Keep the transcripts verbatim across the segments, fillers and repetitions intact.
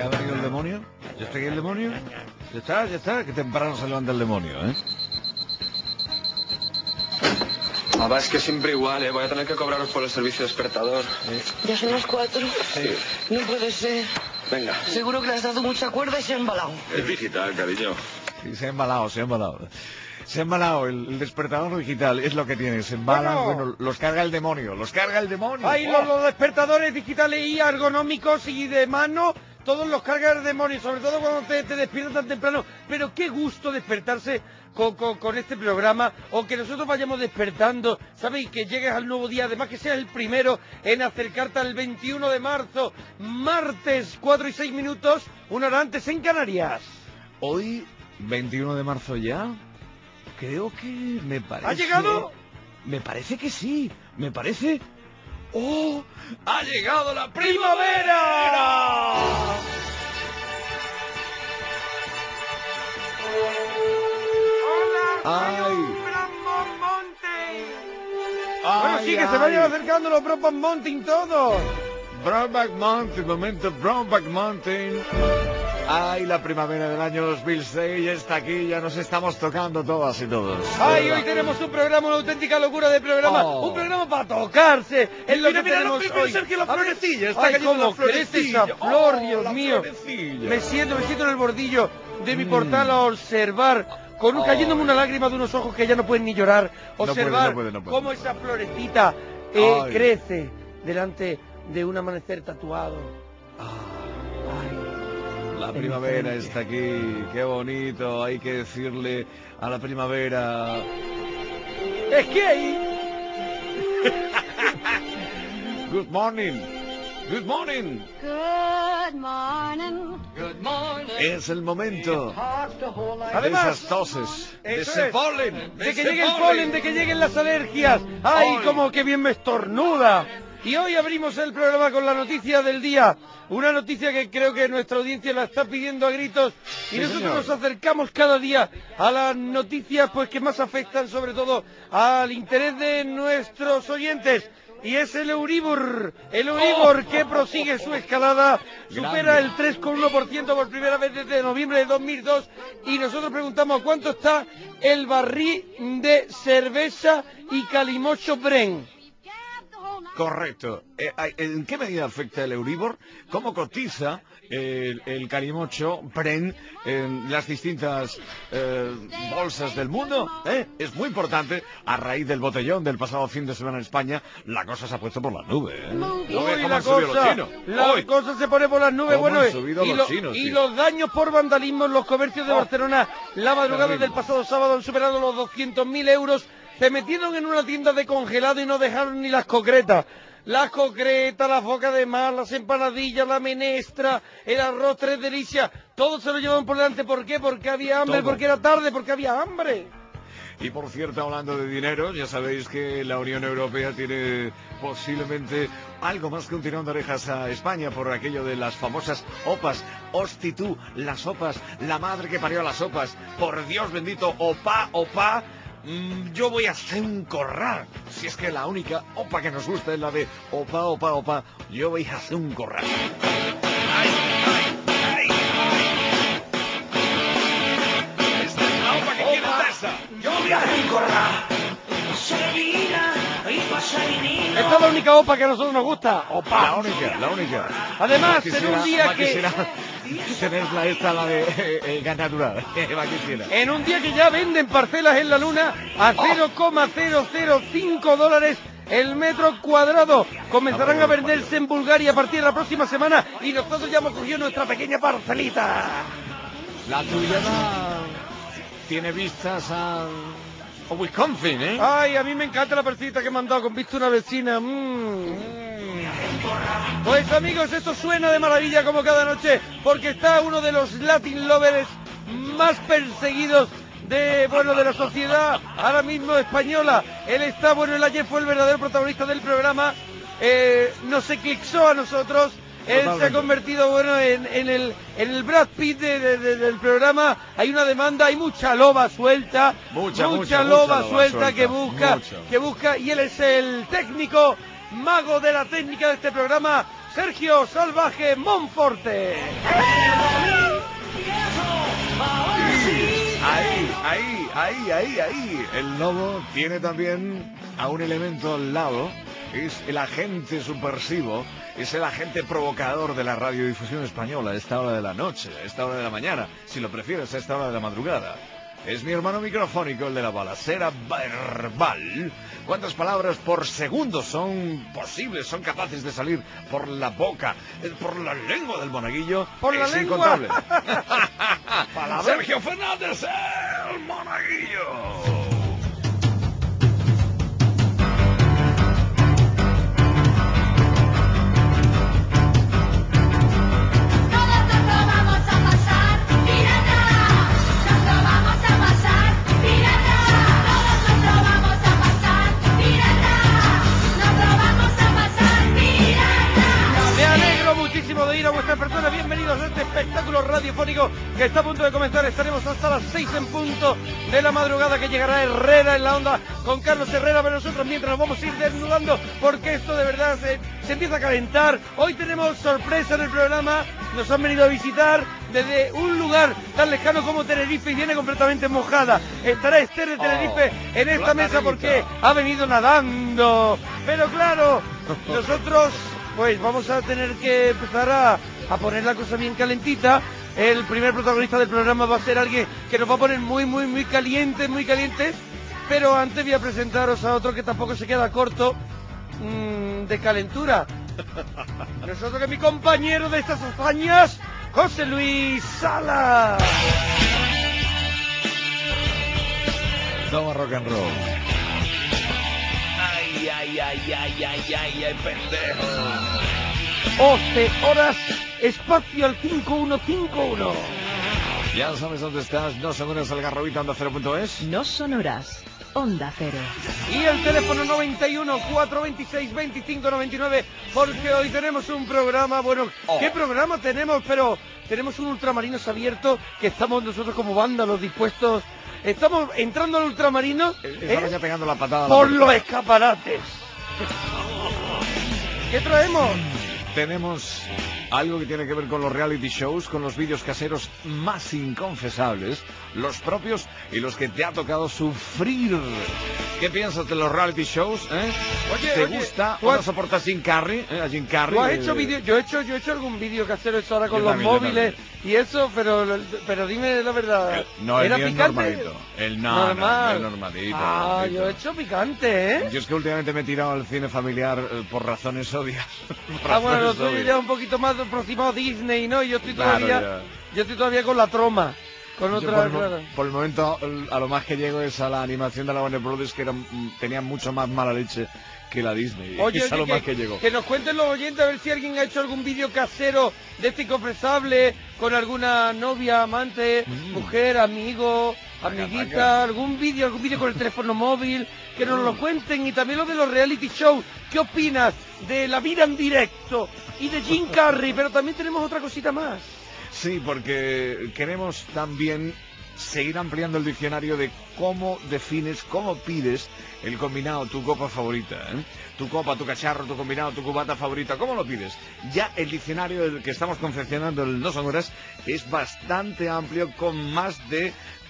¿Ya ha venido el demonio? ¿Ya está aquí el demonio? ¿Ya está? ¿Ya está? Que temprano se levanta el demonio, ¿eh? Papá, es que siempre igual, ¿eh? Voy a tener que cobraros por el servicio despertador. ¿Eh? Ya son las cuatro. Sí. No puede ser. Venga. Seguro que le has dado mucha cuerda y se ha embalado. Es digital, cariño. Sí, se ha embalado, se ha embalado. Se ha embalado, el, el despertador digital es lo que tiene, se embalan, bueno, bueno los carga el demonio, los carga el demonio. Ay, oh. los, los despertadores digitales y ergonómicos y de mano, todos los carga el demonio, sobre todo cuando te, te despiertas tan temprano. Pero qué gusto despertarse con, con, con este programa, o que nosotros vayamos despertando, ¿sabéis? Que llegues al nuevo día, además que seas el primero en acercarte al veintiuno de marzo, martes, cuatro y seis minutos, una hora antes en Canarias. Hoy, veintiuno de marzo ya... Creo que me parece... ¿Ha llegado? Me parece que sí. Me parece... ¡Oh! ¡Ha llegado la primavera! ¡Hola! ¡Ay! ¡Brokeback Mountain! Ay, bueno, sí, que ay. se vayan acercando los Brokeback Mountain todos. Brokeback Mountain, momento Brokeback Mountain. Ay, la primavera del año dos mil seis está aquí, ya nos estamos tocando todas y todos. Ay, hoy tenemos un programa, una auténtica locura de programa, oh. un programa para tocarse. Es lo mira, que mira, tenemos no, hoy. Sergio, la florecilla, está Ay, cayendo cómo la florecilla. crece esa flor, oh, Dios mío. Florecilla. Me siento, me siento en el bordillo de mi mm. portal a observar, con un, cayéndome una lágrima de unos ojos que ya no pueden ni llorar, observar no puede, no puede, no puede, cómo no puede. esa florecita eh, crece delante de un amanecer tatuado. Ay. La primavera está aquí, qué bonito, hay que decirle a la primavera... ¡Es que ahí! Good morning, good morning. Good morning. Good morning. Es el momento Además, de esas toses, de ese es, polen, de, de que ese llegue el polen, de que lleguen las alergias. ¡Ay, Ay. como que bien me estornuda! Y hoy abrimos el programa con la noticia del día. Una noticia que creo que nuestra audiencia la está pidiendo a gritos. Y sí, nosotros señor. nos acercamos cada día a las noticias pues que más afectan sobre todo al interés de nuestros oyentes. Y es el Euribor, el Euribor oh, que prosigue su escalada, supera grande. el tres coma uno por ciento por primera vez desde noviembre de dos mil dos. Y nosotros preguntamos cuánto está el barril de cerveza y calimocho Bren. Correcto. Eh, ¿En qué medida afecta el Euribor? ¿Cómo cotiza el, el calimocho Bren en las distintas eh, bolsas del mundo? ¿Eh? Es muy importante. A raíz del botellón del pasado fin de semana en España, la cosa se ha puesto por las nubes. ¿eh? Uy, la cosa, la Uy. cosa se pone por las nubes. Bueno, han subido y, los lo, chinos, y tío. los daños por vandalismo en los comercios de oh, Barcelona la madrugada terrible. del pasado sábado han superado los doscientos mil euros. Se metieron en una tienda de congelado y no dejaron ni las concretas. Las concretas, las bocas de mar, las empanadillas, la menestra, el arroz tres delicias, todo se lo llevaban por delante. ¿Por qué? Porque había hambre, Todo. porque era tarde, porque había hambre. Y por cierto, hablando de dinero, ya sabéis que la Unión Europea tiene posiblemente algo más que un tirón de orejas a España por aquello de las famosas opas. Hosti tú, las opas, la madre que parió las opas. Por Dios bendito, opa, opa. Mm, yo voy a hacer un corral. Si es que la única opa que nos gusta es la de opa, opa, opa. Yo voy a hacer un corral. ¡Ay, ay, ay, ay! Esta es la opa que quiere Tessa. Yo voy a hacer un corral. Esta es la única opa que a nosotros nos gusta. Opa. La única, la única. Además, quisiera, en un día que... Quisiera tener esta, la de eh, eh, gas natural. En un día que ya venden parcelas en la luna a cero coma cero cero cinco dólares el metro cuadrado. Comenzarán a venderse en Bulgaria a partir de la próxima semana y nosotros ya hemos cogido nuestra pequeña parcelita. La tuya no tiene vistas a... a Wisconsin, ¿eh? Ay, a mí me encanta la parcelita que me han dado con vista una vecina. Mm. Pues amigos, esto suena de maravilla como cada noche, porque está uno de los Latin lovers más perseguidos de, bueno, de la sociedad ahora mismo española. Él está, bueno, él ayer fue el verdadero protagonista del programa, eh, nos eclipsó a nosotros. Él Totalmente. Se ha convertido, bueno, en, en el en el Brad Pitt de, de, de, del programa. Hay una demanda, hay mucha loba suelta, mucha, mucha, mucha loba, mucha loba suelta, suelta que busca, mucho. que busca, y él es el técnico, mago de la técnica de este programa. Sergio Salvaje Monforte. Ahí, ahí, ahí, ahí, ahí. El lobo tiene también a un elemento al lado. Es el agente subversivo, es el agente provocador de la radiodifusión española a esta hora de la noche, a esta hora de la mañana, si lo prefieres, a esta hora de la madrugada. Es mi hermano microfónico, el de la balacera verbal. ¿Cuántas palabras por segundo son posibles, son capaces de salir por la boca, por la lengua del monaguillo? ¡Por la es lengua! Incontable. Sergio Fernández, el monaguillo. De ir a vuestra persona, bienvenidos a este espectáculo radiofónico que está a punto de comenzar. Estaremos hasta las seis en punto de la madrugada, que llegará Herrera en la onda con Carlos Herrera, pero nosotros mientras nos vamos a ir desnudando porque esto de verdad se, se empieza a calentar. Hoy tenemos sorpresa en el programa, nos han venido a visitar desde un lugar tan lejano como Tenerife y viene completamente mojada. Estará Esther de Tenerife oh, en esta mesa porque ha venido nadando, pero claro, nosotros pues vamos a tener que empezar a, a poner la cosa bien calentita. El primer protagonista del programa va a ser alguien que nos va a poner muy, muy, muy caliente, muy caliente. Pero antes voy a presentaros a otro que tampoco se queda corto mmm, de calentura. Nosotros que es mi compañero de estas hazañas, José Luis Sala. Toma rock and roll. Ay, ay, ay, ay, ay, ay, ay, pendejo. once horas, espacio al cinco uno cinco uno. Ya sabes dónde estás, no son horas algarrobita onda cero punto es. No son horas, onda cero. Y el teléfono noventa y uno, cuatrocientos veintiséis, veinticinco noventa y nueve, porque hoy tenemos un programa, bueno, oh. ¿qué programa tenemos? Pero tenemos un Ultramarinos abierto, que estamos nosotros como vándalos dispuestos. Estamos entrando al ultramarino Estamos ¿eh? ya pegando la patada por la los escaparates. ¿Qué traemos? Tenemos algo que tiene que ver con los reality shows, con los vídeos caseros más inconfesables, los propios y los que te ha tocado sufrir. ¿Qué piensas de los reality shows? ¿Eh? Oye, ¿Te oye, gusta o no has... soportas a Jim Carrey? ¿Eh? A Jim Carrey. ¿Tú has eh... hecho vídeo? Yo he hecho, yo he hecho algún vídeo casero eso ahora con yo los también, móviles y eso, pero, pero dime la verdad. El, no, ¿Era el picante? El no, normal. No, el normalito. Ah, normalito. yo he hecho picante, ¿eh? Yo es que últimamente me he tirado al cine familiar eh, por razones obvias. por ah, razones bueno, tú obvias. ya un poquito más aproximado a Disney, ¿no? Y yo estoy Claro, todavía, ya. yo estoy todavía con la troma. Con Yo otra, por, el, claro. por el momento a lo más que llego es a la animación de la Warner Brothers, que era, tenía mucho más mala leche que la Disney. Oye, es oye a lo que, más que llego. Que nos cuenten los oyentes a ver si alguien ha hecho algún vídeo casero de este inconfesable con alguna novia, amante, mm. mujer, amigo, amiguita, taca, taca. algún vídeo, algún vídeo con el teléfono móvil, que nos lo cuenten. Y también lo de los reality shows. ¿Qué opinas de la vida en directo y de Jim Carrey? Pero también tenemos otra cosita más. Sí, porque queremos también seguir ampliando el diccionario de cómo defines, cómo pides el combinado, tu copa favorita, ¿eh? Tu copa, tu cacharro, tu combinado, tu cubata favorita, ¿cómo lo pides? Ya el diccionario del que estamos confeccionando, el No Son Horas, es bastante amplio, con más de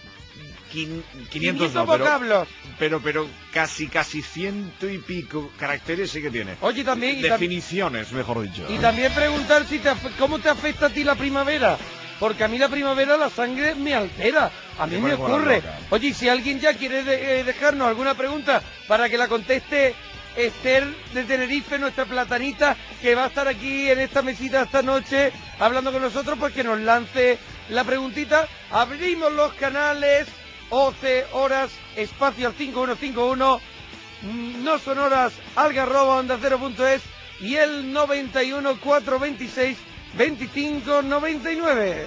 quinientos no, vocablos. Pero, pero, pero casi, casi ciento y pico caracteres sí que tiene. Oye, también... Definiciones, y mejor dicho. Y también preguntar si te, cómo te afecta a ti la primavera. Porque a mí la primavera la sangre me altera. A mí me ocurre. Oye, si alguien ya quiere de, eh, dejarnos alguna pregunta para que la conteste Esther de Tenerife, nuestra platanita, que va a estar aquí en esta mesita esta noche hablando con nosotros, pues que nos lance la preguntita. Abrimos los canales, once horas, espacio al cinco uno cinco uno, no son horas, algarroba onda cero punto es y el noventa y uno, cuatrocientos veintiséis, veinticinco noventa y nueve.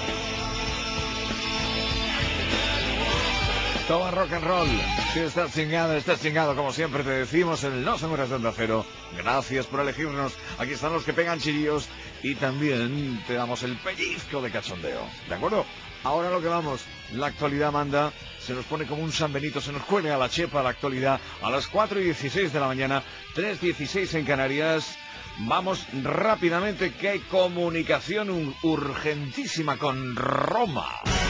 Toma rock and roll. Si estás chingado, estás chingado, como siempre te decimos, el No Son Horas de Onda Cero. Gracias por elegirnos. Aquí están los que pegan chirillos y también te damos el pellizco de cachondeo. ¿De acuerdo? Ahora lo que vamos, la actualidad manda, se nos pone como un San Benito, se nos cuelga la chepa la actualidad a las cuatro y dieciséis de la mañana, tres dieciséis en Canarias. Vamos rápidamente que hay comunicación urgentísima con Roma.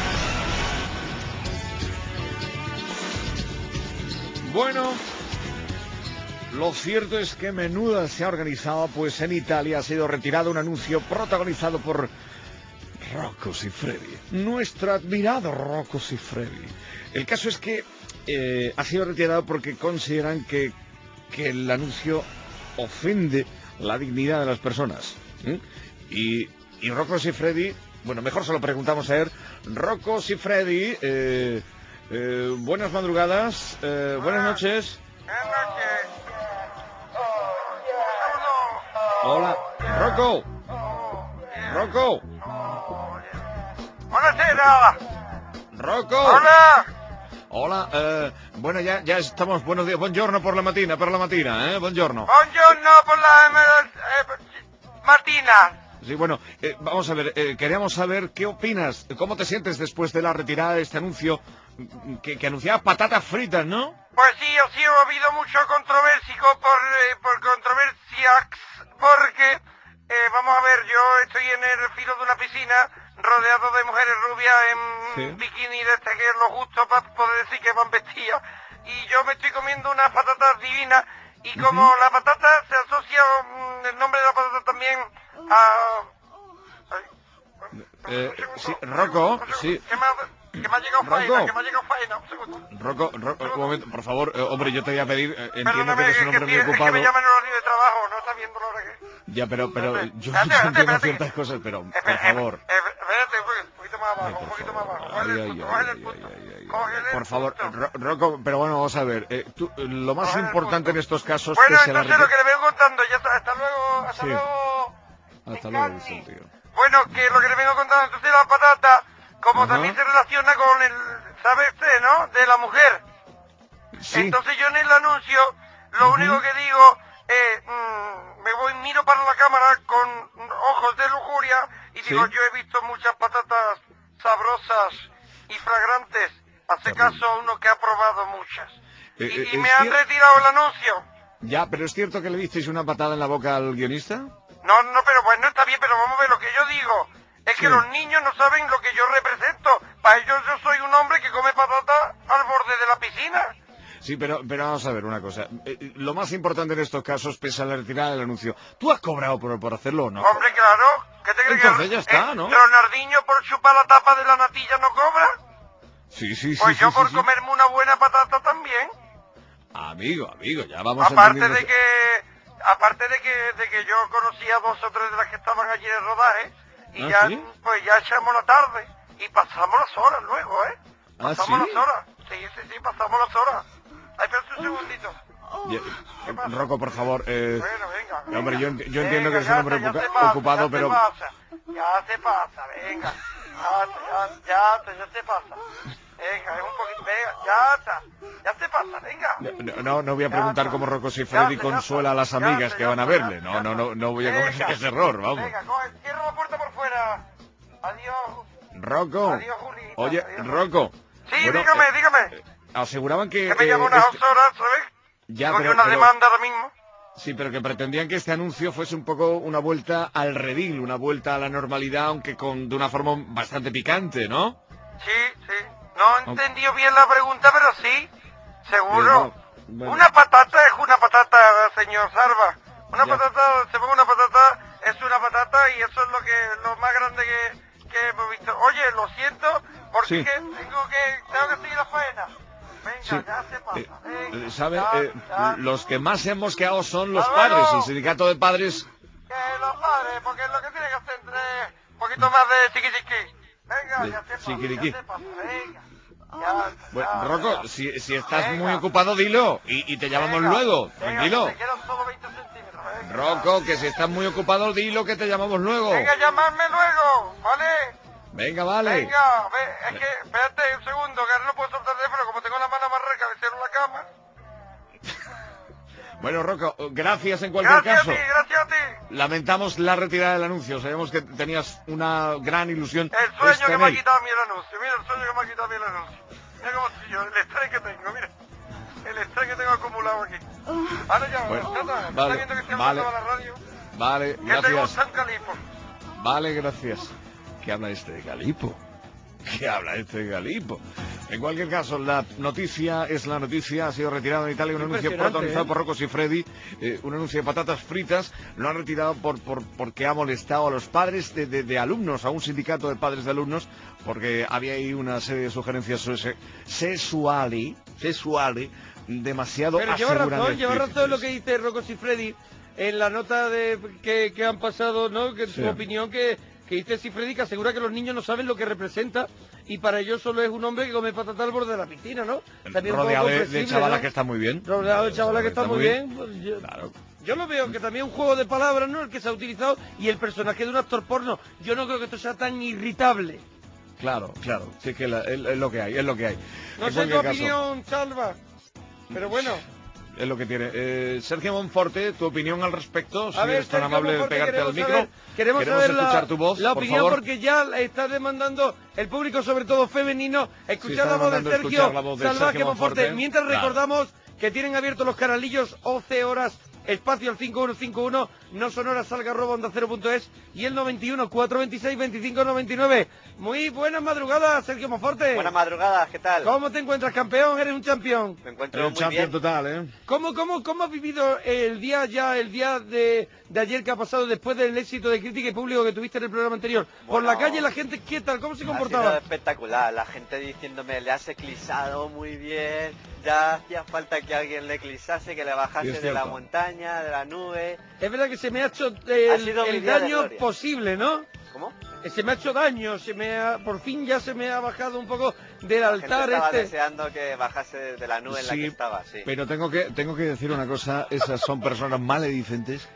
Bueno, lo cierto es que menuda se ha organizado, pues en Italia ha sido retirado un anuncio protagonizado por Rocco Siffredi, nuestro admirado Rocco Siffredi. El caso es que eh, ha sido retirado porque consideran que, que el anuncio ofende la dignidad de las personas. ¿Mm? Y, y Rocco Siffredi, bueno, mejor se lo preguntamos a él. Rocco Siffredi, eh, eh, buenas madrugadas, eh, buenas noches. Buenas noches. Hola, Rocco. Rocco. Buonasera. Rocco. Hola. Hola, eh, bueno, ya, ya estamos, buenos días, buongiorno por la matina, per la matina, eh, buongiorno. Buongiorno por la eh, mattina. Sí, bueno, eh, vamos a ver, eh, queríamos saber qué opinas, cómo te sientes después de la retirada de este anuncio que, que anunciaba patatas fritas, ¿no? Pues sí, sí, ha habido mucho controversico por, eh, por controversias, porque, eh, vamos a ver, yo estoy en el filo de una piscina, rodeado de mujeres rubias en Sí. bikini de este que es lo justo para poder decir que van vestidas, y yo me estoy comiendo unas patatas divinas, y como Ujú. la patata se asocia, mm, el nombre de la patata también a... Ay, Eh, un segundo, sí, un Rocco, segundo, un segundo, sí. Que me, ha, que me ha llegado faena, Rocco. que me ha llegado faena, un segundo. Rocco, Rocco, un momento, por favor, eh, hombre, yo te voy a pedir, eh, entiendo Perdóname, que eres un que, hombre que, muy es que ocupado. me llaman en horario de trabajo, no está viendo la hora que es. Ya, pero, pero Espérate, yo, espérate, yo espérate, entiendo espérate. ciertas cosas, pero, por Espera, favor. eh, eh, Espérate, un poquito más Ay, abajo, un por poquito más favor. abajo. Ay, Cógele el ay, punto, ay, cógele ay, el punto. ay, ay, ay. Cógele Por el favor, punto. Ro- Rocco, pero bueno, vamos a ver. eh, tú, eh, lo más Cógele el importante en punto. estos casos Bueno, que se la entonces lo requiere. que le vengo contando, ya está, hasta luego, hasta Sí. luego. Hasta Encarni. luego, dice el tío. Bueno, que lo que le vengo contando, entonces la patata, como Ajá. también se relaciona con el, ¿sabe usted, no? De la mujer. Sí. Entonces yo en el anuncio, lo Ujú. único que digo, eh, mm, me voy, miro para la cámara con ojos de lujuria y Sí. digo, yo he visto muchas patatas sabrosas y fragrantes. Hace Terrible. caso a uno que ha probado muchas. Eh, Y, eh, y es me han cier- retirado el anuncio. Ya, pero es cierto que le disteis una patada en la boca al guionista. No, no, pero bueno, está bien, pero vamos a ver lo que yo digo. Es Sí. que los niños no saben lo que yo represento. Para ellos yo soy un hombre que come patata al borde de la piscina. Sí, pero, pero vamos a ver una cosa. Eh, eh, lo más importante en estos casos, pese a la retirada del anuncio, ¿tú has cobrado por, por hacerlo o no? Hombre, claro. ¿Qué te crees Entonces que ya está, eh, ¿no? Leonardinho por chupar la tapa de la natilla no cobra? Sí, sí, sí, Pues sí, yo sí, por sí. comerme una buena patata también. Amigo, amigo, ya vamos Aparte entendiendo. de que, aparte de que, de que yo conocía dos o tres de las que estaban allí en el rodaje, y ¿Ah, ya, sí? pues ya echamos la tarde, y pasamos las horas luego, ¿eh? ¿Ah, Pasamos sí? las horas. Sí, sí, sí, pasamos las horas. Ay, pero un segundito. Ya, ¿Qué pasa? Rocco, por favor. Eh, Bueno, venga, venga. hombre, yo, ent- yo entiendo Venga, que es un ya hombre está, ya ocupa- se pasa, ocupado, ya pero... se pasa, ya se pasa, venga. Ya, está, ya, ya, está, ya se pasa. Venga, es un poquito, venga, ya está, ya se pasa, venga. No, no, no voy a Ya preguntar está. cómo Rocco Ya Siffredi está, ya consuela a está, las ya amigas está, que ya van a está, verle. ya No, no, está. no, no voy a cometer Venga, ese error, vamos. Venga, coge, cierra la puerta por fuera. Adiós. Rocco. Adiós, Julita. Oye, Adiós, Rocco. Sí, bueno, dígame, eh, dígame. eh, aseguraban que... Que me eh, llama unas este- dos horas, ¿sabes? Ya, Tengo pero- yo una pero- demanda ahora mismo. Sí, pero que pretendían que este anuncio fuese un poco una vuelta al redil, una vuelta a la normalidad, aunque con de una forma bastante picante, ¿no? Sí, sí. No he entendido bien la pregunta, pero sí. Seguro. Eh, no, bueno. Una patata es una patata, señor Sarva. Una Ya. patata, se pone una patata, es una patata y eso es lo que lo más grande que, que hemos visto. Oye, lo siento, porque Sí. es que tengo que tengo que seguir la faena. Venga, Sí. ya se pasa. Eh, Venga, eh, ¿Sabe? ya, Eh, ya. los que más se han mosqueado son los ¡Hasta padres, luego! el sindicato de padres. Que los padres, porque es lo que tiene que hacer entre un poquito más de chiqui chiqui. Venga, De ya se pasa, chiquiriquí. ya se pasa, venga. Ya, Bueno, ya, Rocco, ya. si, si estás Venga. muy ocupado, dilo, y, y te llamamos Venga, luego, venga, tranquilo. que te quedan solo veinte centímetros. Venga, Rocco, que si estás muy ocupado, dilo, que te llamamos luego. venga, llamadme luego, ¿vale? Venga, vale. Venga, ve, es que, espérate un segundo, que ahora no puedo soltar el teléfono, como tengo la mano más recta, me cierro la cama. Bueno, Rocco, gracias en cualquier Gracias caso. a ti, gracias a ti. Lamentamos la retirada del anuncio. Sabemos que tenías una gran ilusión. El sueño Está que en me ha él. quitado a mí el anuncio. Mira el sueño que me ha quitado a mí el anuncio. Mira cómo estoy yo, el estrés que tengo, mira. El estrés que tengo acumulado aquí. Ahora ya, Bueno, Tata, vale, ¿está viendo que estoy vale. hablando a la radio? Vale, Que te gracias. gusta un calipo. Vale, gracias. ¿Qué habla este de Galipo? ¿Qué habla este de Galipo? En cualquier caso, la noticia es la noticia. Ha sido retirado en Italia un anuncio Impresionante, protagonizado ¿eh? por Rocco Siffredi, eh, un anuncio de patatas fritas. Lo han retirado por, por porque ha molestado a los padres de, de, de alumnos, a un sindicato de padres de alumnos, porque había ahí una serie de sugerencias se- sexuali, sexuali, demasiado Pero lleva aseguran razón, lleva razón explícitas. lo que dice Rocco Siffredi en la nota de que, que han pasado, ¿no? Que Sí. su opinión que, que dice Siffredi, que asegura que los niños no saben lo que representa y para ellos solo es un hombre que come patata al borde de la piscina, ¿no? También un poco Rodeado de, de comprensible, chavalas ¿no? que están muy bien. Rodeado de chavalas que están muy bien. bien. Pues yo, Claro. yo lo veo que también un juego de palabras, ¿no? El que se ha utilizado y el personaje de un actor porno. Yo no creo que esto sea tan irritable. Claro, claro, sí que la- es, es lo que hay, es lo que hay. No En sé tu cualquier caso, opinión, Salva, pero bueno. es lo que tiene. Eh, Sergio Monforte, tu opinión al respecto, si A ver, eres tan Sergio amable de Monforte, pegarte al queremos micro. saber- queremos saber la, escuchar tu voz, la por opinión favor. porque ya está demandando el público, sobre todo femenino, escuchar está la voz de demandando Sergio escuchar la voz de Salvaje Sergio Monforte. Monforte. Mientras Claro. recordamos que tienen abiertos los canalillos once horas, espacio al cinco uno cinco uno, no sonora salga arroba onda cero punto es y el noventa y uno, cuatrocientos veintiséis, veinticinco noventa y nueve. Muy buenas madrugadas, Sergio Monforte. Buenas madrugadas, ¿qué tal? ¿Cómo te encuentras, campeón? Eres un campeón. Me encuentro Eres un muy champion bien. total, ¿eh? ¿Cómo, cómo, ¿Cómo has vivido el día ya, el día de, de ayer que ha pasado después del éxito de crítica y público que tuviste en el programa anterior? Por Bueno, la calle la gente, ¿qué tal? ¿Cómo se Ha sido comportaba? espectacular, la gente diciéndome, le has eclipsado muy bien, ya hacía falta que alguien le eclipsase, que le bajase Sí, es de la cierto. montaña, de la nube. Es verdad que se me ha hecho el, Ha sido mi el día de daño gloria. posible, ¿no? ¿Cómo? Eh, Se me ha hecho daño, se me ha, por fin ya se me ha bajado un poco del La gente altar estaba este. deseando que bajase de la nube en la Sí, que estaba, sí. Pero tengo que, tengo que decir una cosa, esas son personas maledicentes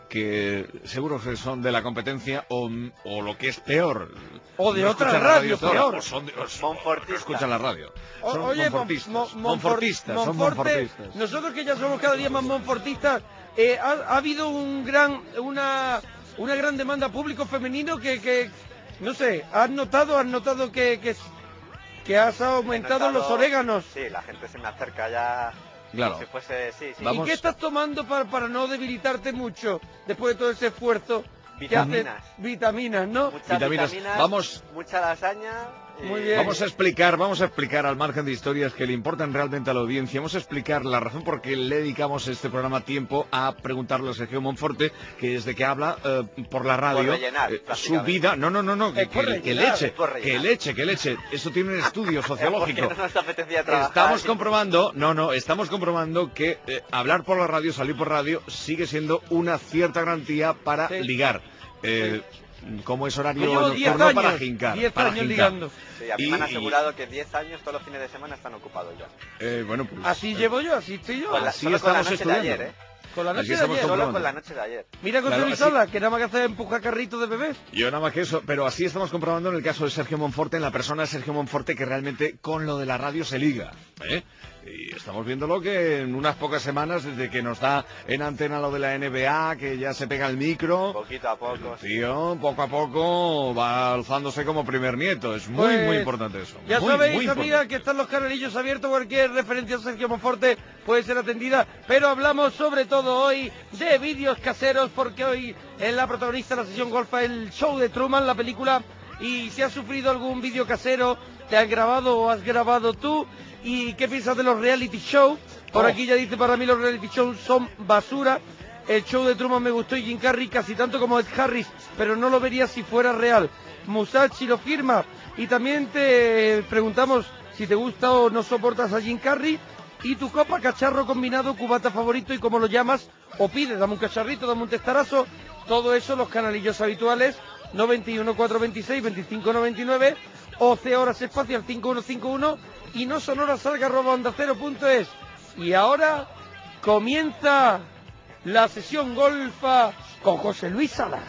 que seguro que son de la competencia o, o lo que es peor. O de no otra escuchan la radio, toda, peor. O son de, o son- Monfortistas. no escuchan la radio. O- Son Oye, Mon- monfortistas. Mon- Monfort- monfortistas, son Monforte, monfortistas. nosotros que ya somos cada día más monfortistas, eh, ha, ha habido un gran, una, una gran demanda público femenino que, que, no sé, ¿has notado, has notado que, que, que has He aumentado notado- los oreganos? Sí, la gente se me acerca ya Claro. como si fuese, sí, sí. Vamos. ¿Y qué estás tomando para, para no debilitarte mucho después de todo ese esfuerzo? que haces? Vitaminas. Vitaminas, ¿no? Muchas Vitaminas. vitaminas, Vamos. mucha lasaña. Muy y- bien. Vamos a explicar, vamos a explicar al margen de historias que le importan realmente a la audiencia. Vamos a explicar la razón por qué le dedicamos este programa tiempo a preguntarle a Sergio Monforte, que desde que habla eh, por la radio, Por rellenar, eh, su prácticamente. vida, no, no, no, no, que, Es por que- que rellenar, leche, es por que rellenar. leche, que leche. Eso tiene un estudio Es porque sociológico. no nos apetecía trabajar. Estamos y- comprobando, no, no, estamos comprobando que eh, hablar por la radio, salir por radio, sigue siendo una cierta garantía para Sí. ligar. Eh, Como es horario Yo llevo diez nocturno para años, jincar. diez para años jincar. ligando. Sí, a mí Y- me han y- asegurado que diez años todos los fines de semana están ocupados ya. Eh, bueno, pues. Así eh, llevo yo, así estoy yo. Con la, Así solo con la estamos noche de estudiando. ayer, ¿eh? Con la Así noche de estamos ayer. comprobando. Solo con la noche de ayer. Mira con Claro, tu así- Sala, que nada más que hace empujar carritos de bebés. Yo nada más que eso, pero así estamos comprobando en el caso de Sergio Monforte, en la persona de Sergio Monforte, que realmente con lo de la radio se liga. ¿eh? Y estamos viéndolo que en unas pocas semanas, desde que nos da en antena lo de la N B A, que ya se pega el micro, Poquito a poco. sí. tío, poco a poco va alzándose como primer nieto. Es muy, Pues, muy importante eso. Ya Muy, sabéis, muy amigas, importante. que están los canalillos abiertos. Cualquier referencia a Sergio Monforte puede ser atendida. Pero hablamos sobre todo hoy de vídeos caseros, porque hoy es la protagonista de la sesión golfa, el show de Truman, la película. Y si has sufrido algún vídeo casero, te has grabado o has grabado tú. ¿Y qué piensas de los reality shows? Por Oh. aquí ya dice, para mí los reality shows son basura. El show de Truman me gustó y Jim Carrey casi tanto como Ed Harris, pero no lo vería si fuera real. Musashi lo firma. Y también te preguntamos si te gusta o no soportas a Jim Carrey. Y tu copa, cacharro combinado, cubata favorito y cómo lo llamas. O pide, dame un cacharrito, dame un testarazo. Todo eso, los canalillos habituales. noventa y uno, cuatrocientos veintiséis, veinticinco noventa y nueve. once horas espacial cinco uno cinco uno. Y no sonora salga arroba onda cero punto es. Y ahora comienza la sesión golfa con José Luis Salas.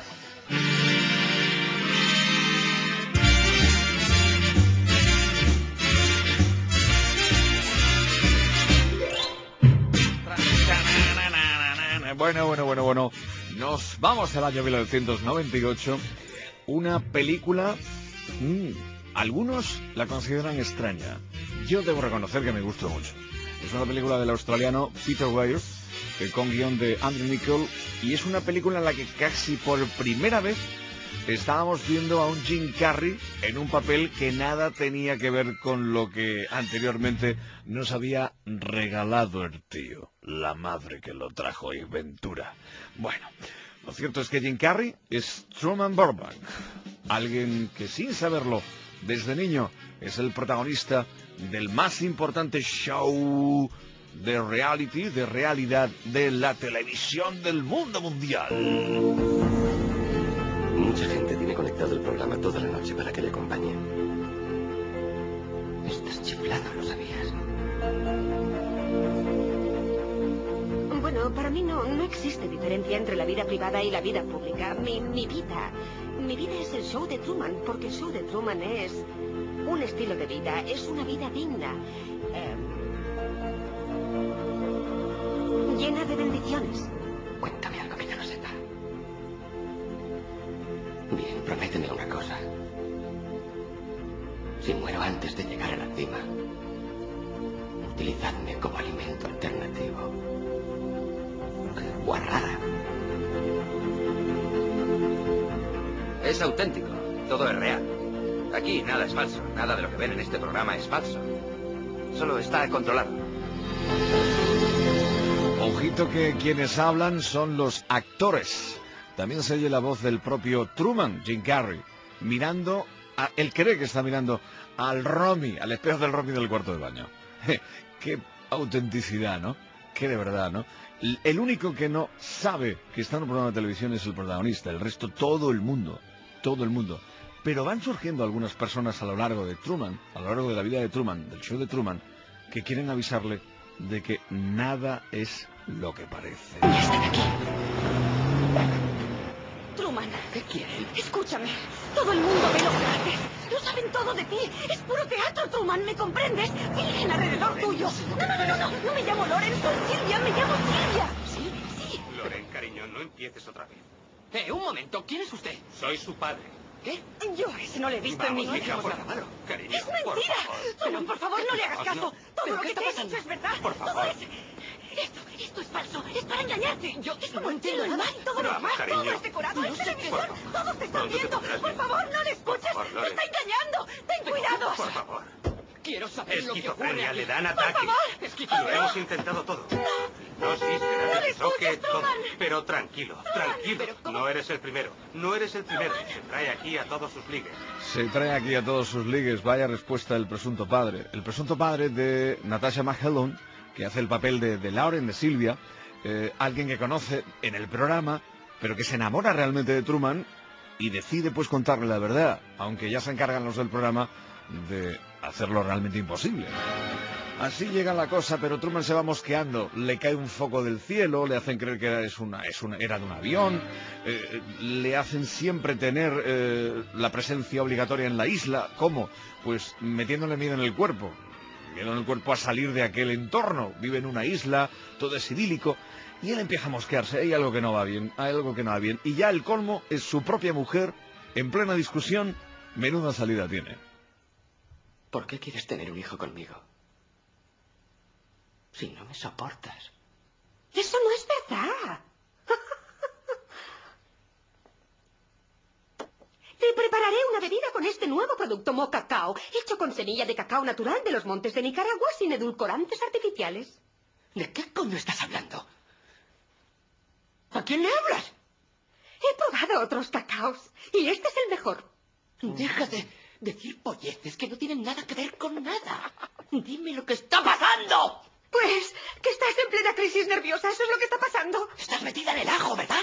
Bueno, bueno, bueno, bueno. Nos vamos al año mil novecientos noventa y ocho. Una película... Mmm, algunos la consideran extraña. Yo debo reconocer que me gustó mucho. Es una película del australiano Peter Weir, eh, con guión de Andrew Niccol, y es una película en la que casi por primera vez estábamos viendo a un Jim Carrey en un papel que nada tenía que ver con lo que anteriormente nos había regalado el tío, la madre que lo trajo y Ventura. Bueno, lo cierto es que Jim Carrey es Truman Burbank, alguien que sin saberlo desde niño es el protagonista del más importante show de reality, de realidad de la televisión del mundo mundial. Mucha gente tiene conectado el programa toda la noche para que le acompañe. Estás chiflado, ¿lo sabías? Bueno, para mí no, no existe diferencia entre la vida privada y la vida pública. Mi, mi vida, mi vida es el show de Truman, porque el show de Truman es un estilo de vida, es una vida digna, eh, llena de bendiciones. Cuéntame algo que yo no sepa. Bien, prométeme una cosa. Si muero antes de llegar a la cima, utilizadme como alimento alternativo. ¡Qué guarrada! Es auténtico, todo es real. Aquí nada es falso, nada de lo que ven en este programa es falso. Solo está controlado. Ojito que quienes hablan son los actores. También se oye la voz del propio Truman, Jim Carrey, mirando, a, él cree que está mirando al Romy, al espejo del Romy del cuarto de baño. Qué autenticidad, ¿no? Qué de verdad, ¿no? El único que no sabe que está en un programa de televisión es el protagonista, el resto todo el mundo, todo el mundo. Pero van surgiendo algunas personas a lo largo de Truman, a lo largo de la vida de Truman, del show de Truman, que quieren avisarle de que nada es lo que parece. ¡Ya están aquí! Truman, ¿qué quieren? Escúchame, todo el mundo ve lo que haces. Lo saben todo de ti. Es puro teatro, Truman, ¿me comprendes? Fingen alrededor tuyo. No, no, no, no, no, no me llamo Loren, soy Silvia, me llamo Silvia. ¿Sí? Sí. Loren, cariño, no empieces otra vez. Eh, un momento, ¿quién es usted? Soy su padre. ¿Qué? Yo ese no le he visto Vamos, en mi vida. hija, por favor. Cariño, ¡Es mentira! por favor. Truman, por favor, no le hagas caso. No. Todo ¿Pero lo qué que está te he pasando? dicho es verdad. Por favor. Todo es... Esto, esto es falso. Es para engañarte. Yo es como no el entiendo cielo, el nada. mar y todo lo Vamos, demás. cariño. Todo es decorado. No el sé, televisor. por favor. Todos te están Pronto te viendo. pondrás Por bien. favor, no le escuches. Por favor, te Loren. está engañando. Ten cuidado. Por favor. Quiero saber lo que ocurre Esquizofrenia, aquí. le dan Por ataques. favor. Esquizofrenia. Lo hemos intentado todo. No, sí, será No de le que toque escuches, todo. Truman. Pero tranquilo, tranquilo. ¿Pero cómo? No eres el primero. No eres el primero. Se trae aquí a todos sus ligues. Se trae aquí a todos sus ligues, vaya respuesta del presunto padre. El presunto padre de Natasha McElhone, que hace el papel de, de Lauren, de Silvia, eh, alguien que conoce en el programa, pero que se enamora realmente de Truman y decide pues contarle la verdad, aunque ya se encargan los del programa de hacerlo realmente imposible. Así llega la cosa, pero Truman se va mosqueando, le cae un foco del cielo, le hacen creer que era, es una, es una, era de un avión, eh, le hacen siempre tener eh, la presencia obligatoria en la isla. ¿Cómo? Pues metiéndole miedo en el cuerpo, miedo en el cuerpo a salir de aquel entorno. Vive en una isla, todo es idílico, y él empieza a mosquearse, hay algo que no va bien, hay algo que no va bien, y ya el colmo es su propia mujer, en plena discusión, menuda salida tiene. ¿Por qué quieres tener un hijo conmigo? Si no me soportas. Eso no es verdad. Te prepararé una bebida con este nuevo producto Mocacao, hecho con semilla de cacao natural de los montes de Nicaragua sin edulcorantes artificiales. ¿De qué coño estás hablando? ¿A quién le hablas? He probado otros cacaos y este es el mejor. Deja de decir polleces que no tienen nada que ver con nada. Dime lo que está pasando. Pues que estás en plena crisis nerviosa, eso es lo que está pasando. Estás metida en el ajo, ¿verdad?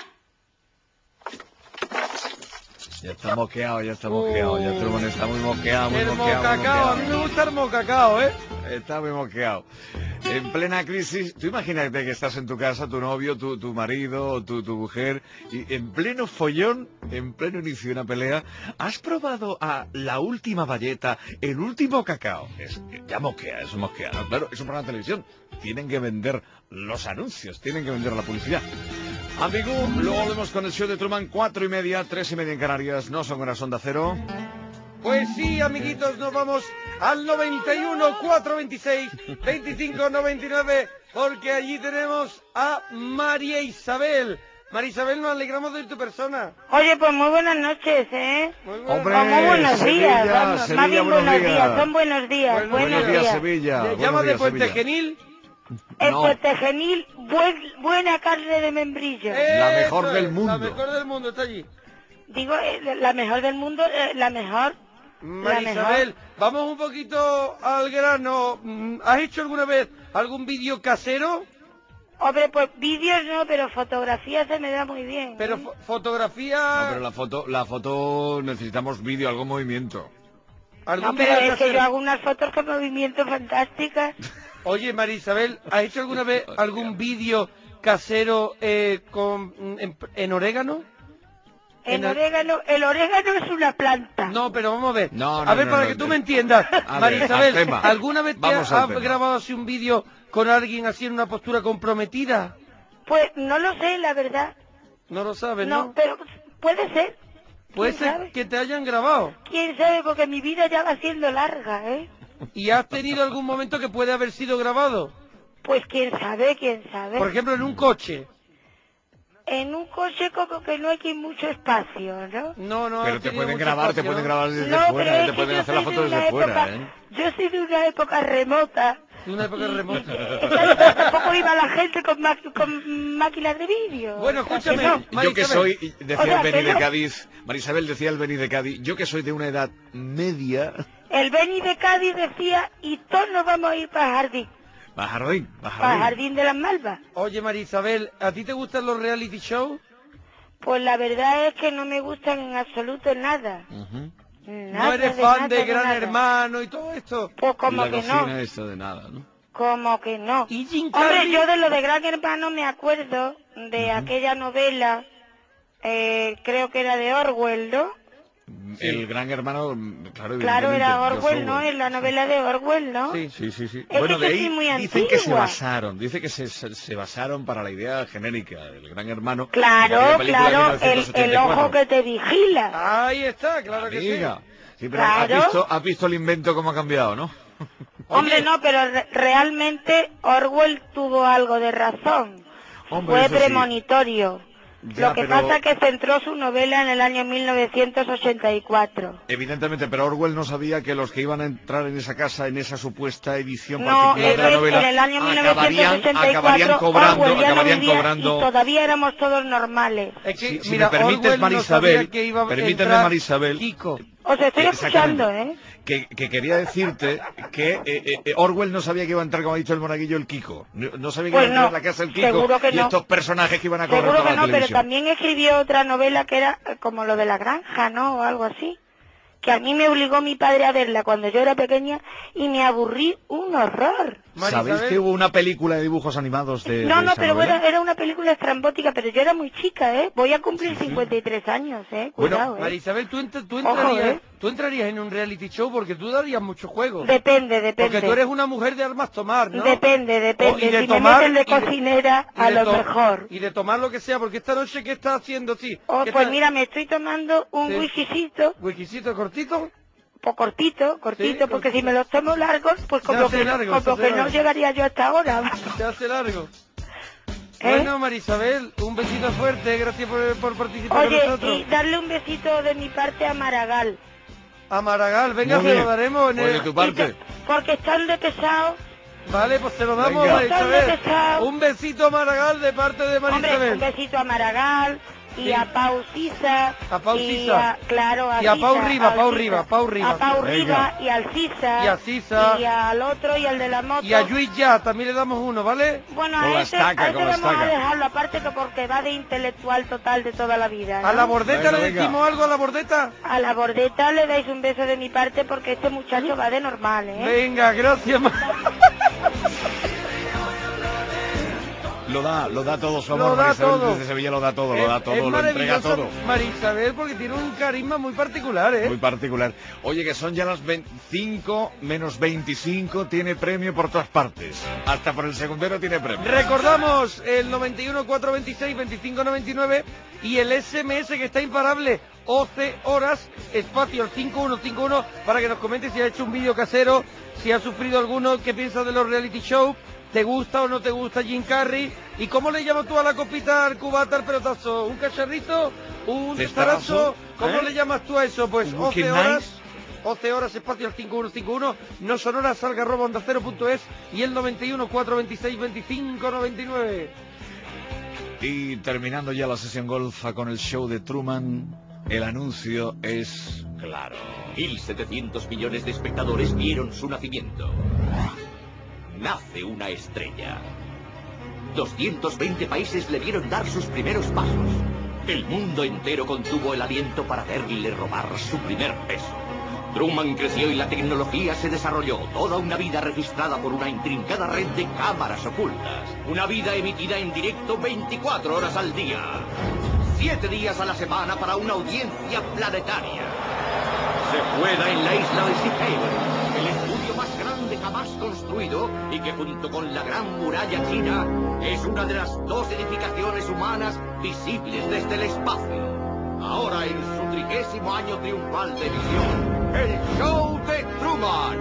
Ya está mosqueado, ya está mosqueado, ya Truman está muy mosqueado, muy El mosqueado, muy mocacao, a mí mosqueado. me gusta el mocacao, ¿eh? Está muy mosqueado. En plena crisis, tú imagínate que estás en tu casa, tu novio, tu, tu marido, tu, tu mujer, y en pleno follón, en pleno inicio de una pelea, ¿has probado a La Última Bayeta, el último cacao? Es, ya mosquea, es mosquea, ¿no? Claro, es un programa de televisión, tienen que vender los anuncios, tienen que vender la publicidad. Amigo, luego volvemos con el show de Truman, cuatro y media, tres y media en Canarias. No son horas Onda Cero. Pues sí, amiguitos, nos vamos al noventa y uno, cuatrocientos veintiséis, veinticinco noventa y nueve, porque allí tenemos a María Isabel. María Isabel, nos alegramos de tu persona. Oye, pues muy buenas noches, ¿eh? Muy buenas. Hombre, o muy buenos Sevilla, días, vamos, Sevilla, más bien buenos buenos días. días, son buenos días, Buenos buenos, Buenos días, días. Sevilla. ¿Te Buenos llamas de días, Puente Sevilla. Genil? En No. Puente Genil, buen, buena carne de membrillo. La mejor Eso del es, mundo. La mejor del mundo está allí. Digo, eh, la mejor del mundo, eh, la mejor. María la Isabel, mejor. vamos un poquito al grano. Mm, ¿Has hecho alguna vez algún vídeo casero? Hombre, pues vídeos no, pero fotografías se me da muy bien. Pero ¿eh? fo- fotografía... No, pero la foto, la foto necesitamos vídeo, algún movimiento. ¿Algún No, pero vídeo es que casero? yo hago unas fotos con movimientos fantásticas. Oye, María Isabel, ¿has hecho alguna vez algún vídeo casero eh, con en, en orégano? En En el- orégano, el orégano es una planta. No, pero vamos a ver. No, no, a ver, no, para no, que tú no. me entiendas. A María ver, Isabel, al tema. ¿alguna vez te Vamos has al tema. grabado así un vídeo con alguien así en una postura comprometida? Pues no lo sé, la verdad. No lo sabes, ¿no? No, pero puede ser. Puede ¿Quién ser sabe? que te hayan grabado. ¿Quién sabe? Porque mi vida ya va siendo larga, ¿eh? ¿Y has tenido algún momento que puede haber sido grabado? Pues quién sabe, quién sabe. Por ejemplo, en un coche. En un coche como que no hay que mucho espacio, ¿no? No, no. Pero has te tenido pueden mucho grabar, te espacio, pueden ¿no? grabar desde No, pero fuera, es te que pueden yo hacer la soy foto de una desde fuera, época, ¿eh? yo soy de una época remota. De una época Y- remota. y- exacto, tampoco iba la gente con, ma- con máquinas de vídeo. Bueno, O sea, escúchame, que no. María Yo que Isabel. soy, decía O sea, el que Beni de no. Cádiz, María Isabel decía el Beni de Cádiz, yo que soy de una edad media, El Beni de Cádiz decía, y todos nos vamos a ir para Jardín, Bajardín, para Bajardín. Jardín de las Malvas. Oye, María Isabel, ¿a ti te gustan los reality shows? Pues la verdad es que no me gustan en absoluto nada. Ujú. Nada, ¿No eres de fan nada, de Gran nada. Hermano y todo esto? Pues Y como la que cocina no, esto de nada, ¿no? como que no. ¿Y Jim Hombre, Carrey? yo de lo de Gran Hermano me acuerdo de Ujú. aquella novela, eh, creo que era de Orwell, ¿no? El gran hermano, claro, Claro, era evidentemente, Orwell, George ¿no? Orwell. En la novela de Orwell, ¿no? Sí. Sí, sí, sí. Es Bueno, que de yo soy ahí muy dicen que se antigua. basaron, dice que se, se, se basaron para la idea genérica del gran hermano. en Claro, aquella película de claro, el, el mil novecientos ochenta y cuatro. ojo que te vigila. Ahí está, claro que sí. Amiga. Sí, pero has Claro. visto, has visto el invento cómo ha cambiado, ¿no? Hombre, Oye. no, pero re- realmente Orwell tuvo algo de razón. Hombre, Fue eso sí. premonitorio. Ya, Lo que pero- pasa es que centró su novela en el año mil novecientos ochenta y cuatro. Evidentemente, pero Orwell no sabía que los que iban a entrar en esa casa, en esa supuesta edición No, particular es de la que novela, en el año mil novecientos acabarían, ochenta y acabarían cuatro cobrando, Orwell ya no acabarían vivía cobrando. y todavía éramos todos normales. Es que, Si, si mira, me permites, Orwell no Marisabel, sabía que iba a permíteme, entrar Marisabel, Kiko. Os estoy Exactamente. escuchando, ¿eh? que, que quería decirte que eh, eh, eh, Orwell no sabía que iba a entrar, como ha dicho el monaguillo, el Kiko. No, no sabía que Pues iba a entrar no, en la casa el Kiko seguro que y no. estos personajes que iban a correr Seguro toda que la no, pero televisión. también escribió otra novela que era eh, como lo de la granja, ¿no? O algo así. Que a mí me obligó mi padre a verla cuando yo era pequeña y me aburrí un horror. María ¿Sabéis Isabel. que hubo una película de dibujos animados de, No, de no, esa pero novela? bueno, era una película estrambótica, pero yo era muy chica, ¿eh? Voy a cumplir cincuenta y tres años, ¿eh? Bueno, Cuidado, ¿eh? María Isabel, ¿tú, entr- tú, Ojo, entrarías, ¿eh? tú entrarías en un reality show porque tú darías mucho juego. Depende, depende. Porque tú eres una mujer de armas tomar, ¿no? Depende, depende. O- y de si tomar, me meten de y de- cocinera, y a de lo to- mejor. Y de tomar lo que sea, porque esta noche, ¿qué estás haciendo, sí? Oh, ¿Qué pues estás- mira, me estoy tomando un Sí. whiskycito, ¿Whiskycito cortito? pues cortito, cortito, porque cortito. si me los tomo largos, pues Se como hace que, largo, como se hace que no largo. llegaría yo hasta ahora. Se hace largo. ¿Eh? Bueno, María Isabel, un besito fuerte, gracias por, por participar Oye, con nosotros. y darle un besito de mi parte a Maragall. A Maragall, venga, Muy se bien. lo daremos en Pues el... de tu parte. Porque están de pesado. Vale, pues se lo damos, Venga. María ¿Dónde Isabel. está? Un besito a Maragall de parte de María Hombre, Isabel. un besito a Maragall y Sí. a Pau Sisa. A Pau y Sisa. a- claro, a Y a Pau Sisa, Riba, al Pau Sisa. Riba, Pau Riba. A Pau Venga. Riba y al Sisa. Y a Sisa. Y al otro y al de la moto. Y a Lluís ya, también le damos uno, ¿vale? Bueno, Con a la ese, estaca, a ese con la vamos a estaca. dejarlo aparte que porque va de intelectual total de toda la vida, ¿no? ¿A la bordeta Venga, le venga. decimos algo a la bordeta? A la bordeta le dais un beso de mi parte porque este muchacho va de normal, ¿eh? Venga, gracias. Ma- Lo da, lo da todo su amor. Lo da Marisabel todo. desde Sevilla lo da todo, Es, lo da todo, es lo entrega maravillosa todo. Marisabel porque tiene un carisma muy particular, ¿eh? Muy particular. Oye, que son ya las veinticinco menos veinticinco, tiene premio por todas partes. Hasta por el secundero tiene premio. Recordamos el noventa y uno, cuatrocientos veintiséis, veinticinco noventa y nueve y el ese eme ese que está imparable, once horas, espacio al cinco uno cinco uno, para que nos comente si ha hecho un vídeo casero, si ha sufrido alguno, qué piensa de los reality shows, te gusta o no te gusta Jim Carrey, y cómo le llamas tú a la copita, al cubata, al pelotazo, un cacharrito, un testarazo, ¿cómo ¿eh? le llamas tú a eso? Pues Un once Wicked horas. Nice. once horas, espacio al cinco uno cinco uno, no son horas, salga arroba onda cero punto es y el noventa y uno, cuatrocientos veintiséis, veinticinco noventa y nueve. Y terminando ya la sesión golfa con el show de Truman, el anuncio es claro. mil setecientos millones de espectadores vieron su nacimiento. Nace una estrella. doscientos veinte países le vieron dar sus primeros pasos. El mundo entero contuvo el aliento para verle robar su primer beso. Truman creció y la tecnología se desarrolló. Toda una vida registrada por una intrincada red de cámaras ocultas. Una vida emitida en directo veinticuatro horas al día. Siete días a la semana para una audiencia planetaria. Se juega en la isla de Sea Haven, el estudio más grande jamás construido y que junto con la Gran Muralla China es una de las dos edificaciones humanas visibles desde el espacio. Ahora en su trigésimo año triunfal de emisión, el show de Truman.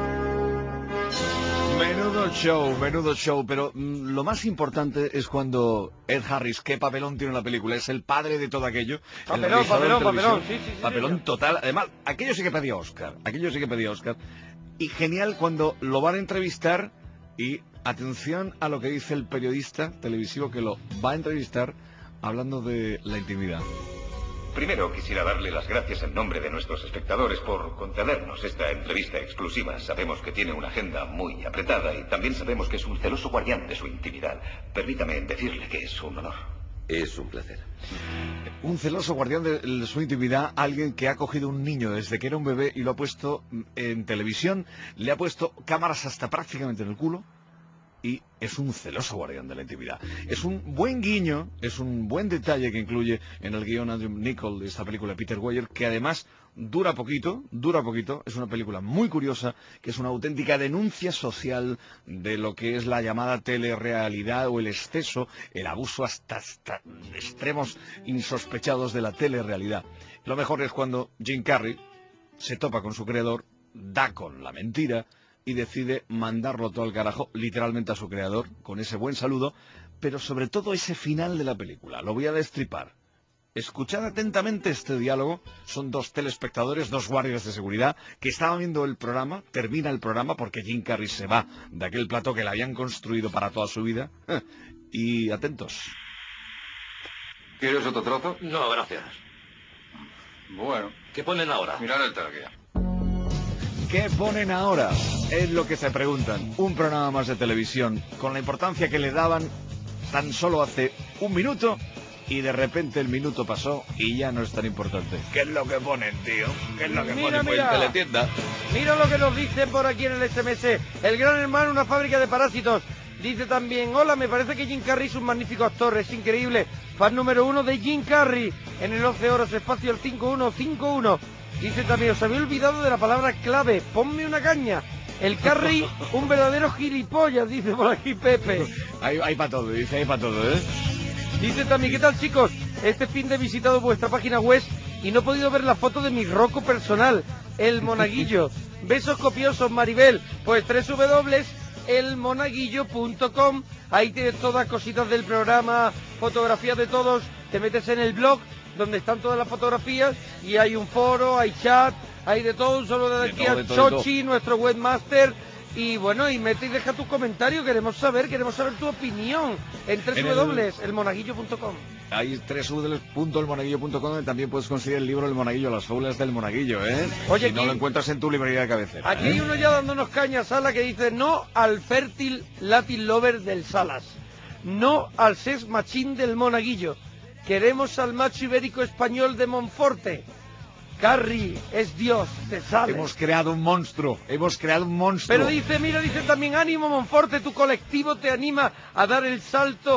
Menudo show, menudo show, pero mm, lo más importante es cuando Ed Harris, qué papelón tiene en la película, es el padre de todo aquello. el Papelón, realizador de papelón, televisión. papelón, sí, sí, sí, Papelón señor. total, además, aquello sí que pedía Oscar, aquello sí que pedía Oscar. Y genial cuando lo van a entrevistar y atención a lo que dice el periodista televisivo que lo va a entrevistar hablando de la intimidad. Primero quisiera darle las gracias en nombre de nuestros espectadores por concedernos esta entrevista exclusiva. Sabemos que tiene una agenda muy apretada y también sabemos que es un celoso guardián de su intimidad. Permítame decirle que es un honor. Es un placer. Un celoso guardián de su intimidad, alguien que ha cogido un niño desde que era un bebé y lo ha puesto en televisión, le ha puesto cámaras hasta prácticamente en el culo. Y es un celoso guardián de la intimidad. Es un buen guiño, es un buen detalle que incluye en el guion Andrew Niccol de esta película de Peter Weir, que además dura poquito, dura poquito, es una película muy curiosa, que es una auténtica denuncia social de lo que es la llamada telerrealidad o el exceso, el abuso hasta, hasta extremos insospechados de la telerrealidad. Lo mejor es cuando Jim Carrey se topa con su creador, da con la mentira y decide mandarlo todo al carajo, literalmente a su creador, con ese buen saludo, pero sobre todo ese final de la película. Lo voy a destripar. Escuchad atentamente este diálogo. Son dos telespectadores, dos guardias de seguridad, que estaban viendo el programa. Termina el programa porque Jim Carrey se va de aquel plató que le habían construido para toda su vida. Y atentos. ¿Quieres otro trozo? No, gracias. Bueno. ¿Qué ponen ahora? Mirar el target. ¿Qué ponen ahora? Es lo que se preguntan. Un programa más de televisión, con la importancia que le daban tan solo hace un minuto, y de repente el minuto pasó y ya no es tan importante. ¿Qué es lo que ponen, tío? ¿Qué es lo que Mira, ponen por mira. el teletienda? Mira lo que nos dicen por aquí en el ese eme ese. El gran hermano, una fábrica de parásitos. Dice también, hola, me parece que Jim Carrey es un magnífico actor, es increíble. Fan número uno de Jim Carrey. En el once horas, espacio el cinco uno cinco uno. Dice también, os había olvidado de la palabra clave, ponme una caña. El Carrey, un verdadero gilipollas, dice por aquí Pepe. Hay, hay para todo, dice, hay para todo, ¿eh? Dice también, ¿qué tal, chicos? Este fin de he visitado vuestra página web y no he podido ver la foto de mi roco personal, el monaguillo. Besos copiosos, Maribel. Pues doble u doble u doble u punto el monaguillo punto com. Ahí tienes todas cositas del programa, fotografías de todos. Te metes en el blog donde están todas las fotografías y hay un foro, hay chat, hay de todo. Un saludo de aquí a Chochi, nuestro webmaster. Y bueno, y mete y deja tu comentario, queremos saber, queremos saber tu opinión en doble u doble u doble u punto el monaguillo punto com. Hay doble u doble u doble u punto el monaguillo punto com, y también puedes conseguir el libro El Monaguillo, las fábulas del monaguillo, ¿eh? Oye, si no aquí- lo encuentras en tu librería de cabecera. Aquí ¿eh? hay uno ya dándonos caña, Sala, que dice no al fértil Latin Lover del Salas, no al sex machín del monaguillo, queremos al macho ibérico español de Monforte. Carrey es Dios, te sale. Hemos creado un monstruo, hemos creado un monstruo. Pero dice, mira, dice también, ánimo Monforte, tu colectivo te anima a dar el salto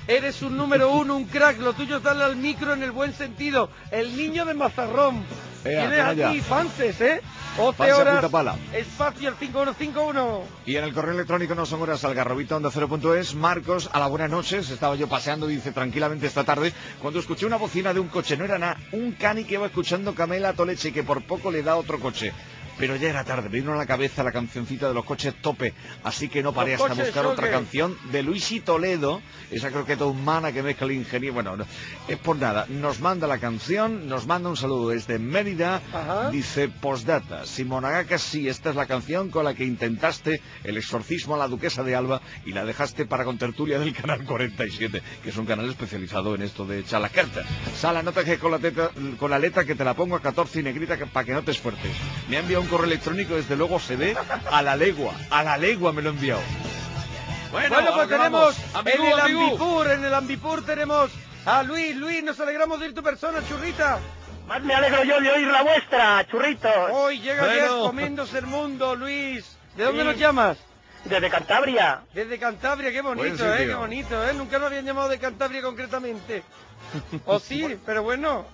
eres un número uno, un crack, lo tuyo es darle al micro en el buen sentido. El niño de Mazarrón. Ea, Tienes toma aquí ya. fanses, ¿eh? once Fanse a horas, punta pala. espacio al cinco uno cinco uno. Y en el correo electrónico no son horas algarrobita onda cero punto es. Marcos, a la buenas noches, estaba yo paseando, dice, tranquilamente esta tarde, cuando escuché una bocina de un coche, no era nada, un cani que iba escuchando Camela a Toleche y que por poco le da otro coche. Pero ya era tarde, me vino a la cabeza la cancioncita de los coches tope, así que no paré Los hasta coches buscar choque. otra canción de Luis y Toledo, esa croqueta humana que mezcla el ingeniero. Bueno, no, es por nada, nos manda la canción, nos manda un saludo desde Mérida. Ajá. Dice, postdata, Simonagaca, sí, esta es la canción con la que intentaste el exorcismo a la duquesa de Alba y la dejaste para contertulia del canal cuarenta y siete, que es un canal especializado en esto de echar las cartas. Sala, no te dejes con la, teta, con la letra que te la pongo a catorce y negrita para que no te esfuerces. Me ha enviado un correo electrónico, desde luego se ve a la legua, a la legua me lo he enviado. Bueno, a lo pues que tenemos vamos. en Ambigú, el ambigú. Ambipur, en el Ambipur tenemos a Luis. Luis, nos alegramos de ir tu persona, churrita. Más me alegro yo de oír la vuestra, churritos. Hoy llega Bueno. ya comiéndose el mundo, Luis. ¿De dónde Sí. nos llamas? Desde Cantabria. Desde Cantabria, qué Buen bonito, sitio. eh, qué bonito, eh. Nunca nos habían llamado de Cantabria concretamente. O sí, pero bueno.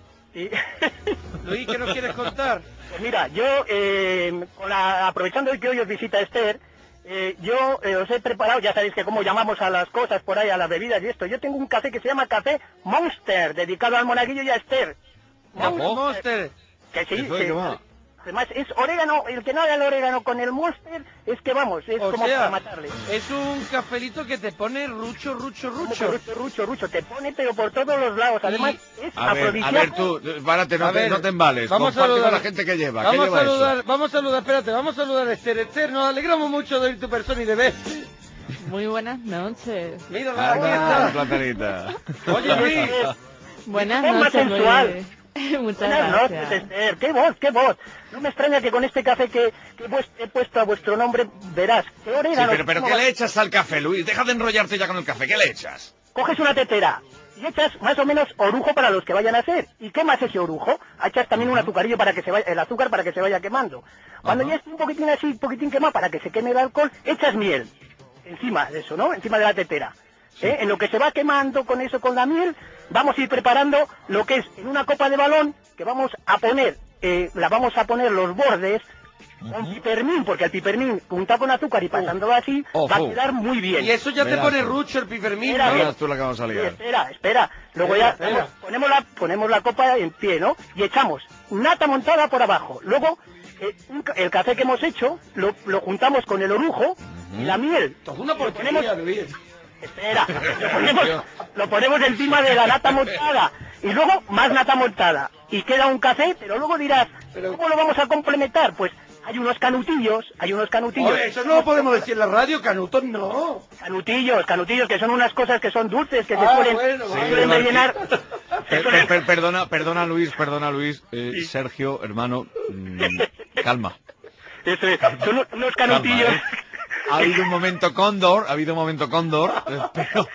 Luis, ¿qué nos quieres contar? Pues mira, yo, eh, con la- aprovechando que hoy os visita Esther, eh, yo eh, os he preparado, ya sabéis que cómo llamamos a las cosas por ahí, a las bebidas y esto. Yo tengo un café que se llama Café Monster, dedicado al monaguillo y a Esther. Monster. Que sí, ¿Eso de que- qué va? además es orégano, el que no haga el orégano con el Monster, es que vamos, es O como sea, para matarle. es un cafelito que te pone rucho, rucho, Como rucho. que rucho, rucho, rucho, te pone pero por todos los lados, además es A ver, a afrodisíaco. ver tú, párate, no, A te, ver, no te embales, vamos a comparte con saludar- la gente que lleva, ¿qué Vamos lleva a saludar, eso? vamos a saludar, espérate, vamos a saludar a Esther. Esther, nos alegramos mucho de oír tu persona y de ver. Muy buenas noches. Mírala, aquí Anda, está. platanita. Oye, Luis. Buenas Qué más noches, sensual. Luis. Muchas Buenas noches, gracias. Esther. ¡Qué voz, qué voz! No me extraña que con este café que, que he pues- he puesto a vuestro nombre, verás, qué Sí, orégano. pero, pero cómo ¿qué va- le echas al café, Luis? Deja de enrollarte ya con el café, ¿qué le echas? Coges una tetera y echas más o menos orujo para los que vayan a hacer. ¿Y qué más ese orujo? Echas también un azucarillo para que se vaya, el azúcar para que se vaya quemando. Cuando Ajá. ya esté un poquitín así, un poquitín quemado para que se queme el alcohol, echas miel. Encima de eso, ¿no? Encima de la tetera. ¿Eh? En lo que se va quemando con eso, con la miel, vamos a ir preparando lo que es en una copa de balón, que vamos a poner, eh, la vamos a poner los bordes con pipermín, porque el pipermín juntado con azúcar y pasándolo así, Ojo. va a quedar muy bien. Y eso ya te Verás pone tú. rucho el pipermín, Espera, ¿no? Verás tú la que vamos a Sí, liar. espera, espera. Luego Espera, ya espera. ponemos, ponemos la, ponemos la copa en pie, ¿no? Y echamos nata montada por abajo. Luego, eh, un ca- el café que hemos hecho, lo, lo juntamos con el orujo y la miel. Esto es una Y lo porquería, ponemos- Luis. Espera, lo ponemos, lo ponemos encima de la nata montada y luego más nata montada y queda un café, pero luego dirás, ¿cómo lo vamos a complementar? Pues hay unos canutillos, hay unos canutillos. Oye, eso no lo podemos decir en la radio, canutos no. Canutillos, canutillos, que son unas cosas que son dulces, que se Ah, suelen, bueno, se vale. suelen Sí, rellenar. Per- per- per- perdona, perdona Luis, perdona Luis, eh, Sergio, hermano, mm, calma. Eso es, son unos Calma, canutillos. ¿eh? Ha habido un momento cóndor, ha habido un momento cóndor, eh, pero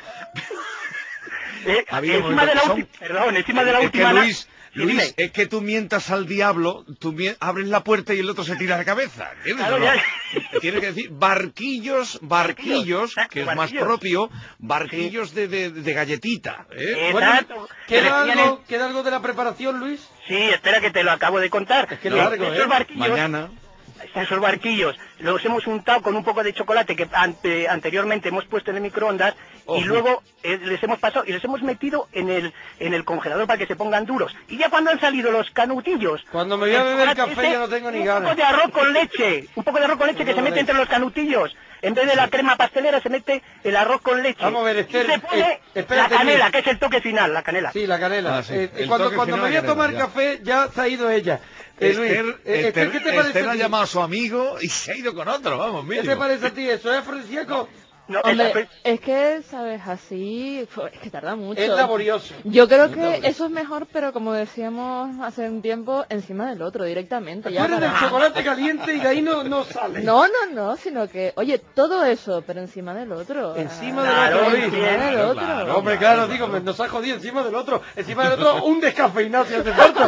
Eh, ha habido un encima de momento... la son- última, perdón, encima de la es última. que na- Luis, Sí, Luis, dime. es que tú mientas al diablo, tú mie- abres la puerta y el otro se tira de cabeza, ¿entiendes? Claro, o no? ya. Tienes que decir barquillos, barquillos, Exacto, que es más barquillos. propio, barquillos de, de, de galletita, ¿eh? Exacto. ¿Queda Pero tienen- algo, ¿Queda algo de la preparación, Luis? Sí, espera que te lo acabo de contar. Es que Eh, largo, esos ¿eh? barquillos, Mañana. esos barquillos los hemos untado con un poco de chocolate que ante- anteriormente hemos puesto en el microondas Ojo. y luego eh, les hemos pasado y les hemos metido en el en el congelador para que se pongan duros. Y ya cuando han salido los canutillos, Cuando me voy a el beber chocolate café ya no tengo ni un ganas. poco de arroz con leche, un poco de arroz con leche que se mete entre los canutillos. En vez de la crema pastelera se mete el arroz con leche. Vamos a ver, Esther, y se pone eh, espérate, la canela, Luis. que es el toque final, la canela. Sí, la canela. Ah, sí. Eh, El cuando toque cuando me final, voy a la tomar canela, ya. café ya se ha ido ella. Eh, Luis, Esther, eh, Esther, ¿qué te parece Esther a ha ti? llamado a su amigo y se ha ido con otro, vamos, ¿Qué mínimo. te parece a ti eso? ¿Es afrodisíaco? No, Hombre, esa- es que, ¿sabes? Así, fu- es que tarda mucho. Es laborioso. Yo creo que laborioso. eso es mejor, pero como decíamos hace un tiempo, encima del otro, directamente. Tú Ya eres del para- chocolate caliente y de ahí no, no sale. No, no, no, sino que, oye, todo eso, pero encima del otro. Encima Ah, del otro, Luis. encima del Claro, otro. claro. Hombre, claro, digo, me- nos ha jodido encima del otro. Encima del otro, un descafeinado si hace falta.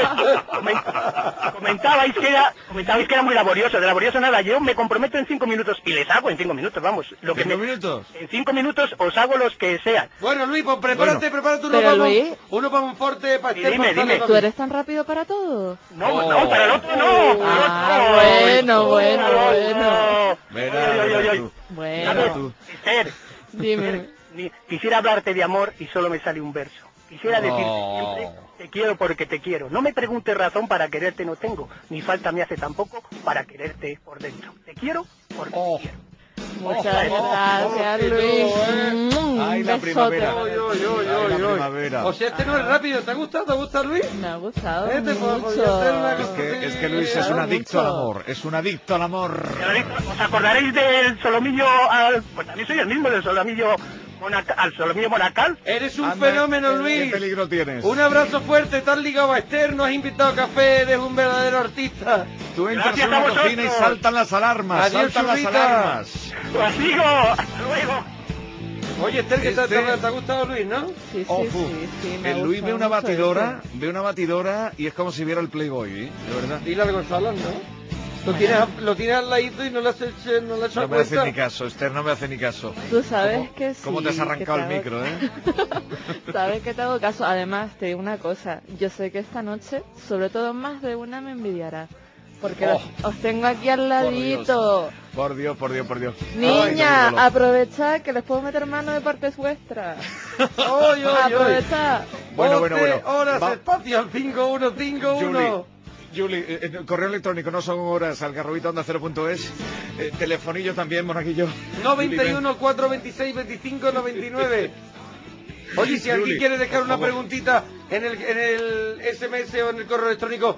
Comen- comentabais que era comentabais que era muy laborioso. De laborioso nada, yo me comprometo en cinco minutos y les hago en cinco minutos, vamos. Lo que ¿Cinco me- minutos? en cinco minutos os hago los que sean. Bueno, Luis, pues prepárate, Bueno. prepárate uno Pero, para un, Luis. uno para un forte para Dime, Esther, para dime. Sara ¿Tú también. eres tan rápido para todo? No, Oh. no, para el otro no. Para el Ah, otro. bueno, bueno, No, bueno. Verá, Oy, oy, oy, verá oy. tú. Bueno, Verá tú. Esther, dime. ni- quisiera hablarte de amor y solo me sale un verso. Quisiera decirte Oh. siempre, te quiero porque te quiero. No me preguntes razón, para quererte no tengo, ni falta me hace tampoco para quererte por dentro. Te quiero porque Oh. te quiero. Muchas Oh, gracias, oh, Luis. oh, Mm, Ay, un la besote. primavera. Oy, oy, oy, Ay, la oy, oy. primavera. O sea, este no es rápido. ¿Te ha gustado? ¿Te gusta, Luis? Me ha gustado Este, pues, mucho. podría ser una Es cosa que, es que Luis es Claro, un adicto al mucho. amor, es un adicto al amor. ¿Os acordaréis del solomillo? Al, pues también soy el mismo del solomillo monacal, al solomillo monacal. Eres un Anda, fenómeno, ¿qué Luis. peligro tienes? Un abrazo fuerte, estás ligado a Esther, no has invitado café, eres un verdadero artista. Tú entras Gracias en una a vosotros. cocina y saltan las alarmas, Adiós, saltan las churrita. alarmas. Os digo, hasta luego. Oye, Esther, ¿qué te, Este- te- te ha gustado Luis, no? Sí, sí, Ojo, sí, sí, me ha el Luis ve gustado una mucho batidora, ese. ve una batidora y es como si viera el Playboy, ¿eh? De verdad. Dile algo Gonzalo, ¿no? Lo tienes, lo tienes al ladito y no le has hecho, no le has hecho No me hace cuenta. ni caso, Esther, no me hace ni caso. Tú sabes ¿Cómo- que sí. ¿Cómo te has que arrancado te el hago- micro, eh? Sabes que te hago caso. Además, te digo una cosa. Yo sé que esta noche, sobre todo más de una, me envidiará. Porque Oh. os, os tengo aquí al Por ladito. Por Dios, por Dios, por Dios. Niña, Ay, aprovechad que les puedo meter mano de partes vuestras. Oy, oy, oy. Aprovechad. Bueno, bueno, once bueno. horas Va- espacio al cinco uno cinco Julie, uno. Julie, eh, eh, correo electrónico no son horas, algarrobito onda cero punto es, eh, telefonillo también, monaguillo. noventa y uno, cuatro veintiséis, veinticinco, noventa y nueve. Oye, si alguien Julie, quiere dejar por una favor. preguntita en el, en el S M S o en el correo electrónico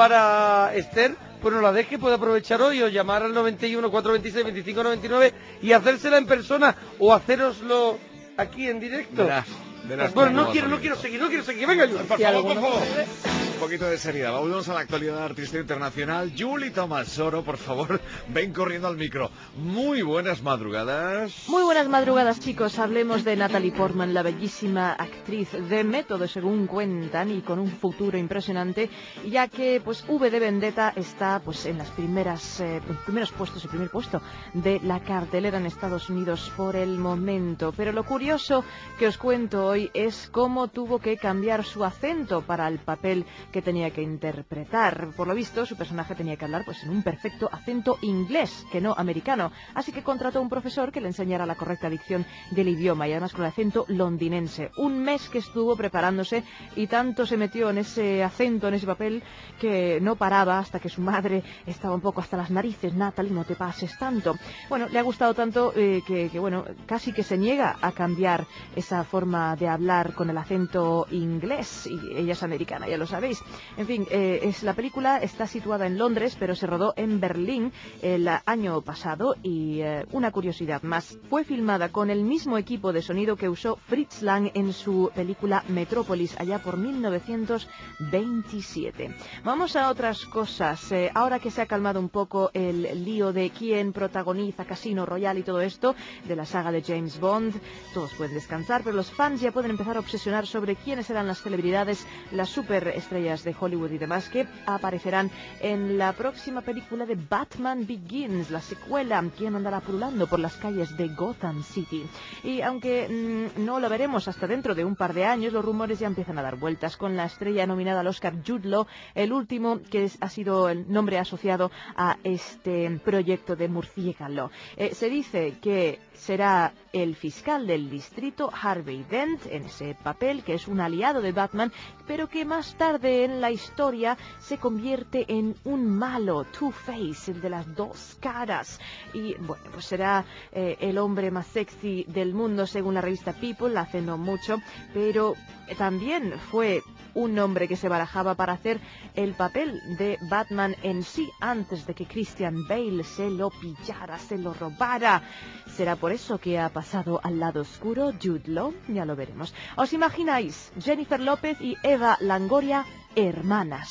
para Esther, pues no la deje, puede aprovechar hoy o llamar al noventa y uno, cuatro veintiséis, veinticinco, noventa y nueve y hacérsela en persona o hacéroslo aquí en directo. Verás, verás Bueno, cómo no va quiero, a no salir quiero esto. seguir, no quiero seguir. Venga, Julie. Por Si favor, alguno por favor. quiere. Un poquito de seriedad. Volvemos a la actualidad artística internacional. Julie Tomasoro, por favor, ven corriendo al micro. Muy buenas madrugadas. Muy buenas madrugadas, chicos. Hablemos de Natalie Portman, la bellísima actriz de método, según cuentan, y con un futuro impresionante, ya que pues V de Vendetta está pues en las primeras eh, en primeros puestos, el primer puesto de la cartelera en Estados Unidos por el momento. Pero lo curioso que os cuento hoy es cómo tuvo que cambiar su acento para el papel que tenía que interpretar. Por lo visto, su personaje tenía que hablar pues en un perfecto acento inglés, que no americano. Así que contrató a un profesor que le enseñara la correcta dicción del idioma y además con el acento londinense. Un mes que estuvo preparándose y tanto se metió en ese acento, en ese papel, que no paraba hasta que su madre estaba un poco hasta las narices. Natalie, no te pases tanto. Bueno, le ha gustado tanto eh, que, que, bueno, casi que se niega a cambiar esa forma de hablar con el acento inglés. Y ella es americana, ya lo sabéis. En fin, eh, es, la película está situada en Londres, pero se rodó en Berlín el año pasado. Y eh, una curiosidad más, fue filmada con el mismo equipo de sonido que usó Fritz Lang en su película Metrópolis, allá por mil novecientos veintisiete. Vamos a otras cosas. Eh, ahora que se ha calmado un poco el lío de quién protagoniza Casino Royale y todo esto, de la saga de James Bond, todos pueden descansar, pero los fans ya pueden empezar a obsesionar sobre quiénes serán las celebridades, las superestrellas de Hollywood y demás que aparecerán en la próxima película de Batman Begins, la secuela, quien andará pululando por las calles de Gotham City. Y aunque mmm, no lo veremos hasta dentro de un par de años, los rumores ya empiezan a dar vueltas con la estrella nominada al Oscar Jude Law, el último que es, ha sido el nombre asociado a este proyecto de Murciélago. Eh, se dice que será el fiscal del distrito Harvey Dent en ese papel, que es un aliado de Batman, pero que más tarde en la historia se convierte en un malo, Two-Face, el de las dos caras. Y bueno, pues será eh, el hombre más sexy del mundo según la revista People, hace no mucho, pero también fue un nombre que se barajaba para hacer el papel de Batman en sí, antes de que Christian Bale se lo pillara, se lo robara. ¿Será por eso que ha pasado al lado oscuro Jude Law? Ya lo veremos. ¿Os imagináis Jennifer López y Eva Longoria hermanas?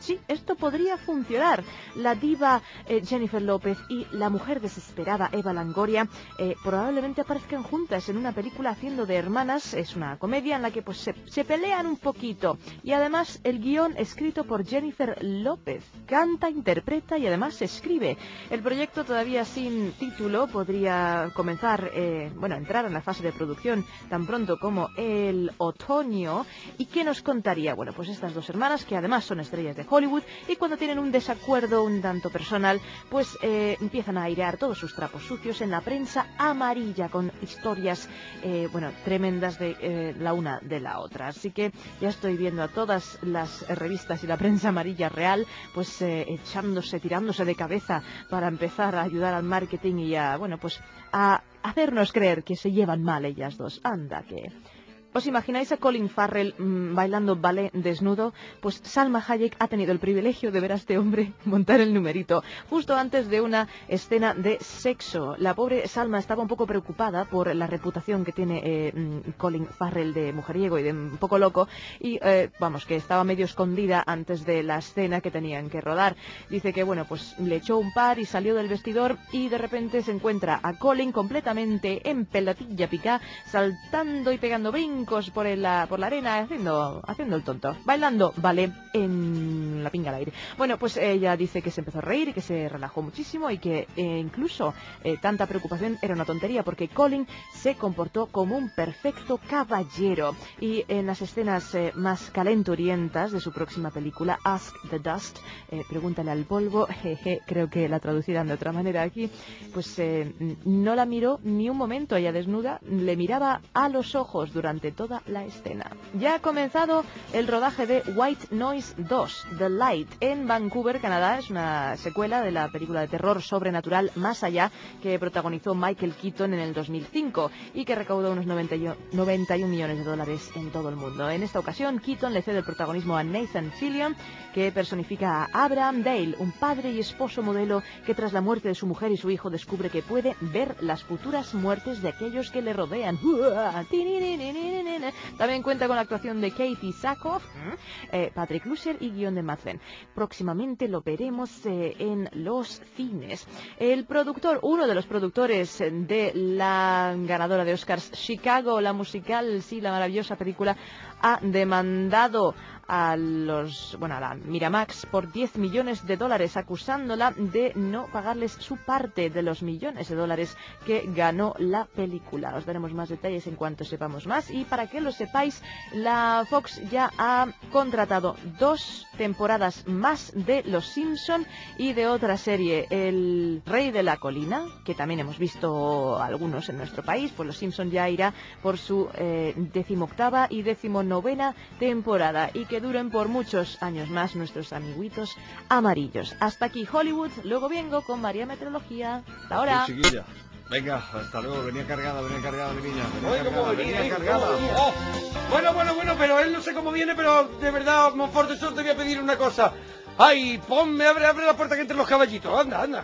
sí, esto podría funcionar. La diva eh, Jennifer López y la mujer desesperada Eva Longoria eh, probablemente aparezcan juntas en una película haciendo de hermanas. Es una comedia en la que pues se, se pelean un poquito. Y además el guión escrito por Jennifer López. Canta, interpreta y además escribe. El proyecto todavía sin título podría comenzar, eh, bueno, entrar en la fase de producción tan pronto como el otoño. ¿Y qué nos contaría? Bueno, pues estas dos hermanas que además son estrellas de Hollywood y cuando tienen un desacuerdo un tanto personal, pues eh, empiezan a airear todos sus trapos sucios en la prensa amarilla con historias, eh, bueno, tremendas de eh, la una de la otra. Así que ya estoy viendo a todas las revistas y la prensa amarilla real, pues eh, echándose, tirándose de cabeza para empezar a ayudar al marketing y a, bueno, pues a hacernos creer que se llevan mal ellas dos. Anda que... ¿Os imagináis a Colin Farrell mmm, bailando ballet desnudo? Pues Salma Hayek ha tenido el privilegio de ver a este hombre montar el numerito justo antes de una escena de sexo. La pobre Salma estaba un poco preocupada por la reputación que tiene eh, Colin Farrell de mujeriego y de un poco loco y eh, vamos, que estaba medio escondida antes de la escena que tenían que rodar. Dice que bueno, pues le echó un par y salió del vestidor y de repente se encuentra a Colin completamente en pelotilla picá, saltando y pegando brincos por la, por la arena, haciendo, haciendo el tonto, bailando ballet en la pinga al aire. Bueno, pues ella dice que se empezó a reír y que se relajó muchísimo y que eh, incluso eh, tanta preocupación era una tontería porque Colin se comportó como un perfecto caballero. Y en las escenas eh, más calenturientas de su próxima película, Ask the Dust, eh, pregúntale al polvo, jeje, creo que la traducirán de otra manera aquí, pues eh, no la miró ni un momento, ella desnuda, le miraba a los ojos durante toda la escena. Ya ha comenzado el rodaje de White Noise dos, The Light, en Vancouver, Canadá. Es una secuela de la película de terror sobrenatural Más Allá, que protagonizó Michael Keaton en el dos mil cinco y que recaudó unos noventa y uno millones de dólares en todo el mundo. En esta ocasión, Keaton le cede el protagonismo a Nathan Fillion, que personifica a Abraham Dale, un padre y esposo modelo que tras la muerte de su mujer y su hijo descubre que puede ver las futuras muertes de aquellos que le rodean. También cuenta con la actuación de Katie Sackhoff, eh, Patrick Lussier y guión de Matt Fenn. Próximamente lo veremos eh, en los cines. El productor, uno de los productores de la ganadora de Oscars, Chicago, la musical, sí, la maravillosa película, ha demandado a los, bueno, a la Miramax por diez millones de dólares, acusándola de no pagarles su parte de los millones de dólares que ganó la película. Os daremos más detalles en cuanto sepamos más. Y para que lo sepáis, la Fox ya ha contratado dos temporadas más de Los Simpson y de otra serie, El Rey de la Colina, que también hemos visto algunos en nuestro país. Pues Los Simpson ya irá por su eh, decimoctava y decimonovena temporada y que duren por muchos años más nuestros amiguitos amarillos. Hasta aquí Hollywood, luego vengo con María Meteorología. Hasta ahora. Sí, chiquilla. Venga, hasta luego. Venía cargada, venía cargada mi niña. Venía Oye, cargada, ¿cómo venía venía? cargada. ¿Cómo venía? Oh. Bueno, bueno, bueno, pero él no sé cómo viene, pero de verdad, Monfort, yo te voy a pedir una cosa. Ay, ponme, abre, abre la puerta que entre los caballitos. Anda, anda.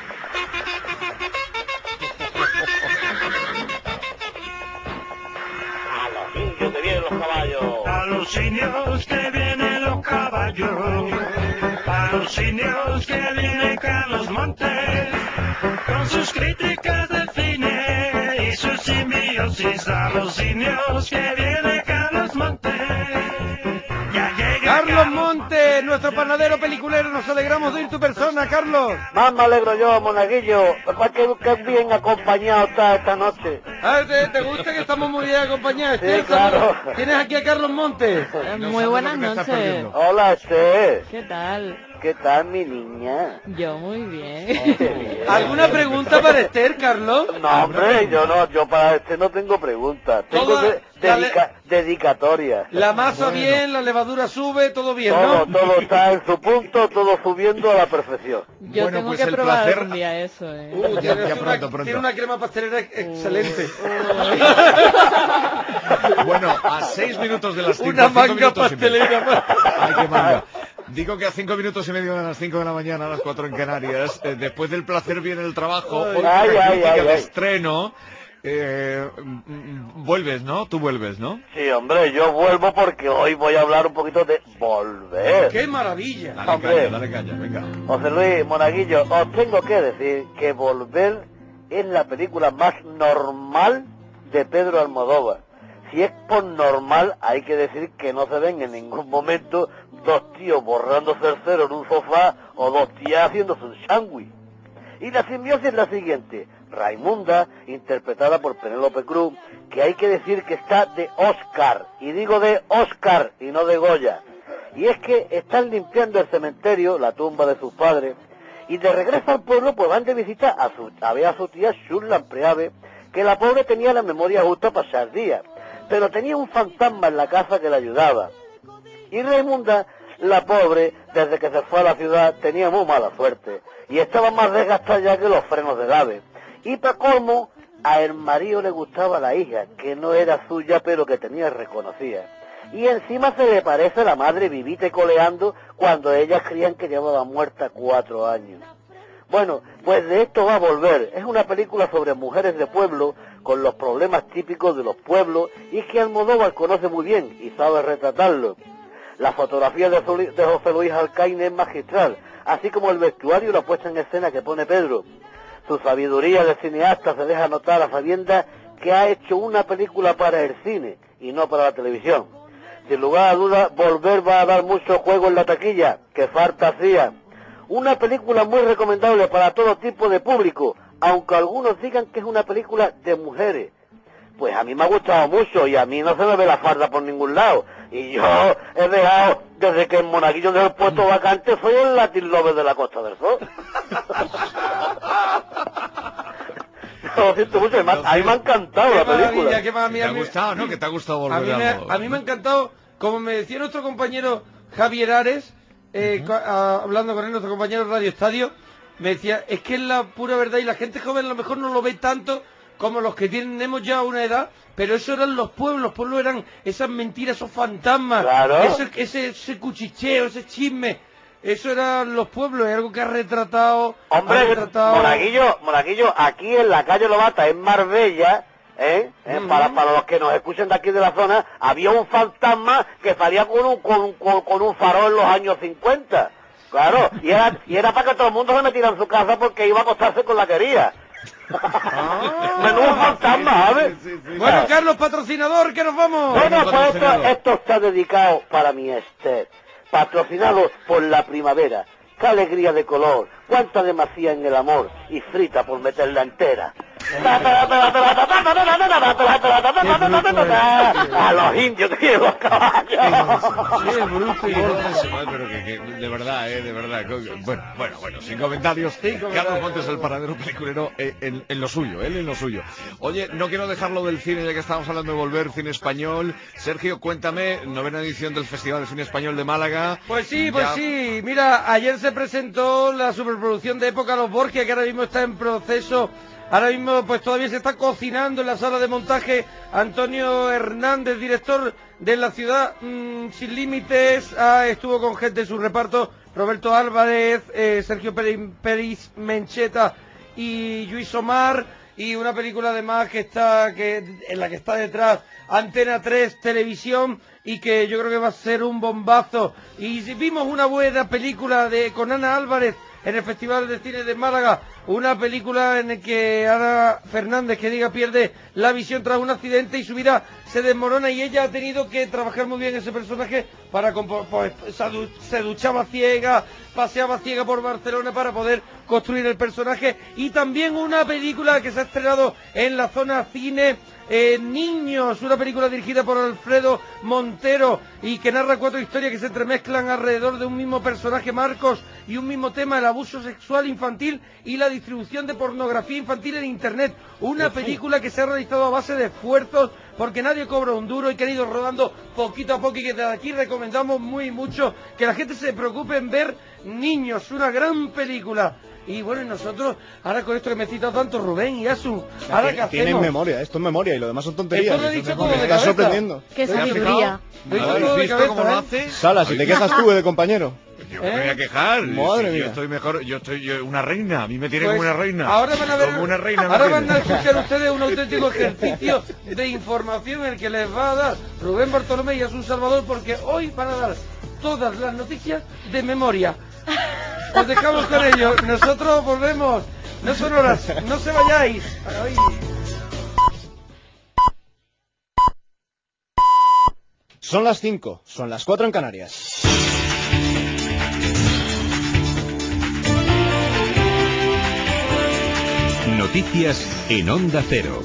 A los indios que vienen los caballos. A los indios que vienen los caballos. A los indios que viene Carlos Montes. Con sus críticas de cine y sus simbiosis. A los indios que viene Carlos Montes. Ya llega Carlos Montes, nuestro panadero peliculero, nos alegramos de ir tu persona, Carlos. Más me alegro yo, monaguillo. Que, que bien acompañado está esta noche. Ah, ¿te, te gusta que estamos muy bien acompañados? Sí, claro. Tienes aquí a Carlos Montes. Eh, muy buenas noches. Hola, Esther. ¿Qué tal? ¿Qué tal, mi niña? Yo muy bien. ¿Alguna pregunta para Esther, Carlos? No, hombre, yo no, yo para Esther no tengo preguntas. Tengo Toda de, dedica, dedicatoria. La masa bueno. bien, la levadura sube, todo bien, todo, ¿no? Todo está en su punto, todo subiendo a la perfección. Yo bueno, tengo pues que el probar placer... algún día eso, eh. Uh, ya, tiene, ya una, pronto, pronto. tiene una crema pastelera excelente. Uh. Bueno, a seis minutos de las cinco. Una manga pastelera. Ay, qué manga. Digo que a cinco minutos y medio de las cinco de la mañana, a las cuatro en Canarias, eh, después del placer viene el trabajo, hoy ay, con la ay, crítica ay, de ay. estreno, Eh, mm, vuelves, ¿no? Tú vuelves, ¿no? Sí, hombre, yo vuelvo porque hoy voy a hablar un poquito de volver. ¡Qué maravilla! Dale Hombre. caña, dale caña, venga. José Luis Monaguillo, os tengo que decir que Volver es la película más normal de Pedro Almodóvar. Si es por normal, hay que decir que no se ven en ningún momento dos tíos borrándose el cero en un sofá o dos tías haciéndose un sándwich. Y la simbiosis es la siguiente: Raimunda, interpretada por Penélope Cruz, que hay que decir que está de Oscar, y digo de Oscar y no de Goya. Y es que están limpiando el cementerio, la tumba de sus padres, y de regreso al pueblo pues van de visita a, su, a ver a su tía Shurlan Preave, que la pobre tenía la memoria justa para pasar días, pero tenía un fantasma en la casa que la ayudaba. Y Raimunda, la pobre, desde que se fue a la ciudad, tenía muy mala suerte, y estaba más desgastada ya que los frenos del ave. Y para colmo, a el marido le gustaba la hija, que no era suya, pero que tenía reconocida. Y encima se le parece la madre vivita y coleando cuando ellas creían que llevaba muerta cuatro años. Bueno, pues de esto va a Volver. Es una película sobre mujeres de pueblo, con los problemas típicos de los pueblos, y que Almodóvar conoce muy bien y sabe retratarlo. La fotografía de José Luis Alcaine es magistral, así como el vestuario y la puesta en escena que pone Pedro. Su sabiduría de cineasta se deja notar a sabiendas que ha hecho una película para el cine y no para la televisión. Sin lugar a dudas, Volver va a dar mucho juego en la taquilla, que falta hacía. Una película muy recomendable para todo tipo de público, aunque algunos digan que es una película de mujeres. Pues a mí me ha gustado mucho y a mí no se me ve la farda por ningún lado. Y yo he dejado, desde que en Monaguillo del puesto vacante, soy el Latin Lover de la Costa del Sol. Lo siento mucho, además, a mí me ha encantado la película. Qué maravilla, ¿Te ha gustado, no? Que te ha gustado Volver a mí, me, algo. a mí me ha encantado, como me decía nuestro compañero Javier Ares, eh, uh-huh. a, hablando con él, nuestro compañero Radio Estadio, me decía, es que es la pura verdad y la gente joven a lo mejor no lo ve tanto como los que tenemos ya una edad, pero eso eran los pueblos, los pueblos eran esas mentiras, esos fantasmas, claro. ese, ese, ese cuchicheo, ese chisme, eso eran los pueblos, es algo que ha retratado... Hombre, ha retratado... Monaguillo, Monaguillo, aquí en la calle Lobata, en Marbella, ¿eh? ¿Eh? Uh-huh. para, para los que nos escuchen de aquí de la zona, había un fantasma que salía con un, con, con, con un farol en los años cincuenta, claro, y era, y era para que todo el mundo se metiera en su casa porque iba a acostarse con la querida. Ah, menudo fantasma, ¿sabes? Sí, sí, sí. Bueno, Carlos, patrocinador, que nos vamos. Bueno, pues esto, esto está dedicado para mi Esther, patrocinado por la primavera. Qué alegría de color, cuánta demasía en el amor, y frita por meterla entera. A los indios y los caballos. Qué bruto y pero que, que, de verdad, eh, de verdad. Bueno, bueno, bueno, sin comentarios. Carlos Montes, el paradero peliculero, eh, en, en lo suyo, él en lo suyo. Oye, no quiero dejarlo del cine, ya que estábamos hablando de Volver, cine español. Sergio, cuéntame, novena edición del Festival de Cine Español de Málaga. Pues sí, pues ya... sí. Mira, ayer se presentó la superproducción de Época Los Borgia, que ahora mismo está en proceso. Ahora mismo pues todavía se está cocinando en la sala de montaje. Antonio Hernández, director de La Ciudad mmm, Sin Límites, ah, estuvo con gente de su reparto, Roberto Álvarez, eh, Sergio Peris Mencheta y Luis Omar, y una película además que está que en la que está detrás Antena tres Televisión, y que yo creo que va a ser un bombazo. Y vimos una buena película de con Ana Álvarez en el Festival de Cine de Málaga, una película en la que Ana Fernández, que diga, pierde la visión tras un accidente y su vida se desmorona, y ella ha tenido que trabajar muy bien ese personaje para pues, se duchaba ciega, paseaba ciega por Barcelona para poder construir el personaje. Y también una película que se ha estrenado en la zona cine, eh, Niños, una película dirigida por Alfredo Montero y que narra cuatro historias que se entremezclan alrededor de un mismo personaje, Marcos, y un mismo tema, el abuso sexual infantil y la distribución de pornografía infantil en internet. Una película que se ha realizado a base de esfuerzos, porque nadie cobra un duro y que han ido rodando poquito a poco, y que desde aquí recomendamos muy mucho que la gente se preocupe en ver Niños, una gran película. Y bueno, y nosotros, ahora con esto que me cita tanto Rubén y Asu, ¿ahora qué hacemos? Tienen memoria, esto es memoria y lo demás son tonterías. Esto lo he dicho todo Me de está cabeza. sorprendiendo. Qué sabiduría. ¿Habéis visto cómo lo hace? Sala, si te quejas tú de compañero. Yo me voy a quejar. Madre Si mía. Yo estoy mejor, yo estoy yo, una reina. A mí me tiene Pues, como una reina. Ahora van a ver, Como una reina. me ahora tiene. van a escuchar ustedes un auténtico ejercicio de información el que les va a dar Rubén Bartolomé y Asun Salvador, porque hoy van a dar todas las noticias de memoria. Os dejamos con ellos. Nosotros volvemos. No son horas. No se vayáis. Ay. Son las cinco, son las cuatro en Canarias. Noticias en Onda Cero.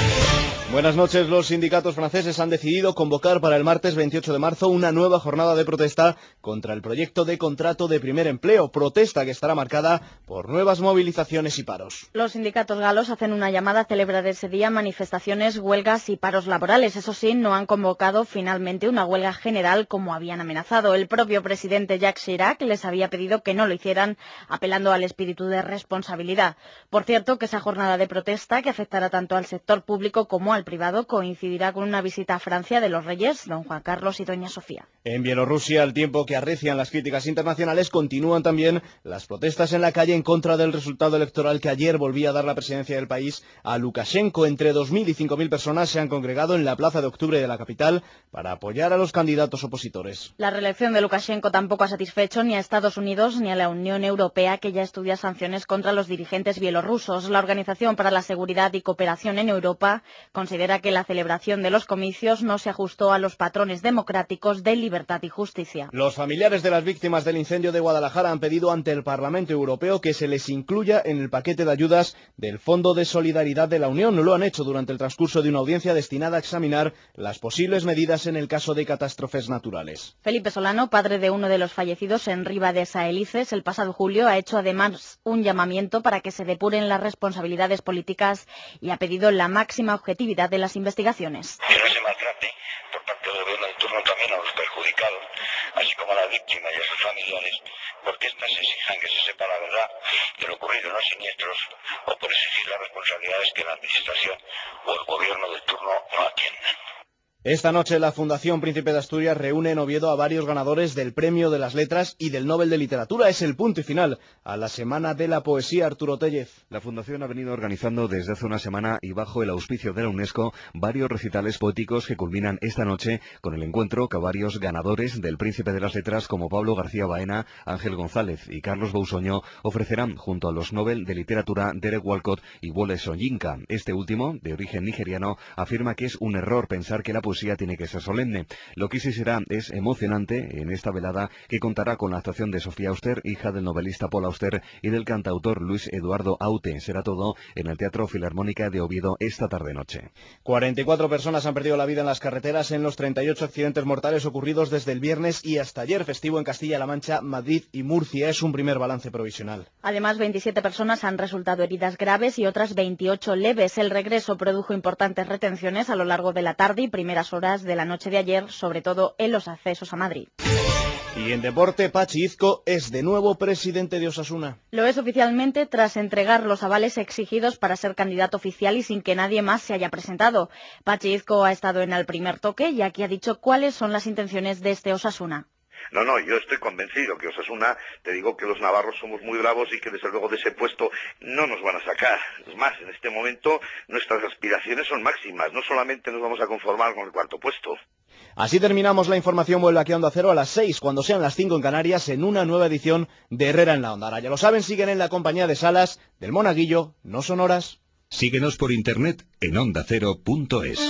Buenas noches. Los sindicatos franceses han decidido convocar para el martes veintiocho de marzo una nueva jornada de protesta contra el proyecto de contrato de primer empleo, protesta que estará marcada por nuevas movilizaciones y paros. Los sindicatos galos hacen una llamada a celebrar ese día manifestaciones, huelgas y paros laborales. Eso sí, no han convocado finalmente una huelga general como habían amenazado. El propio presidente Jacques Chirac les había pedido que no lo hicieran, apelando al espíritu de responsabilidad. Por cierto, que esa jornada de protesta, que afectará tanto al sector público como al privado, coincidirá con una visita a Francia de los reyes, don Juan Carlos y doña Sofía. En Bielorrusia, al tiempo que arrecian las críticas internacionales, continúan también las protestas en la calle en contra del resultado electoral que ayer volvía a dar la presidencia del país a Lukashenko. Entre dos mil y cinco mil personas se han congregado en la Plaza de Octubre de la capital para apoyar a los candidatos opositores. La reelección de Lukashenko tampoco ha satisfecho ni a Estados Unidos ni a la Unión Europea, que ya estudia sanciones contra los dirigentes bielorrusos. La Organización para la Seguridad y Cooperación en Europa considera que la celebración de los comicios no se ajustó a los patrones democráticos de libertad y justicia. Los familiares de las víctimas del incendio de Guadalajara han pedido ante el Parlamento Europeo que se les incluya en el paquete de ayudas del Fondo de Solidaridad de la Unión. Lo han hecho durante el transcurso de una audiencia destinada a examinar las posibles medidas en el caso de catástrofes naturales. Felipe Solano, padre de uno de los fallecidos en Riva de Saelices el pasado julio, ha hecho además un llamamiento para que se depuren las responsabilidades políticas y ha pedido la máxima objetividad de las investigaciones. Que no se maltrate por parte del gobierno de turno también a los perjudicados, así como a la víctima y a sus familiares, porque éstas exijan que se sepa la verdad de lo ocurrido en los siniestros o por exigir las responsabilidades que la administración o el gobierno de turno no atiendan. Esta noche la Fundación Príncipe de Asturias reúne en Oviedo a varios ganadores del Premio de las Letras y del Nobel de Literatura. Es el punto y final a la Semana de la Poesía. Arturo Tellez. La Fundación ha venido organizando desde hace una semana y bajo el auspicio de la UNESCO varios recitales poéticos que culminan esta noche con el encuentro que varios ganadores del Príncipe de las Letras como Pablo García Baena, Ángel González y Carlos Bousoño ofrecerán junto a los Nobel de Literatura Derek Walcott y Wole Soyinka. Este último, de origen nigeriano, afirma que es un error pensar que la poesía tiene que ser solemne. Lo que sí será es emocionante en esta velada, que contará con la actuación de Sofía Auster, hija del novelista Paul Auster, y del cantautor Luis Eduardo Aute. Será todo en el Teatro Filarmónica de Oviedo esta tarde-noche. cuarenta y cuatro personas han perdido la vida en las carreteras en los treinta y ocho accidentes mortales ocurridos desde el viernes y hasta ayer, festivo en Castilla-La Mancha, Madrid y Murcia. Es un primer balance provisional. Además, veintisiete personas han resultado heridas graves y otras veintiocho leves. El regreso produjo importantes retenciones a lo largo de la tarde y primeras horas de la noche de ayer, sobre todo en los accesos a Madrid. Y en deporte, Pachi Izco es de nuevo presidente de Osasuna. Lo es oficialmente tras entregar los avales exigidos para ser candidato oficial y sin que nadie más se haya presentado. Pachi Izco ha estado en el primer toque y aquí ha dicho cuáles son las intenciones de este Osasuna. No, no, yo estoy convencido que Osasuna, te digo que los navarros somos muy bravos y que desde luego de ese puesto no nos van a sacar. Es más, en este momento nuestras aspiraciones son máximas, no solamente nos vamos a conformar con el cuarto puesto. Así terminamos la información. Vuelve aquí a Onda Cero a las seis, cuando sean las cinco en Canarias, en una nueva edición de Herrera en la Onda. Ahora ya lo saben, siguen en la compañía de Salas, del Monaguillo, no son horas. Síguenos por internet en onda cero punto es.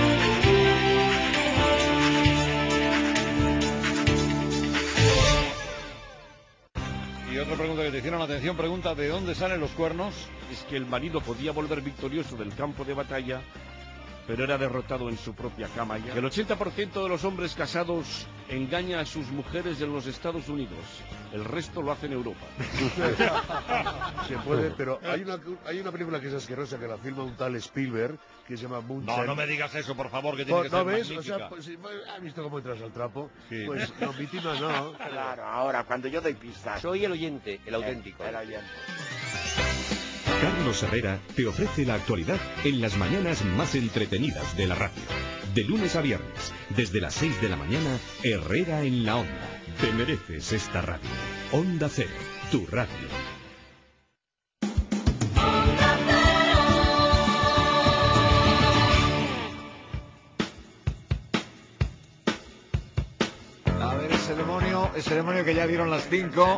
Y otra pregunta que te hicieron atención, pregunta ¿de dónde salen los cuernos? Es que el marido podía volver victorioso del campo de batalla, pero era derrotado en su propia cama. Que el ochenta por ciento de los hombres casados engaña a sus mujeres en los Estados Unidos. El resto lo hace en Europa. Se puede, pero hay una, hay una película que es asquerosa, que la filma un tal Spielberg, que se llama Moonshine. No, no me digas eso, por favor, que tiene que ¿No ser ves? magnífica. O sea, pues, ¿has visto cómo entras al trapo? Sí. Pues no, víctima no. Claro, ahora, cuando yo doy pistas. Soy el oyente, el auténtico. El oyente. Carlos Herrera te ofrece la actualidad en las mañanas más entretenidas de la radio. De lunes a viernes, desde las seis de la mañana, Herrera en la Onda. Te mereces esta radio. Onda Cero, tu radio. A ver, ese demonio, ese demonio que ya dieron las cinco.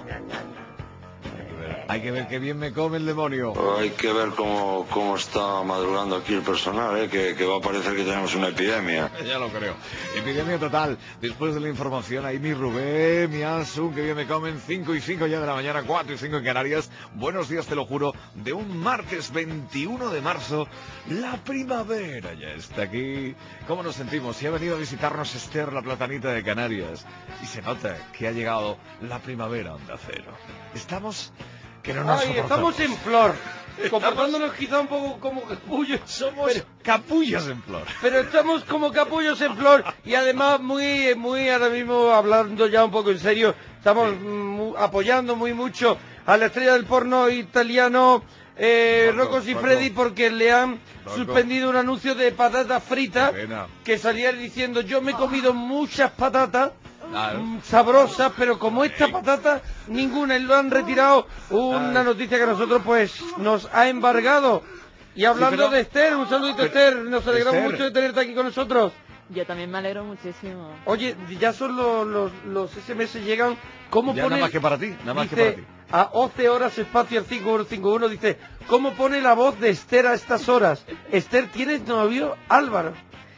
Hay que ver qué bien me come el demonio. Hay que ver cómo, cómo está madrugando aquí el personal, ¿eh? que, que va a parecer que tenemos una epidemia. Ya lo creo. Epidemia total. Después de la información, ahí mi Rubén, mi Ansu, que bien me comen. cinco y cinco ya de la mañana, cuatro y cinco en Canarias. Buenos días, te lo juro, de un martes veintiuno de marzo. La primavera ya está aquí. ¿Cómo nos sentimos? Si ha venido a visitarnos Esther, la platanita de Canarias. Y se nota que ha llegado la primavera a Onda Cero. Estamos... que no nos Ay, soportamos. estamos en flor, comportándonos quizá un poco como capullos. Somos pero, capullos en flor. Pero estamos como capullos en flor y además muy, muy ahora mismo hablando ya un poco en serio, estamos sí. m- apoyando muy mucho a la estrella del porno italiano eh, Rocco Siffredi porque le han Rocco. suspendido un anuncio de patatas fritas que salía diciendo yo me he comido muchas patatas. Claro. Sabrosas, pero como esta patata, ninguna, y lo han retirado. Una Ay. noticia que a nosotros pues nos ha embargado. Y hablando sí, pero, de Esther, un saludito pero, Esther, nos alegramos Esther. mucho de tenerte aquí con nosotros. Yo también me alegro muchísimo. Oye, ya son los, los, los S M S llegan, ¿cómo ya pone? Nada más que para ti, nada más dice, que para ti. A once horas espacio al cinco uno cinco uno dice, ¿cómo pone la voz de Esther a estas horas? Esther, ¿tienes novio? Álvaro.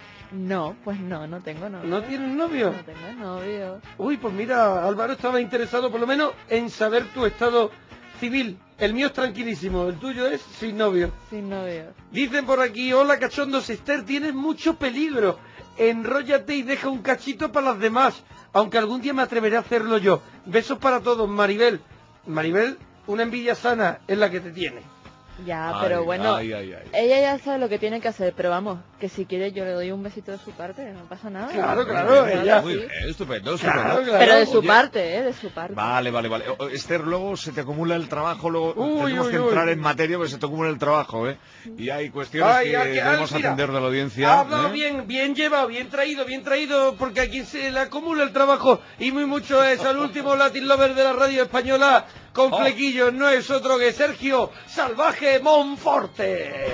No, pues no, no tengo novio. ¿No tienes novio? No tengo novio. Uy, pues mira, Álvaro estaba interesado por lo menos en saber tu estado civil. El mío es tranquilísimo, el tuyo es sin novio. Sin novio. Dicen por aquí, hola cachondos, Esther, tienes mucho peligro. Enróllate y deja un cachito para las demás, aunque algún día me atreveré a hacerlo yo. Besos para todos, Maribel. Maribel, una envidia sana es la que te tiene. Ya, ay, pero bueno, ay, ay, ay. ella ya sabe lo que tiene que hacer, pero vamos, que si quiere yo le doy un besito de su parte, no pasa nada. Claro, claro, bien, ella. Muy bien, estupendo, estupendo. Claro, claro. Pero de su Oye, parte, ¿eh? De su parte. Vale, vale, vale. O, Esther, luego se te acumula el trabajo, luego Uy, tenemos uy, que entrar uy. en materia porque se te acumula el trabajo, ¿eh? Y hay cuestiones Ay, que ay, debemos mira, atender de la audiencia. Ha hablado ¿eh? bien, bien llevado, bien traído, bien traído, porque aquí se le acumula el trabajo y muy mucho es al último Latin Lover de la radio española con Oh. flequillos, no es otro que Sergio Salvaje Monforte.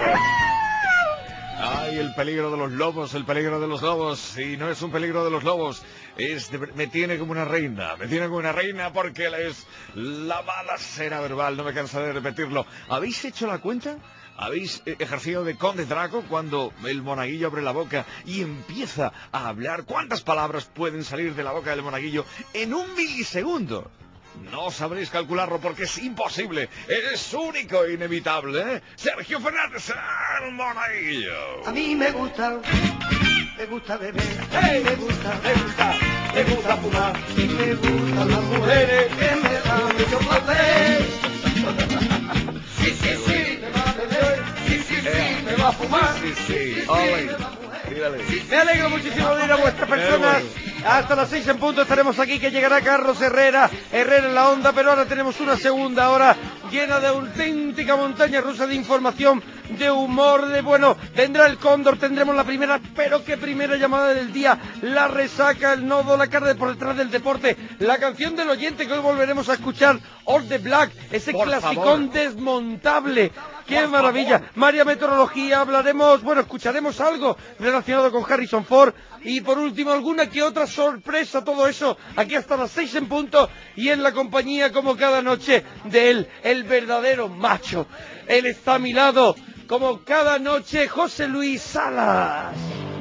Ay, el peligro de los lobos, el peligro de los lobos. Y no es un peligro de los lobos, es de- me tiene como una reina, me tiene como una reina porque es la balacera verbal, no me cansaré de repetirlo. ¿Habéis hecho la cuenta? ¿Habéis eh, ejercido de conde Draco cuando el monaguillo abre la boca y empieza a hablar? ¿Cuántas palabras pueden salir de la boca del monaguillo en un milisegundo? No sabréis calcularlo porque es imposible. Es único e inevitable, ¿eh? Sergio Fernández, el monaguillo. A mí me gusta, me gusta beber, hey, me gusta, me gusta, me gusta fumar y me gustan las mujeres que me dan mucho placer. Sí, sí, sí, me va a beber, sí, sí, sí, me va a fumar. Sí, sí, sí, sí, ole. me va a fumar. Dígale. Me alegro muchísimo de ir a vuestras personas. Hasta las seis en punto estaremos aquí, que llegará Carlos Herrera, Herrera en la Onda, pero ahora tenemos una segunda hora llena de auténtica montaña rusa de información, de humor, de bueno, vendrá el cóndor, tendremos la primera, pero qué primera llamada del día, la resaca, el nodo, la carne por detrás del deporte, la canción del oyente que hoy volveremos a escuchar, All the Black, ese Por clasicón favor. desmontable. ¡Qué Por maravilla! favor. María Meteorología, hablaremos, bueno, escucharemos algo relacionado con Harrison Ford y por último alguna que otra sorpresa, todo eso aquí hasta las seis en punto y en la compañía como cada noche de él, el verdadero macho. Él está a mi lado como cada noche, José Luis Salas.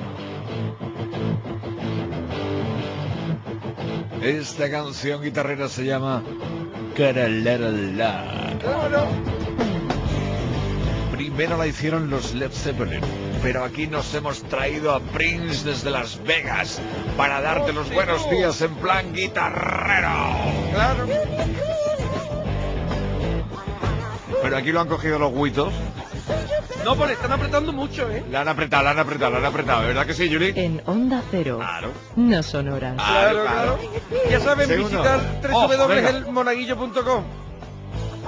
Esta canción guitarrera se llama Got a Little Love. Primero la hicieron los Led Zeppelin, pero aquí nos hemos traído a Prince desde Las Vegas para darte los buenos días en plan guitarrero. Claro. Pero aquí lo han cogido los guitos. No, pero están apretando mucho, ¿eh? La han apretado, la han apretado, la han apretado, ¿verdad que sí, Yuri? En Onda Cero. Claro. No son horas. Claro, claro. Ya saben, Segundo. visitar Oh, w w w punto venga. el monaguillo punto com.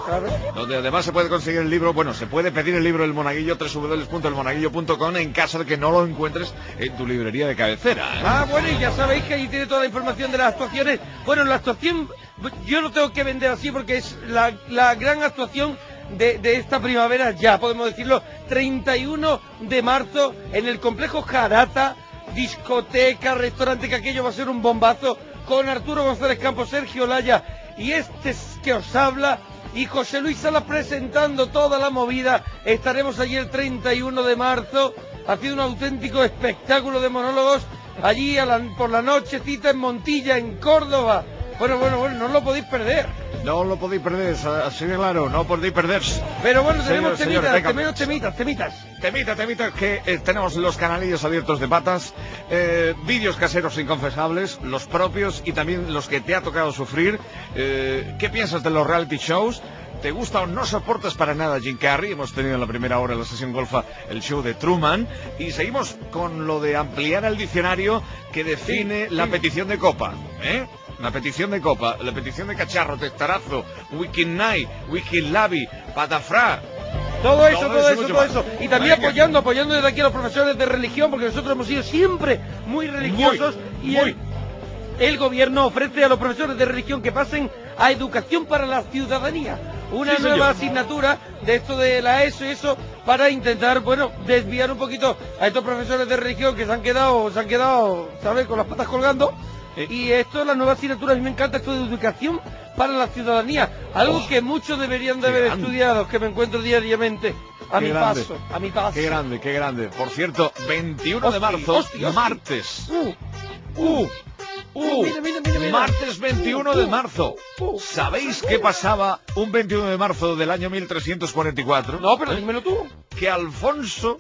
Claro. Donde además se puede conseguir el libro, bueno, se puede pedir el libro del Monaguillo, doble u doble u doble u punto el monaguillo punto com, en caso de que no lo encuentres en tu librería de cabecera, ¿eh? Ah, bueno, y ya sabéis que ahí tiene toda la información de las actuaciones. Bueno, la actuación, yo lo tengo que vender así porque es la, la gran actuación de, de esta primavera, ya podemos decirlo, treinta y uno de marzo, en el complejo Jarata, discoteca, restaurante, que aquello va a ser un bombazo, con Arturo González Campos, Sergio Laya y este que os habla, y José Luis Salas presentando toda la movida. Estaremos allí el treinta y uno de marzo, haciendo un auténtico espectáculo de monólogos, allí a la, por la noche, cita en Montilla, en Córdoba. Bueno, bueno, bueno, no os lo podéis perder. No lo podéis perder, así de claro, no podéis perderse. Pero bueno, tenemos Señor, temitas, señor, tenemos temitas, temitas. Temita, temita, que eh, tenemos los canalillos abiertos de patas, eh, vídeos caseros inconfesables, los propios y también los que te ha tocado sufrir. Eh, ¿Qué piensas de los reality shows? ¿Te gusta o no soportas para nada Jim Carrey? Hemos tenido en la primera hora de la sesión golfa el show de Truman. Y seguimos con lo de ampliar el diccionario que define sí, la sí. petición de copa, ¿eh? La petición de copa, la petición de cacharro, testarazo, Weekend Night, Weekend Lavi, patafrá. Todo eso, todo, todo eso, todo eso. Y también apoyando, apoyando desde aquí a los profesores de religión, porque nosotros hemos sido siempre muy religiosos. Muy, y muy. El, el gobierno ofrece a los profesores de religión que pasen a educación para la ciudadanía. Una sí, nueva señor. asignatura de esto de la ESO y eso, para intentar, bueno, desviar un poquito a estos profesores de religión que se han quedado, se han quedado, ¿sabes?, con las patas colgando. Eh. Y esto es la nueva asignatura, a mí me encanta esto de educación para la ciudadanía, algo oh, que muchos deberían de haber grande. estudiado, que me encuentro diariamente a qué mi grande. paso, a mi paso. Qué grande, qué grande. Por cierto, veintiuno hostia, de marzo, hostia, hostia. martes. Uh, uh, uh, mira, mira, mira, mira. Martes veintiuno uh, de marzo. Uh, ¿Sabéis uh, qué pasaba un veintiuno de marzo del año mil trescientos cuarenta y cuatro? No, pero dímelo tú. Que Alfonso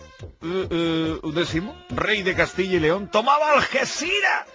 uh, uh, X, rey de Castilla y León, tomaba Algeciras.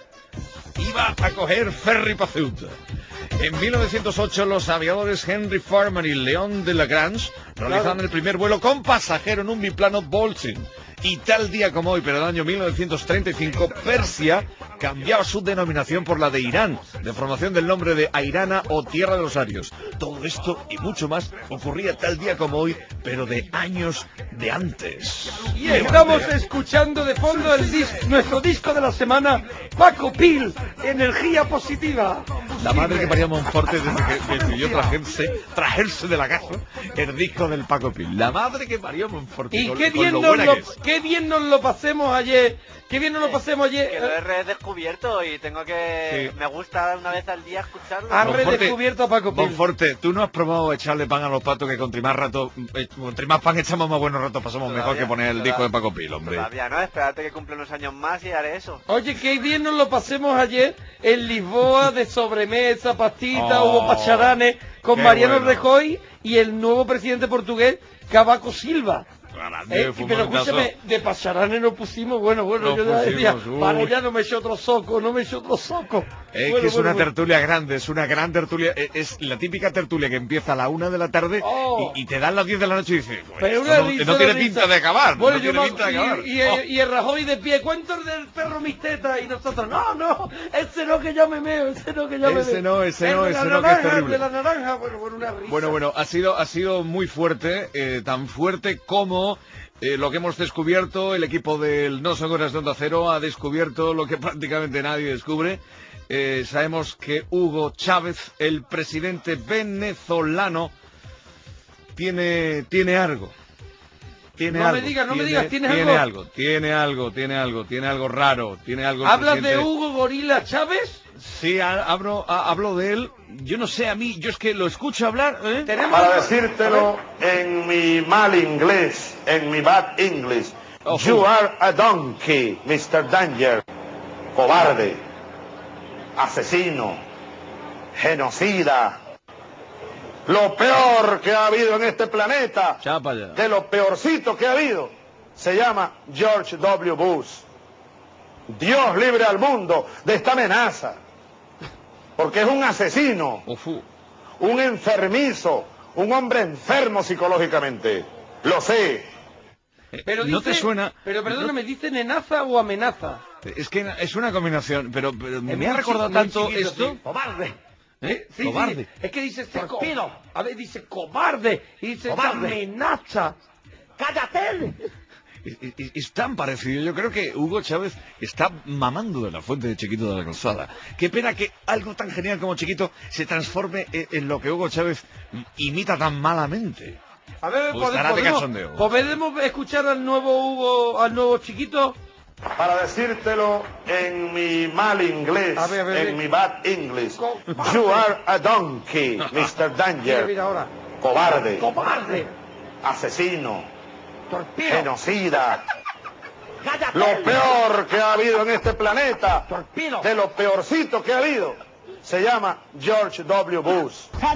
Iba a coger ferry para Ceuta. En mil novecientos ocho los aviadores Henry Farman y León de Lagrange realizaron claro. el primer vuelo con pasajero en un biplano Bolton. Y tal día como hoy, pero en el año mil novecientos treinta y cinco, Persia cambiaba su denominación por la de Irán, de formación del nombre de Airana o Tierra de los Arios. Todo esto y mucho más ocurría tal día como hoy, pero de años de antes. Y estamos escuchando de fondo el dis nuestro disco de la semana, Paco Pil, Energía Positiva. La madre que parió Monforte desde que decidió trajerse, trajerse de la casa el disco del Paco Pil. La madre que parió Monforte. Y con, qué con bien lo nos buena lo, que es. qué bien nos lo pasemos ayer. Qué bien nos lo pasemos ayer. Que lo he redescubierto y tengo que... Sí. Me gusta una vez al día escucharlo. Ha redescubierto a Paco Pil. Monforte, tú no has probado echarle pan a los patos, que con más rato, con más pan echamos más buenos ratos, pasamos todavía, mejor que poner el todavía, disco de Paco Pil, hombre. Todavía no, espérate que cumple unos años más y haré eso. Oye, qué bien nos lo pasemos ayer en Lisboa, de sobremesa, pastita, oh, hubo pacharanes con Mariano bueno. Rajoy y el nuevo presidente portugués, Cavaco Silva. Eh, pero escúchame, de pacharanes nos pusimos, bueno, bueno, no yo ya decía, para ya no me eché otro soco, no me eché otro soco. Es bueno, que es bueno, una bueno. tertulia grande, es una gran tertulia, es la típica tertulia que empieza a la una de la tarde oh. y, y te dan las diez de la noche y dices, pero una no, risa, no tiene risa. pinta de acabar, bueno, no yo tiene me, pinta de acabar. Y, y, oh. y el Rajoy de pie, cuentos del perro mis tetas, y nosotros, no, no, ese no que yo me meo, ese no que yo me meo. Ese no, ese el no, ese no, que es terrible. De la naranja, bueno, bueno, una risa. Bueno, bueno, ha sido, ha sido muy fuerte, eh, tan fuerte como... Eh, lo que hemos descubierto, el equipo del No Son Horas de Onda Cero ha descubierto lo que prácticamente nadie descubre. Eh, sabemos que Hugo Chávez, el presidente venezolano, tiene, tiene algo. Tiene no algo, me digas, no tiene, me digas, ¿tienes tiene algo? algo? Tiene algo, tiene algo, tiene algo raro, tiene algo... ¿Hablas presidente... de Hugo Gorila Chávez? Sí, hablo, hablo de él. Yo no sé, a mí, yo es que lo escucho hablar. ¿eh? Para decírtelo en mi mal inglés, en mi bad English. Oh, you are a donkey, mister Danger. Cobarde, asesino, genocida. Lo peor que ha habido en este planeta, de lo peorcito que ha habido, se llama George W. Bush. Dios libre al mundo de esta amenaza. Porque es un asesino, Ofu. un enfermizo, un hombre enfermo psicológicamente. Lo sé. Pero ¿No dice, te suena? Pero perdóname, ¿dice nenaza o amenaza? Es que es una combinación, pero, pero me muy ha recordado chi- tanto chiquito, esto. sí. Cobarde. ¿Eh? Sí, Cobarde. sí, es que dice este torpedo. A ver, dice cobarde. Y dice Cobarde. amenaza. ¡Cállate! Es, es- es tan parecido. Yo creo que Hugo Chávez está mamando de la fuente de Chiquito de la Calzada. Qué pena que algo tan genial como Chiquito se transforme en, en lo que Hugo Chávez imita tan malamente. A ver, Pues estará de podemos, cachondeo. ¿podemos escuchar al nuevo Hugo, al nuevo Chiquito? Para decírtelo en mi mal inglés, A ver, a ver, en ven. mi bad English. You are a donkey, mister Danger. Mira, mira ahora. Cobarde. ¡Cobarde! Asesino. ¡Torpedo! Genocida. Lo peor que ha habido en este planeta, de lo peorcito que ha habido, se llama George W. Bush.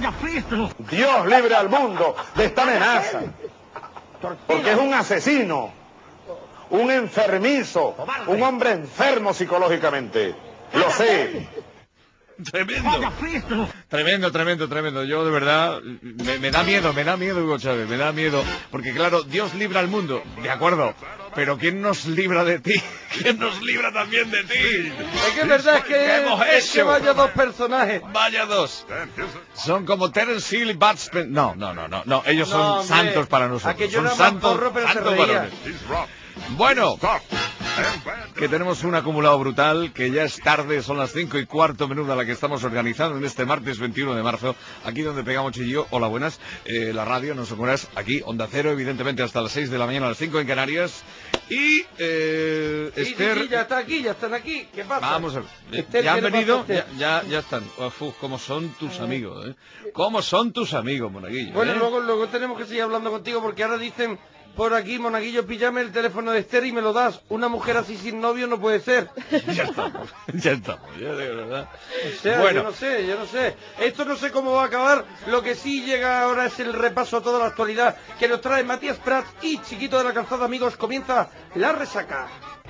Dios libre al mundo de esta amenaza. Porque es un asesino, un enfermizo, un hombre enfermo psicológicamente. Lo sé. Tremendo. Tremendo, tremendo, tremendo. Yo de verdad me, me da miedo, me da miedo Hugo Chávez, me da miedo. Porque claro, Dios libra al mundo, de acuerdo. Pero ¿quién nos libra de ti? ¿Quién nos libra también de ti? Es que es verdad, es ¿Qué que, hemos es que hecho? vaya dos personajes. Vaya dos. Son como Terence Hill y Bud Spencer. No, no, no, no, no. Ellos son No, hombre. santos para nosotros. Aquello Son era más santos, porro, pero se santos reía. varones. Bueno, que tenemos un acumulado brutal, que ya es tarde, son las cinco y cuarto, menuda la que estamos organizando en este martes veintiuno de marzo, aquí donde pegamos chillo. Hola, buenas, eh, la radio, no sé cómo eras, aquí, Onda Cero, evidentemente hasta las seis de la mañana, a las cinco en Canarias, y eh, Sí, sí, Esther... sí, ya está aquí, ya están aquí. ¿Qué pasa? Vamos a ver, Esther, ya han ¿qué le pasa a venido, Esther? ya, ya, ya están. Uf, uf, cómo son tus amigos, ¿eh? Cómo son tus amigos, Monaguillo, Bueno, ¿eh? luego, luego tenemos que seguir hablando contigo porque ahora dicen por aquí, Monaguillo, píllame el teléfono de Esther y me lo das. Una mujer así sin novio no puede ser. Ya estamos, ya estamos, ya de verdad. O sea, Bueno. yo no sé, yo no sé. Esto no sé cómo va a acabar. Lo que sí llega ahora es el repaso a toda la actualidad que nos trae Matías Prats y Chiquito de la Calzada. Amigos, comienza la resaca.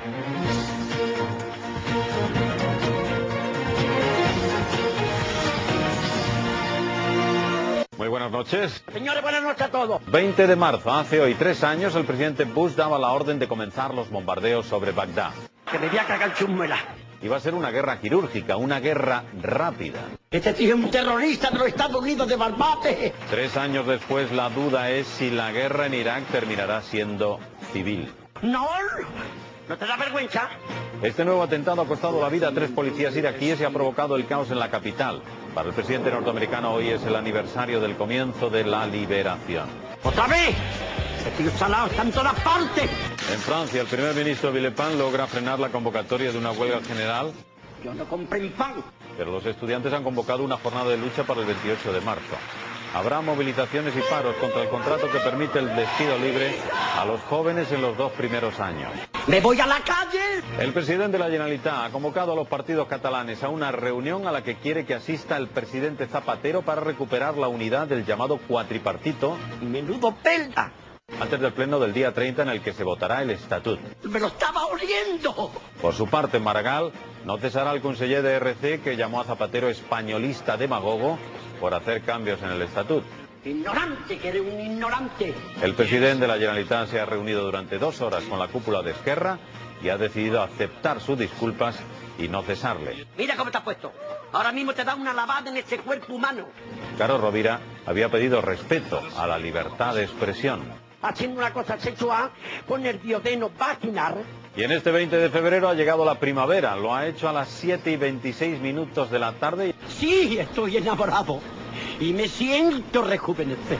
Muy buenas noches. Señores, buenas noches a todos. veinte de marzo, hace hoy tres años, el presidente Bush daba la orden de comenzar los bombardeos sobre Bagdad. Que me voy a cagar chumela. Iba a ser una guerra quirúrgica, una guerra rápida. Este tío es un terrorista de los Estados Unidos de Barbate. Tres años después, la duda es si la guerra en Irak terminará siendo civil. No, ¿no te da vergüenza? Este nuevo atentado ha costado la vida a tres policías iraquíes y ha provocado el caos en la capital. Para el presidente norteamericano hoy es el aniversario del comienzo de la liberación. ¡Otra vez! Este tío salado está en todas partes. En Francia, el primer ministro Villepin logra frenar la convocatoria de una huelga general, Yo no compré pan. pero los estudiantes han convocado una jornada de lucha para el veintiocho de marzo. Habrá movilizaciones y paros contra el contrato que permite el despido libre a los jóvenes en los dos primeros años. ¡Me voy a la calle! El presidente de la Generalitat ha convocado a los partidos catalanes a una reunión a la que quiere que asista el presidente Zapatero para recuperar la unidad del llamado cuatripartito. ¡Menudo pelda! Antes del pleno del día treinta en el que se votará el estatut. ¡Me lo estaba oliendo! Por su parte, Maragall no cesará al conseller de R C que llamó a Zapatero españolista demagogo por hacer cambios en el estatut. ¡Ignorante, que eres un ignorante! El presidente de la Generalitat se ha reunido durante dos horas con la cúpula de Esquerra y ha decidido aceptar sus disculpas y no cesarle. Mira cómo te has puesto. Ahora mismo te da una lavada en ese cuerpo humano. Caro Rovira había pedido respeto a la libertad de expresión. Haciendo una cosa sexual con el diodeno vaginal. Y en este veinte de febrero ha llegado la primavera. Lo ha hecho a las siete y veintiséis minutos de la tarde. Sí, estoy enamorado. Y me siento rejuvenecer.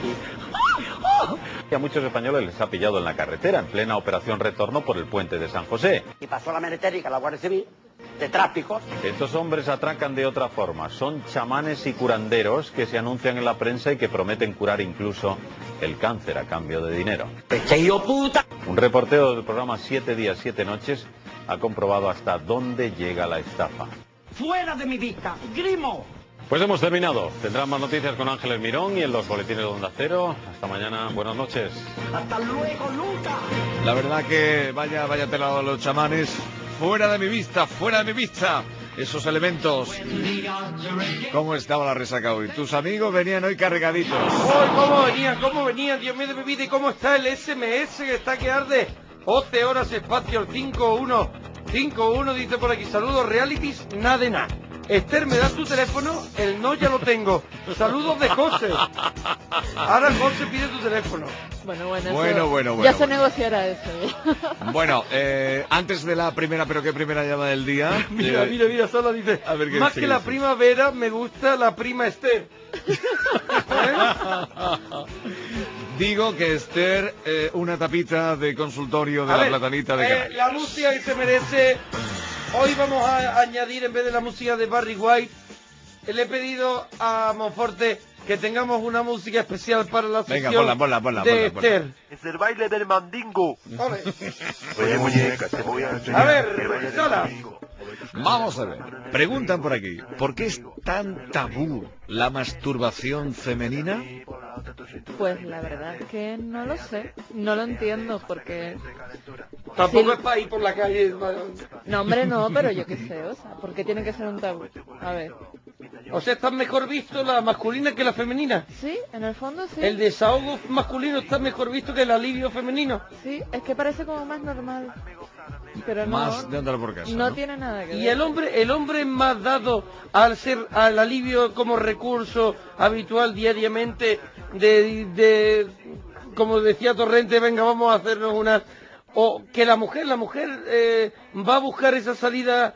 Y a muchos españoles les ha pillado en la carretera, en plena operación retorno por el puente de San José. Y pasó la meretérica, la Guardia Civil, de tráficos. Estos hombres atracan de otra forma. Son chamanes y curanderos que se anuncian en la prensa y que prometen curar incluso el cáncer a cambio de dinero. ¡Pecheío puta! Un reportero del programa Siete Días, Siete Noches ha comprobado hasta dónde llega la estafa. ¡Fuera de mi vista! ¡Grimo! Pues hemos terminado. Tendrán más noticias con Ángeles Mirón y en los boletines de Onda Cero. Hasta mañana. Buenas noches. ¡Hasta luego, Luca! La verdad que vaya, vaya telado los chamanes. Fuera de mi vista, fuera de mi vista. Esos elementos. ¿Cómo estaba la resaca hoy? Tus amigos venían hoy cargaditos. ¡Uy, cómo venían, cómo venían! Dios mío de mi vida, ¿y cómo está el S M S que está que arde? once horas espacio cinco uno. cinco uno dice por aquí, saludos, realities, nada de nada. Esther, ¿me das tu teléfono? El no ya lo tengo. Saludos de José. Ahora José pide tu teléfono. Bueno, bueno, eso, Bueno, bueno, ya bueno, se bueno. negociará eso. Bueno, eh, antes de la primera, pero qué primera llamada del día. Mira, eh, mira, mira, solo dice, a ver qué más dice, que qué la dice. primavera, me gusta la prima Esther. Digo que Esther, eh, una tapita de consultorio de A la ver, platanita de eh, Canarias. la música que se merece. Hoy vamos a añadir, en vez de la música de Barry White, eh, le he pedido a Monforte que tengamos una música especial para la Venga, sesión ponla, ponla, ponla, de ponla, ponla. Esther. Es el baile del mandingo. Ole. Oye, muñeca, te voy a enseñar. A ver, el baile del Sala. mandingo. Vamos a ver. Preguntan por aquí, ¿por qué es tan tabú la masturbación femenina? Pues la verdad es que no lo sé, no lo entiendo porque... Tampoco Sí. es para ir por la calle. No, hombre, no, pero yo qué sé, o sea, ¿por qué tiene que ser un tabú? A ver. O sea, está mejor visto la masculina que la femenina. Sí, en el fondo sí. El desahogo masculino está mejor visto que el alivio femenino. Sí, es que parece como más normal. Pero no, Más de andar por casa, no ¿no? tiene nada que ver. Y el hombre, el hombre es más dado al ser al alivio como recurso habitual diariamente de, de como decía Torrente, venga, vamos a hacernos una, o que la mujer, la mujer eh, va a buscar esa salida,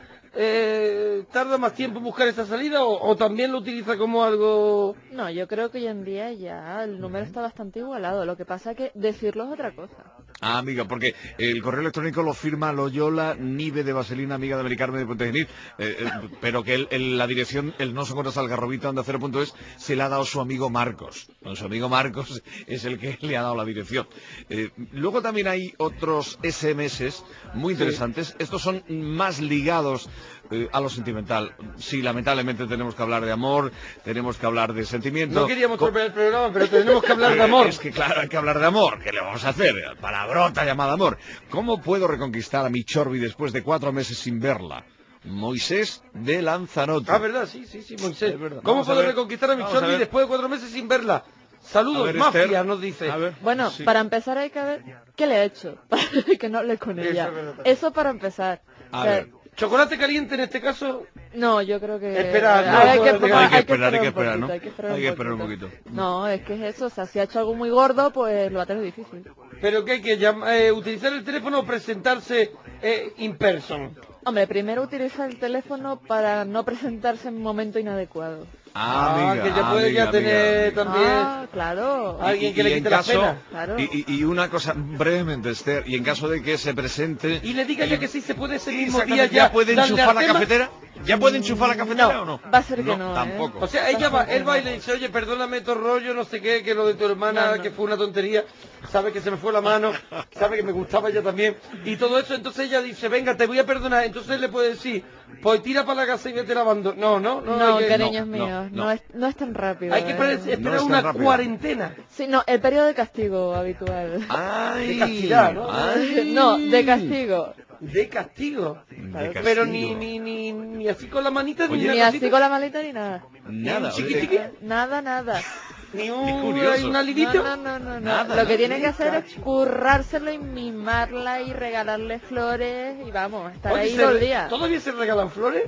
eh, tarda más tiempo en buscar esa salida o, o también lo utiliza como algo. No, yo creo que hoy en día ya el número está bastante igualado. Lo que pasa es que decirlo es otra cosa. Ah, amiga, porque el correo electrónico lo firma Loyola Nive de Vaselina, amiga de Mari Carmen de Puente Genil, eh, eh, pero que él, él- la dirección, el no socorros al garrobito anda cero punto es, se la ha dado su amigo Marcos. Con su amigo Marcos es el que le ha dado la dirección. Eh, luego también hay otros S M S muy interesantes. Estos son más ligados eh, a lo sentimental. Sí, lamentablemente tenemos que hablar de amor, tenemos que hablar de sentimiento. No queríamos Co- tropear el programa, pero tenemos que hablar de amor. Es que claro, hay que hablar de amor. ¿Qué le vamos a hacer? Palabrota llamada amor. ¿Cómo puedo reconquistar a mi Chorbi después de cuatro meses sin verla? Moisés de Lanzarote. Ah, verdad, sí, sí, sí, Moisés. Es verdad. ¿Cómo Vamos a puedo ver. reconquistar a mi Vamos a Chorbi ver. después de cuatro meses sin verla? A Saludos, ver, mafia, Esther. nos dice. A ver. Bueno, Sí. para empezar hay que ver qué le ha hecho para que no hable con Eso ella. es verdad. Eso para empezar. A O sea, ver. Chocolate caliente en este caso. No, yo creo que... Espera, no, hay, que, hay que hay que esperar, hay que un esperar, poquito, ¿no? hay que esperar, Hay un, que esperar un poquito. poquito. No, es que es eso, o sea, si ha hecho algo muy gordo, pues lo va a tener difícil. Pero que hay que llam- eh, utilizar el teléfono o presentarse eh, in person. Hombre, primero utiliza el teléfono para no presentarse en un momento inadecuado. Ah, amiga, que ya puede amiga, ya tener amiga. también Ah, claro. alguien Y- que y le en quite la caso- pena. Claro. Y, y- y una cosa brevemente, Esther, y en caso de que se presente... Y le diga ya que sí se puede ese Sí, mismo día exactamente, ya. ¿ya puede darle enchufar al la tema. cafetera? ¿Ya puede enchufar la cafetera No, o no? va a ser que no, ¿eh? tampoco. O sea, ella va, él va y le dice, oye, perdóname tu rollo, no sé qué, que lo de tu hermana, No, no. que fue una tontería, sabe que se me fue la mano, sabe que me gustaba ella también, y todo eso, entonces ella dice, venga, te voy a perdonar, entonces él le puede decir, pues tira para la casa y vete lavando. No, no, no. No, hay que- cariños no, míos, no. no, es, no es tan rápido. Hay que ¿eh? esperar, esperar No es tan una rápido. cuarentena. Sí, no, el periodo de castigo habitual. ¡Ay! De castidad, ¿no? ¡Ay! No, de castigo. De castigo. De Pero castigo. ni, ni, ni, ni así con la manita, ni Oye, una Ni así cosita, con la maleta ni nada. Nada, chiqui, oye. chiqui. Nada, nada. ni Qué un, curioso. hay un alivito. No, no, no, no. Nada, Lo ¿no? que tienen que hacer es Cacho. currárselo y mimarla y regalarle flores y vamos, estar Oye, ahí se todo el re- día. ¿todavía se regalan flores?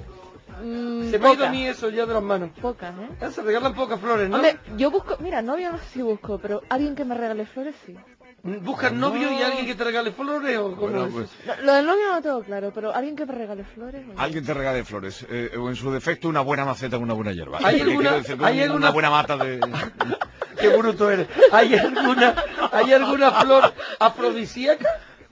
Mm, Se me ha ido pocas, a mí eso ya de las manos. pocas, ¿eh? Ah, se regalan pocas flores, ¿no? Hombre, yo busco, mira, novio no sé si busco, pero alguien que me regale flores sí. ¿Buscas novio y alguien que te regale flores o cómo Bueno, es? pues, Lo, lo del novio no lo tengo claro, pero alguien que me regale flores. oye. alguien te regale flores, eh, o en su defecto una buena maceta, una buena hierba. ¿Hay ¿Qué alguna- quiero decir? hay una alguna- buena mata de... Qué bruto eres. ¿Hay alguna, ¿hay alguna flor afrodisíaca?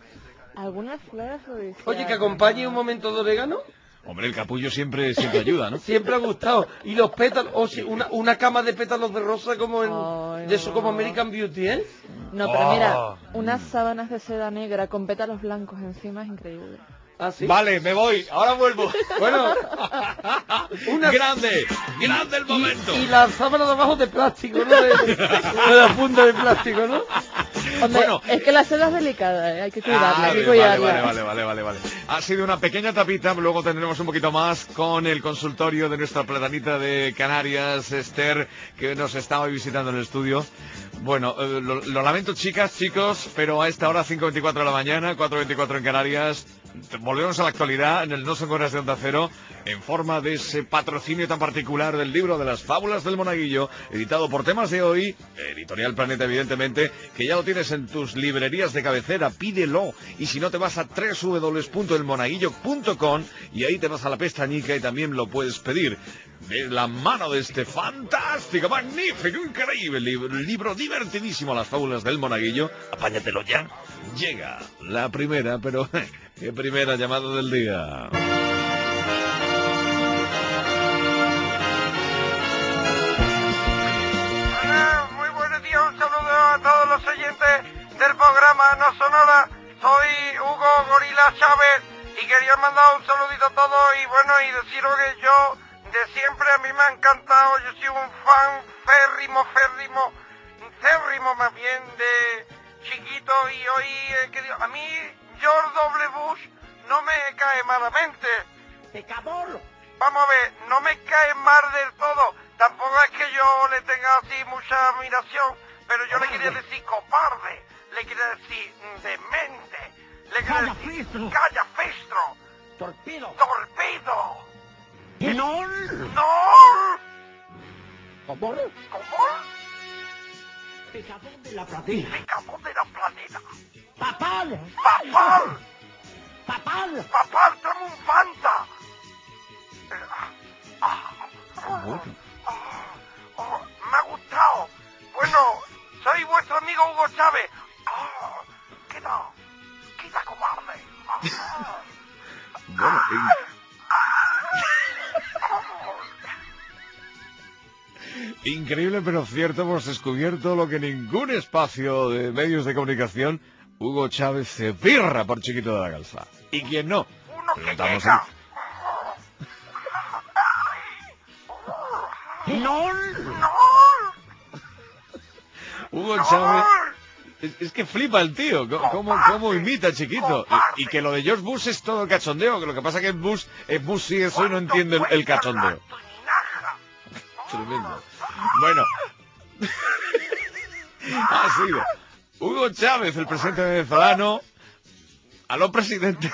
¿Alguna flor afrodisíaca? Oye, que acompañe un momento de orégano. Hombre, el capullo siempre, siempre ayuda, ¿no? Siempre ha gustado. Y los pétalos, o si una, una cama de pétalos de rosa como en, Ay, de eso como no. American Beauty, ¿eh? No, pero Oh. mira, unas sábanas de seda negra con pétalos blancos encima es increíble. ¿Ah, sí? Vale, me voy, ahora vuelvo. Bueno, una- Grande, grande el momento. y la sábana de abajo de plástico, ¿no? De, de- de la funda de plástico, ¿no? Hombre, Bueno. es que la seda es delicada, ¿eh? Hay que cuidarla, Ah, hay que vale, cuidarla. vale, vale, vale, vale, vale. Ha sido una pequeña tapita, luego tendremos un poquito más con el consultorio de nuestra platanita de Canarias, Esther, que nos estaba visitando en el estudio. Bueno, eh, lo, lo lamento, chicas, chicos, pero a esta hora, cinco veinticuatro de la mañana, cuatro veinticuatro en Canarias, volvemos a la actualidad en el No Son Horas de Onda Cero, en forma de ese patrocinio tan particular del libro de las fábulas del Monaguillo, editado por Temas de Hoy, Editorial Planeta, evidentemente, que ya lo tienes en tus librerías de cabecera. Pídelo, y si no, te vas a doble u doble u doble u punto el monaguillo punto com y ahí te vas a la pestañica y también lo puedes pedir. De la mano de este fantástico, magnífico, increíble libro, libro divertidísimo, Las fábulas del Monaguillo. Apáñatelo ya. Llega la primera, pero qué primera llamada del día. Hola, muy buenos días, un saludo a todos los oyentes del programa No Sonora. Soy Hugo Gorila Chávez y quería mandar un saludito a todos y bueno, y deciros que yo de siempre a mí me ha encantado, yo soy un fan férrimo, férrimo, férrimo más bien de chiquito y hoy eh, que digo, a mí George W. Bush no me cae malamente. Pecador. Vamos a ver, no me cae mal del todo, tampoco es que yo le tenga así mucha admiración, pero yo le quería decir cobarde, le quería decir demente, le quería Calla, decir festro. calla festro, Torpedo. torpedo. ¡No! ¡No! ¿Cómo? ¿Cómo? Pecador de la pradera. Pecador de la planeta. ¡Papal! ¡Papal! ¡Papal! ¡Papal, tráeme un Fanta! Eh, ah, ah, Bueno. ah, oh, me ha gustado. Bueno, soy vuestro amigo Hugo Chávez. Ah, quita, quita cobarde. Ah, Bueno, y... Increíble pero cierto, hemos descubierto lo que ningún espacio de medios de comunicación. Hugo Chávez se pirra por Chiquito de la Calza. ¿Y quién no? Uno que Preguntamos llega. el- ¡No! ¡No! Hugo Chávez... Es, es que flipa el tío, co- cómo, cómo imita a Chiquito. Y, y que lo de George Bush es todo cachondeo, que lo que pasa que Bush, es Bush sí eso y no entiende el, el cachondeo. Tremendo. Bueno. Ha sido Hugo Chávez, el presidente venezolano. Aló, presidente.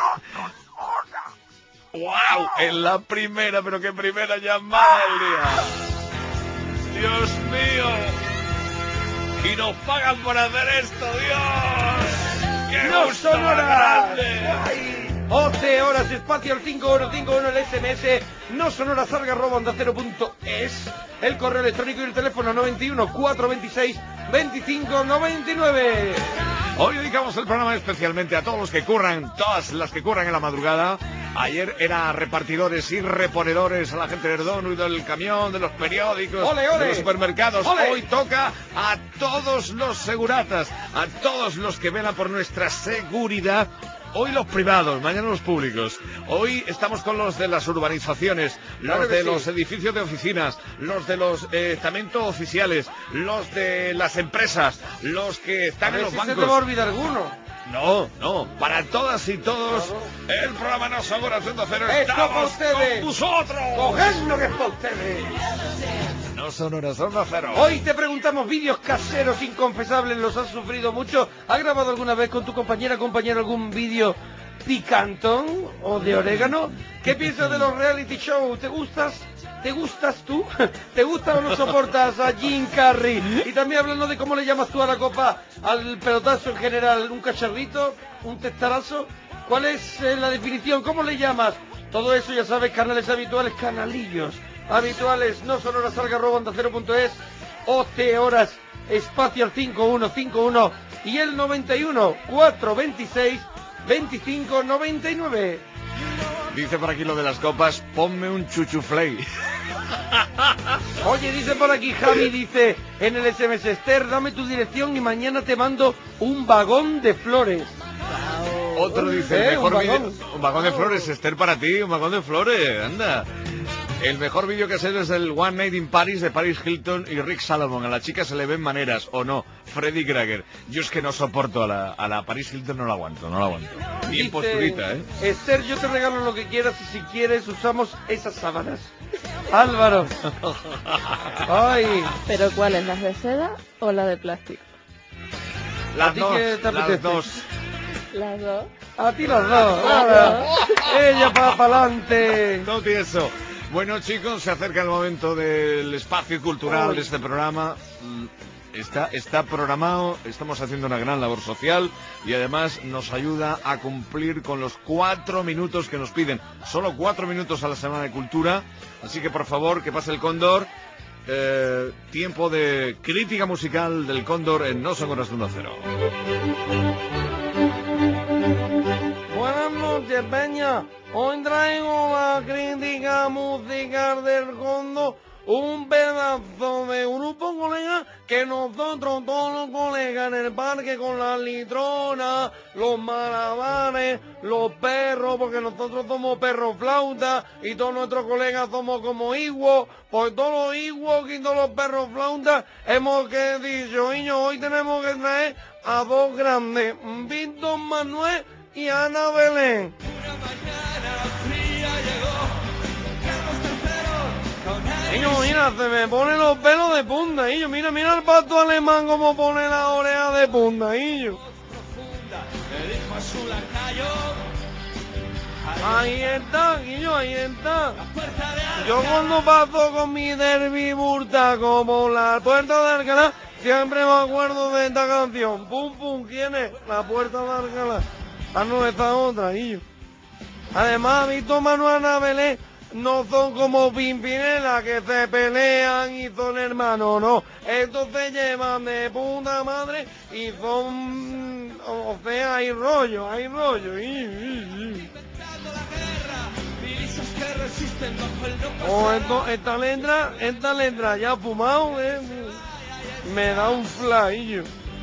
¡Wow! En la primera, pero qué primera llamada del día. ¡Dios mío! Y nos pagan por hacer esto, Dios. ¡Qué ¡No gusto son más horas! grande! once horas, espacio al cinco uno cinco uno, el S M S, no son horas, arga, arroba, onda cero punto es, el correo electrónico y el teléfono noventa y uno, cuatrocientos veintiséis, veinticinco noventa y nueve. Hoy dedicamos el programa especialmente a todos los que curran, todas las que curran en la madrugada. Ayer era repartidores y reponedores, a la gente del donut, del camión, de los periódicos, ¡Ole, ole! de los supermercados. ¡Ole! Hoy toca a todos los seguratas, a todos los que velan por nuestra seguridad. Hoy los privados, mañana los públicos. Hoy estamos con los de las urbanizaciones, los Claro que de sí. los edificios de oficinas, los de los eh, estamentos oficiales, los de las empresas, los que A están ver en los si se bancos. te va a olvidar alguno. No, no, para todas y todos, el programa No Son Horas de Onda Cero. ¡Esto para Estamos ustedes! con vosotros. ¡Cogedlo que es para ustedes! No Son Horas de Onda Cero. Hoy te preguntamos, vídeos caseros inconfesables, ¿los has sufrido mucho? ¿Has grabado alguna vez con tu compañera, compañero, algún vídeo picantón o de orégano? ¿Qué piensas de los reality shows? ¿Te gustas? ¿Te gustas tú? ¿Te gusta o no soportas a Jim Carrey? Y también hablando de cómo le llamas tú a la copa, al pelotazo en general, ¿un cacharrito? ¿Un testarazo? ¿Cuál es eh, la definición? ¿Cómo le llamas? Todo eso ya sabes, canales habituales, canalillos habituales, no son horas, salga, arroba, onda cero punto es, once horas, espacio al cinco uno cinco uno y el noventa y uno, cuatrocientos veintiséis, veinticinco noventa y nueve. Dice por aquí lo de las copas, ponme un chuchufley. Oye, dice por aquí Javi, dice en el S M S, Esther, dame tu dirección y mañana te mando un vagón de flores. Otro dice, ¿Eh? el mejor Un vídeo... vagón. Un vagón de flores, Esther, para ti, un vagón de flores, anda. El mejor vídeo que ha sido es el One Night in Paris de Paris Hilton y Rick Salomon. A la chica se le ven maneras, ¿o no? Freddy Krueger. Yo es que no soporto a la, a la Paris Hilton, no la aguanto, no la aguanto. Bien Dice, posturita, ¿eh? Esther, yo te regalo lo que quieras y si quieres usamos esas sábanas. Álvaro. Ay. ¿Pero cuáles? ¿Las de seda o la de plástico? ¿A Las ti dos, qué te las apetece? dos. Las dos. A ti las dos. Ahora, ella para adelante. No tieso. Bueno, chicos, se acerca el momento del espacio cultural Ay. de este programa. Está, está programado, estamos haciendo una gran labor social y además nos ayuda a cumplir con los cuatro minutos que nos piden. Solo cuatro minutos a la Semana de Cultura, así que por favor, que pase el Cóndor. Eh, tiempo de crítica musical del Cóndor en No Son Horas de Onda Cero. Buenas noches, Peña. Hoy traigo la crítica musical del Cóndor. Un pedazo de grupo, colega, que nosotros, todos los colegas en el parque con las litronas, los malabares, los perros, porque nosotros somos perros flauta y todos nuestros colegas somos como iguos, pues todos los iguos y todos los perros flauta hemos que dicho, niños, hoy tenemos que traer a dos grandes, Víctor Manuel y Ana Belén. Niño, mira, se me ponen los pelos de punta, niño. Mira, mira el pato alemán como pone la oreja de punta, niño. Ahí está, niño, ahí está. Yo cuando paso con mi derbi burta como la puerta de Alcalá, siempre me acuerdo de esta canción. Pum, pum, ¿quién es? La puerta de Alcalá. Ah, no, esta otra, niño. Además, Víctor Manuel Ana Belén no son como Pimpinela que se pelean y son hermanos, no. Estos se llevan de puta madre y son... O sea, hay rollo, hay rollo. Oh, esto, esta letra, esta letra ya fumado, eh, me da un fly.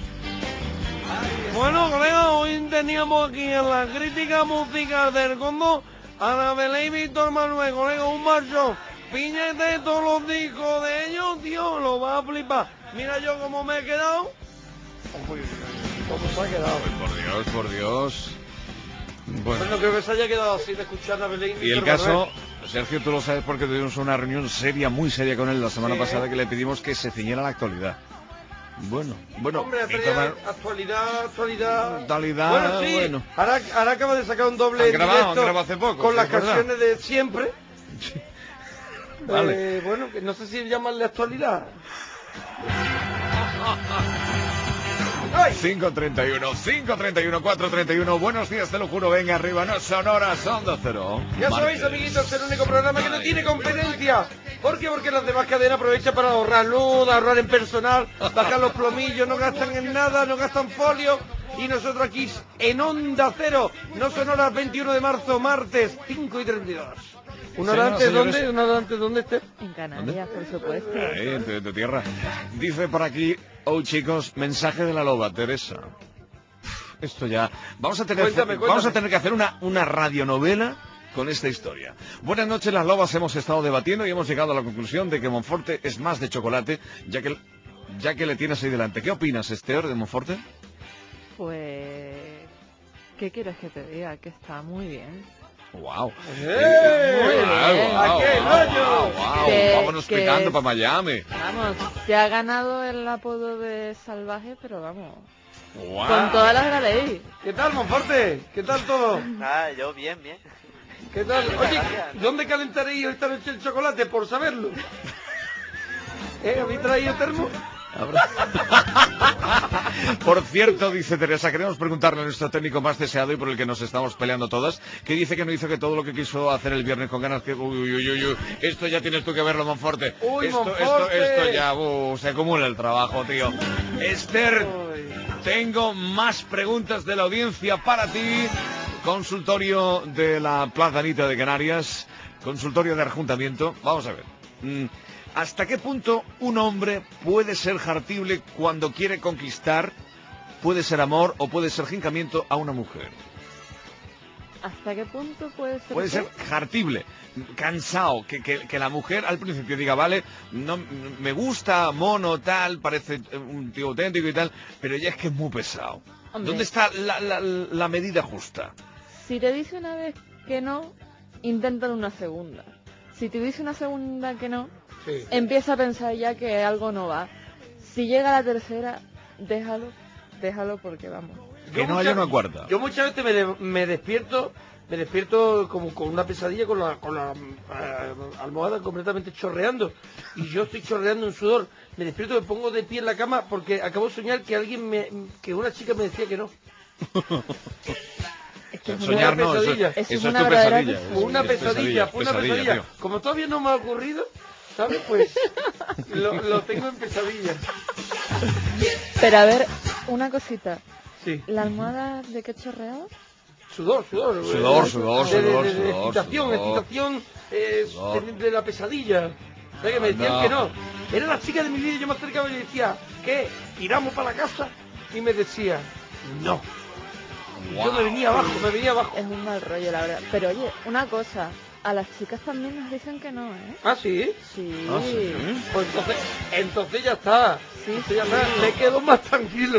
Bueno, colega, hoy teníamos aquí en la crítica musical del Cóndor Ana Belén y Víctor Manuel, colega, un marchón. Piñete todos los discos de ellos, tío, lo va a flipar. Mira yo cómo me he quedado. ¿Cómo se ha quedado? Ay, por Dios, por Dios. Bueno. No creo que se haya quedado así de escuchar a Ana Belén y Y el Víctor caso, Manuel. Sergio, tú lo sabes porque tuvimos una reunión seria, muy seria con él la semana Sí. pasada, que le pedimos que se ciñera a la actualidad. Bueno, bueno, Hombre, Víctor Manuel- actualidad, actualidad. Actualidad, Bueno, sí. bueno. Ahora, ahora acaba de sacar un doble Han grabado, directo han grabado hace poco, con sí, las es verdad. canciones de siempre. Vale. Eh, bueno, que no sé si llamarle actualidad. cinco treinta y uno, cinco treinta y uno, cuatro treinta y uno, buenos días, te lo juro, venga arriba, no son horas, Onda Cero. Ya Martes. sabéis, amiguitos, es el único programa que no tiene competencia. ¿Por qué? Porque las demás cadenas aprovechan para ahorrar luz, ahorrar en personal, bajar los plomillos, no gastan en nada, no gastan folio. Y nosotros aquí en Onda Cero, no son horas veintiuno de marzo, martes, cinco y treinta y dos. ¿Una hora Señoras, antes señores. dónde? ¿Una hora antes dónde esté? En Canarias, por supuesto. Ahí, en tu, en tu tierra. Dice por aquí, oh chicos, mensaje de la loba, Teresa. Uf, Esto ya... Vamos a tener, Cuéntame, vamos cuéntame. a tener que hacer una, una radionovela con esta historia. Buenas noches, las lobas. Hemos estado debatiendo y hemos llegado a la conclusión de que Monforte es más de chocolate, ya que, ya que le tienes ahí delante. ¿Qué opinas, Esther, de Monforte? Pues... ¿Qué quieres que te diga? Que está muy bien. Wow. ¡Eh! Muy bien. ¡A qué rollo! Wow, Que- vámonos que- picando para Miami. Vamos, se ha ganado el apodo de salvaje, pero vamos, Wow. con todas las de la ley. ¿Qué tal, Monforte? ¿Qué tal todo? Ah, yo bien, bien. ¿Qué tal? Muchas Oye, gracias. ¿dónde calentaréis esta noche el chocolate? Por saberlo. ¿Eh? ¿Habéis traído termo? Por cierto, dice Teresa, queremos preguntarle a nuestro técnico más deseado y por el que nos estamos peleando todas, que dice que no hizo que todo lo que quiso hacer el viernes con ganas, que uy, uy, uy, uy, esto ya tienes tú que verlo, Monforte. Uy, esto, Monforte. esto, esto ya, uh, se acumula el trabajo, tío. Esther, tengo más preguntas de la audiencia para ti. Consultorio de la Plaza Anita de Canarias, consultorio de arjuntamiento. Vamos a ver. Mm, ¿Hasta qué punto un hombre puede ser jartible cuando quiere conquistar, puede ser amor o puede ser jincamiento a una mujer? ¿Hasta qué punto puede ser? Puede qué? ser jartible, cansado, que, que, que la mujer al principio diga, vale, no me gusta, mono, tal, parece un tío auténtico y tal, pero ya es que es muy pesado. Hombre. ¿Dónde está la, la, la medida justa? Si te dice una vez que no, inténtalo una segunda. Si te dice una segunda que no, Sí. empieza a pensar ya que algo no va. Si llega la tercera, déjalo, déjalo porque vamos. Que no haya una cuarta. Yo muchas veces me, de- me despierto, me despierto como con una pesadilla con la, con la eh, almohada completamente chorreando. Y yo estoy chorreando en sudor. Me despierto, me pongo de pie en la cama porque acabo de soñar que alguien me, que una chica me decía que no. Soñar no, eso, pesadilla. eso es tu pesadilla. Una es pesadilla, fue una pesadilla, pesadilla. tío. Como todavía no me ha ocurrido, ¿sabes? Pues lo, lo tengo en pesadilla. Pero a ver, una cosita. Sí. ¿La almohada de qué chorreaba? Sudor, sudor. Sudor, eh, sudor, de, de- sudor, de- de sudor, excitación, sudor. excitación eh, Sudor. de, de la pesadilla. O sea, que me decían Anda. que no. Era la chica de mi vida y yo me acercaba y le decía, ¿qué? ¿Tiramos para la casa? Y me decía, no. Y yo me venía abajo, me venía abajo. Es un mal rollo, la verdad. Pero oye, una cosa, a las chicas también nos dicen que no, ¿eh? ¿Ah, sí? Sí. Ah, sí. Pues entonces, entonces ya está. Sí, Entonces ya está. Me quedo más tranquilo.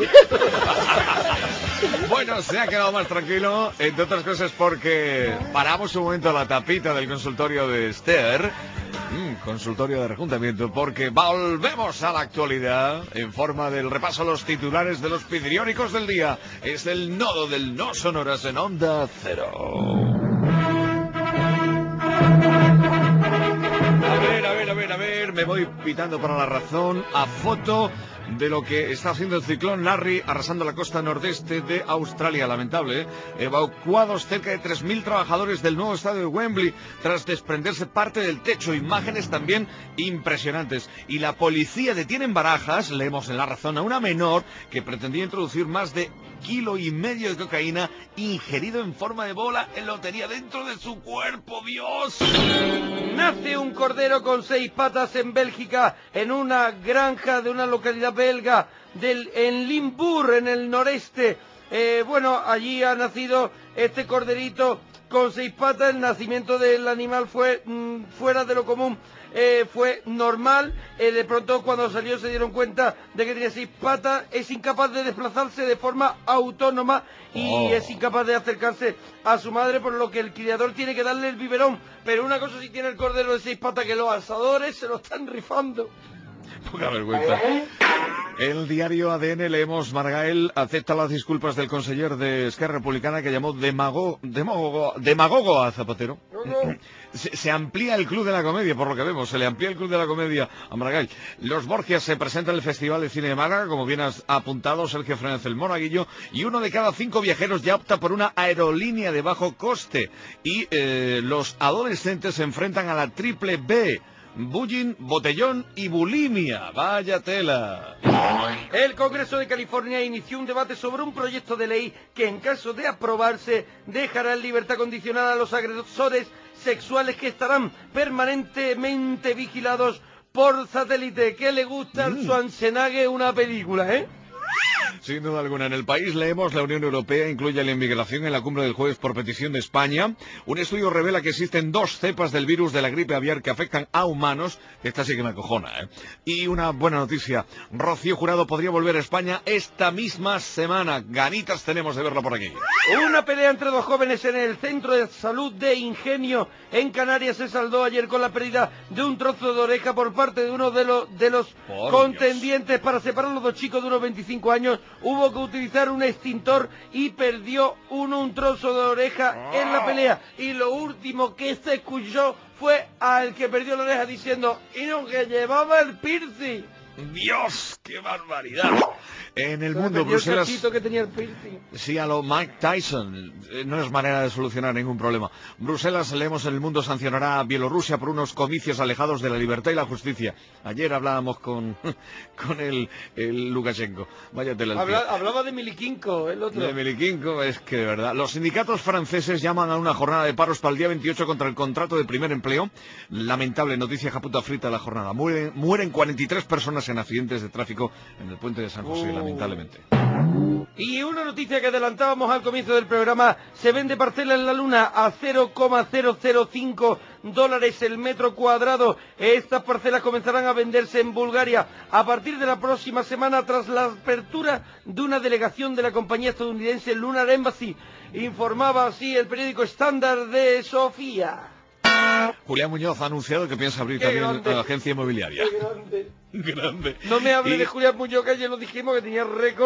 Bueno, se ha quedado más tranquilo, entre otras cosas porque paramos un momento la tapita del consultorio de Esther, mm, consultorio de rejuntamiento, porque volvemos a la actualidad en forma del repaso a los titulares de los periódicos del día. Es el nodo del no sonoras en Onda Cero. A ver, a ver, a ver, a ver, me voy pitando para la razón a foto de lo que está haciendo el ciclón Larry arrasando la costa nordeste de Australia. Lamentable, ¿eh? Evacuados cerca de tres mil trabajadores del nuevo estadio de Wembley tras desprenderse parte del techo. Imágenes también impresionantes. Y la policía detiene en Barajas, leemos en La Razón, a una menor que pretendía introducir más de kilo y medio de cocaína ingerido en forma de bola en lotería dentro de su cuerpo. ¡Dios! Nace un cordero con seis patas en Bélgica, en una granja de una localidad belga, del, en Limburg, en el noreste. Eh, bueno, allí ha nacido este corderito con seis patas. El nacimiento del animal fue mm, fuera de lo común. Eh, fue normal, eh, de pronto cuando salió se dieron cuenta de que tenía seis patas, es incapaz de desplazarse de forma autónoma y Oh. es incapaz de acercarse a su madre, por lo que el criador tiene que darle el biberón. Pero una cosa sí tiene el cordero de seis patas, que los asadores se lo están rifando. Poca vergüenza. El diario A D N leemos: Margael acepta las disculpas del conseller de Esquerra Republicana que llamó demago, demagogo, demagogo a Zapatero. Se, se amplía el Club de la Comedia, por lo que vemos, se le amplía el Club de la Comedia a Margael. Los Borgias se presentan en el Festival de Cine de Málaga, como bien has apuntado Sergio Fernández el Monaguillo, y uno de cada cinco viajeros ya opta por una aerolínea de bajo coste. Y eh, los adolescentes se enfrentan a la triple B: bullying, botellón y bulimia. Vaya tela. El Congreso de California inició un debate sobre un proyecto de ley que, en caso de aprobarse, dejará en libertad condicional a los agresores sexuales, que estarán permanentemente vigilados por satélite. ¿Qué le gusta al Schwarzenegger una película, eh? Sin duda alguna. En El País leemos: la Unión Europea incluye la inmigración en la cumbre del jueves por petición de España. Un estudio revela que existen dos cepas del virus de la gripe aviar que afectan a humanos. Esta sí que me acojona, ¿eh? Y una buena noticia: Rocío Jurado podría volver a España esta misma semana. Ganitas tenemos de verla por aquí. Una pelea entre dos jóvenes en el centro de salud de Ingenio en Canarias se saldó ayer con la pérdida de un trozo de oreja por parte de uno de los, de los Por contendientes. Para separar a los dos chicos de unos veinticinco años hubo que utilizar un extintor y perdió uno un trozo de oreja en la pelea. Y lo último que se escuchó fue al que perdió la oreja diciendo: y no, que llevaba el piercing. ¡Dios, qué barbaridad! En el Se le mundo, perdió el Bruselas... cachito que tenía el piercing. Sí, a lo Mike Tyson. Eh, No es manera de solucionar ningún problema. Bruselas, leemos en El Mundo, sancionará a Bielorrusia por unos comicios alejados de la libertad y la justicia. Ayer hablábamos con, con el, el Lukashenko. Vaya tela el tío. Habla- hablaba de Miliquinco, el otro. De Miliquinco, es que de verdad. Los sindicatos franceses llaman a una jornada de paros para el día veintiocho contra el contrato de primer empleo. Lamentable noticia, japuta frita la jornada. Mueren, mueren cuarenta y tres personas en accidentes de tráfico en el puente de San José, Oh. lamentablemente. Y una noticia que adelantábamos al comienzo del programa: se vende parcela en la Luna a cero coma cero cero cinco dólares el metro cuadrado. Estas parcelas comenzarán a venderse en Bulgaria a partir de la próxima semana, tras la apertura de una delegación de la compañía estadounidense Lunar Embassy. Informaba así el periódico Estándar de Sofía. Julián Muñoz ha anunciado que piensa abrir Qué también grande. la agencia inmobiliaria. Qué grande. Grande. No me hable Y- de Julián Muñoz, que ayer lo dijimos que tenía récord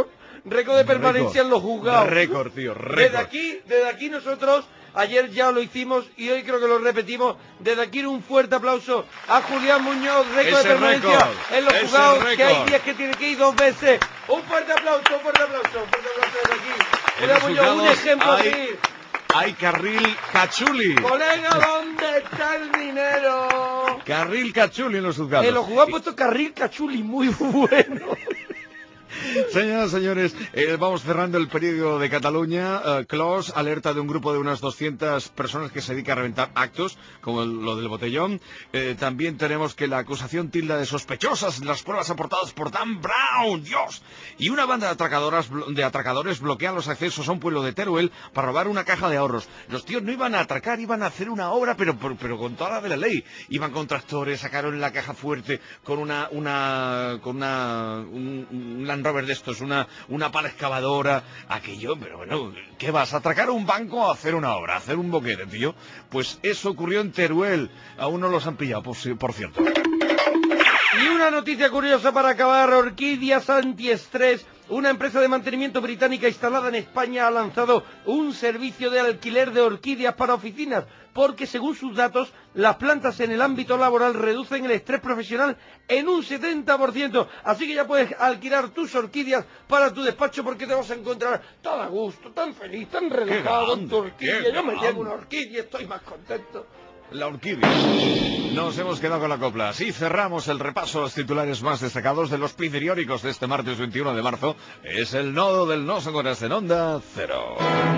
récord de permanencia Récord. en los juzgados. Récord, tío, Desde récord. aquí, desde aquí nosotros, ayer ya lo hicimos y hoy creo que lo repetimos. Desde aquí un fuerte aplauso a Julián Muñoz, récord Ese de permanencia récord, en los ese juzgados, que hay récord. días que tiene que ir dos veces. Un fuerte aplauso, un fuerte aplauso, un fuerte aplauso desde aquí. En Julián los Muñoz, un juzgados ejemplo hay- así. Hay carril cachuli. Colega, ¿dónde está el dinero? Carril cachuli en los juzgados. En los juzgados han puesto carril cachuli, muy bueno. Señoras y señores, eh, vamos cerrando el periodo de Cataluña. Eh, Clos alerta de un grupo de unas doscientas personas que se dedica a reventar actos, como el- lo del botellón. Eh, también tenemos que la acusación tilda de sospechosas las pruebas aportadas por Dan Brown, Dios. Y una banda de, atracadoras, blo- de atracadores bloquean los accesos a un pueblo de Teruel para robar una caja de ahorros. Los tíos no iban a atracar, iban a hacer una obra, pero, pero, pero con toda la de la ley. Iban con tractores, sacaron la caja fuerte con una, una, con una, un, un Land Rover de estos, una, una pala excavadora, aquello, pero bueno, ¿qué vas? ¿A atracar un banco o a hacer una obra? ¿A hacer un boquete, tío? Pues eso ocurrió en Teruel. Aún no los han pillado, por, si- por cierto. Y una noticia curiosa para acabar, Orquídeas Antiestrés, una empresa de mantenimiento británica instalada en España ha lanzado un servicio de alquiler de orquídeas para oficinas, porque según sus datos, las plantas en el ámbito laboral reducen el estrés profesional en un setenta por ciento. Así que ya puedes alquilar tus orquídeas para tu despacho porque te vas a encontrar tan a gusto, tan feliz, tan relajado con tu orquídea. qué Yo me grande. llevo una orquídea, estoy más contento. La orquídea. Nos hemos quedado con la copla. Así cerramos el repaso a los titulares más destacados de los periódicos de este martes veintiuno de marzo. Es el nodo del No Son Horas en Onda Cero.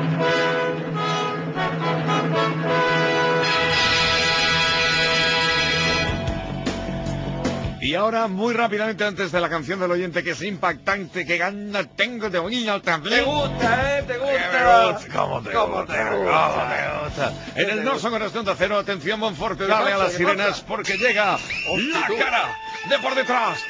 Y ahora, muy rápidamente, antes de la canción del oyente, que es impactante, que gana tengo de oído también. Te gusta, ¿eh? Te Me gusta. gusta. ¿Cómo te ¿Cómo gusta? te ¿Cómo gusta? te gusta? En ¿Qué el te No gusta? Son Horas de Onda Cero, atención, Monforte, ¿Qué dale pasa? a las ¿Qué sirenas pasa? porque llega la tú. cara de por detrás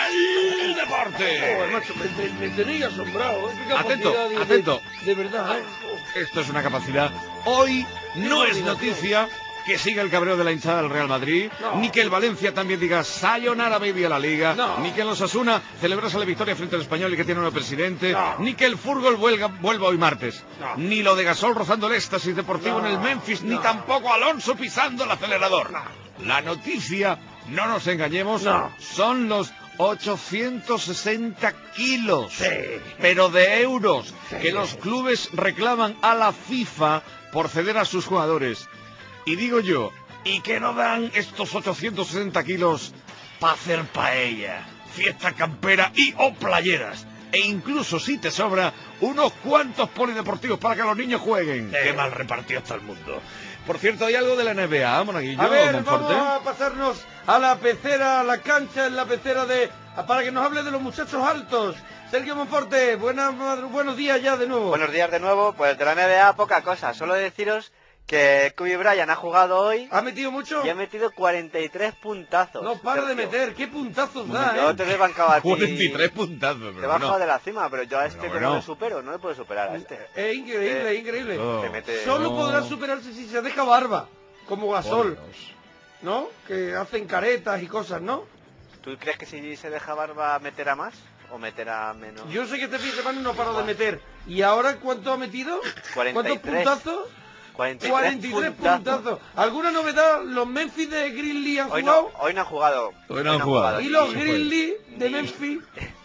del deporte. Joder, macho, me, me, me tenéis asombrado. ¿eh? Qué Atento, capacidad de- atento. De, de verdad, ¿eh? Esto es una capacidad. Hoy no es noticia que siga el cabreo de la hinchada del Real Madrid, No. ni que el Valencia también diga sayonara baby a la Liga, No. ni que el Osasuna celebrase la victoria frente al Español y que tiene un nuevo presidente, No. ni que el fútbol vuelva, vuelva hoy martes, No. ni lo de Gasol rozando el éxtasis deportivo No. en el Memphis, ni No. tampoco Alonso pisando el acelerador. La noticia, no nos engañemos, No. son los ochocientos sesenta kilos, Sí. pero de euros, Sí. que los clubes reclaman a la FIFA por ceder a sus jugadores. Y digo yo, ¿y que no dan estos ochocientos sesenta kilos para hacer paella, fiesta campera y o playeras? E incluso, si te sobra, unos cuantos polideportivos para que los niños jueguen. Sí. Qué mal repartido está el mundo. Por cierto, ¿hay algo de la N B A, Monaguillo? A ver, Monforte? vamos a pasarnos a la pecera, a la cancha en la pecera de... para que nos hable de los muchachos altos. Sergio Monforte, buenas, buenos días ya de nuevo. Buenos días de nuevo. Pues de la N B A poca cosa. Solo deciros que Kobe Bryant ha jugado hoy ¿Ha metido mucho? y ha metido cuarenta y tres puntazos. No para de Sergio. meter, qué puntazos da, Yo ¿eh? te he desbancado a ti. cuarenta y tres puntazos, Te he pero bajado bueno. de la cima, pero yo a este Bueno, que no bueno. le supero, no le puedo superar a este. Es increíble, Eh, increíble. Oh. Te mete... Solo No. podrá superarse si se deja barba, como Gasol, Por Dios. ¿no? Que hacen caretas y cosas, ¿no? ¿Tú crees que si se deja barba meterá más o meterá menos? Yo sé que este fin de semana no paró de meter. ¿Y ahora cuánto ha metido? cuarenta y ¿Cuántos tres. puntazos? cuarenta cuarenta y tres puntazos. ¿Alguna novedad? ¿Los Memphis de Grizzly han Hoy jugado? no, hoy no ha jugado. Hoy no han jugado. ¿Y los Ni- Grizzly de Ni- Memphis?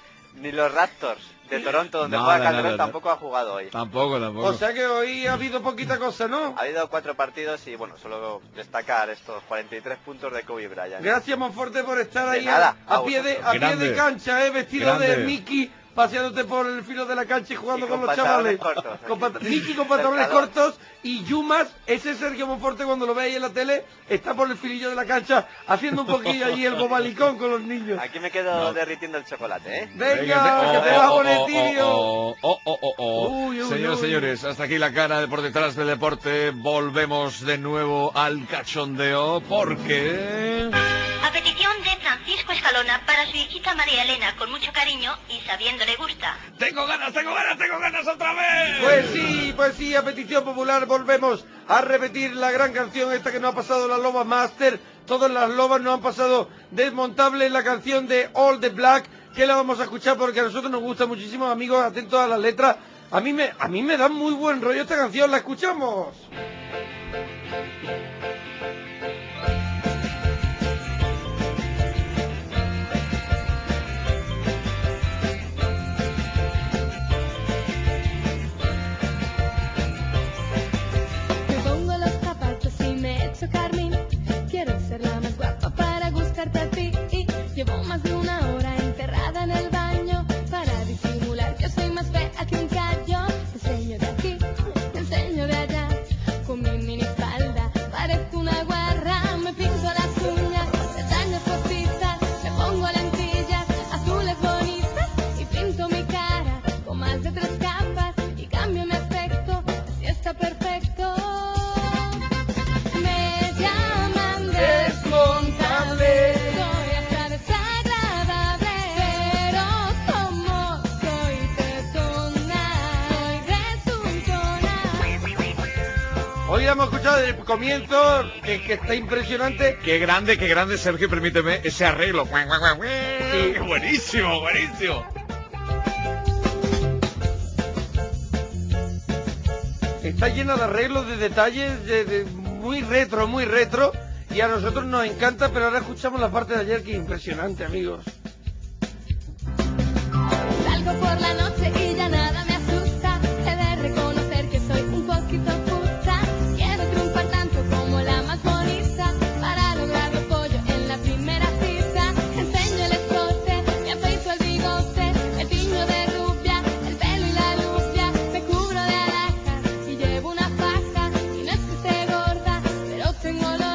Ni los Raptors de Toronto, donde Nada, juega nada, Calderón, nada. tampoco ha jugado hoy. Tampoco, tampoco. O sea que hoy ha habido poquita cosa, ¿no? Ha habido cuatro partidos y bueno, solo destacar estos cuarenta y tres puntos de Kobe Bryant. Gracias, Monforte, por estar De ahí nada, a, a a pie de, vosotros. a pie de Grande. cancha, ¿eh? Vestido de Grande. Mickey, paseándote por el filo de la cancha y jugando Y con, con los chavales. pantalones cortos, Con aquí. pat- Mickey con pantalones Cercador. cortos y Yumas, ese Sergio Monforte cuando lo veis en la tele, está por el filillo de la cancha haciendo un poquillo allí el bobalicón con los niños. Aquí me quedo No. derritiendo el chocolate, ¿eh? Venga, que oh, te vas a oh, poner oh, tibio. oh, oh, oh, oh, oh. Uy, uy, Señores, uy. señores, hasta aquí la cara de por detrás del deporte. Volvemos de nuevo al cachondeo porque... A petición de Francisco Escalona para su hijita María Elena, con mucho cariño y sabiendo le gusta. ¡Tengo ganas, tengo ganas, tengo ganas otra vez! Pues sí, pues sí, a petición popular volvemos a repetir la gran canción esta que nos ha pasado la Loba Master. Todas las lobas nos han pasado desmontable la canción de All the Black, que la vamos a escuchar porque a nosotros nos gusta muchísimo, amigos, atentos a las letras. A mí me, a mí me da muy buen rollo esta canción, la escuchamos. Carmín, quiero ser la más guapa para gustarte a ti. Y llevo más de una hora encerrada en el baño para disimular que soy más fea que un callo. Te enseño de aquí, te enseño de allá, con mi minifalda parezco una guarra. Me pinto las uñas, pestañas postizas, me pongo lentillas azules bonitas y pinto mi cara con más de tres capas y cambio mi aspecto, así está perfecto. Soy hasta desagradable, pero como soy tetona, soy resultona. Hoy hemos escuchado desde el comienzo, que, que está impresionante. Qué grande, qué grande, Sergio, permíteme ese arreglo. Sí. Buenísimo, buenísimo. Está llena de arreglos, de detalles, de, de muy retro, muy retro. Y a nosotros nos encanta, pero ahora escuchamos la parte de ayer que es impresionante, amigos. Salgo por la noche y ya nada me asusta. He de reconocer que soy un poquito puta. Quiero triunfar tanto como la más bonita. Para lograrlo pollo en la primera cita. Enseño el escote, me afeito el bigote, me tiño de rubia, el pelo y la lupia. Me cubro de alhajas y llevo una faja. Y no es que esté gorda, pero tengo olor.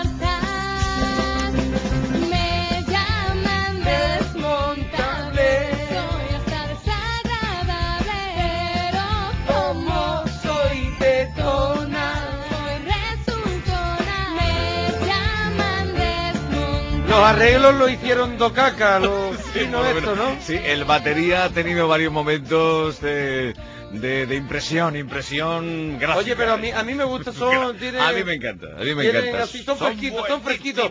Los arreglos lo hicieron Docaca, los chinos sí, esto, ¿no? Sí, el batería ha tenido varios momentos de, de, de impresión, impresión gráfica. Oye, pero a mí, a mí me gusta, son... Tiene, a mí me encanta, a mí me encanta. Así, son, son fresquitos, son fresquitos.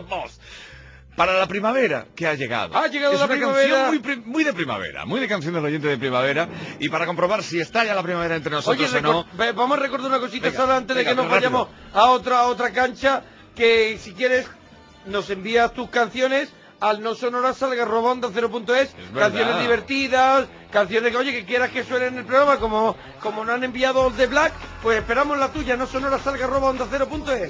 Para la primavera que ha llegado. Ha llegado es la una primavera. canción muy, muy de primavera, muy de canción del oyente de primavera. Y para comprobar si está ya la primavera entre nosotros Oye, o no... vamos a recordar una cosita venga, sola antes venga, de que nos rápido. vayamos a otra, a otra cancha, que si quieres nos envías tus canciones al no sonoras alga robonda cero punto es, canciones divertidas, canciones que oye que quieras que suenen en el programa, como como nos han enviado The Black, pues esperamos la tuya, no sonoras alga robonda cero punto es.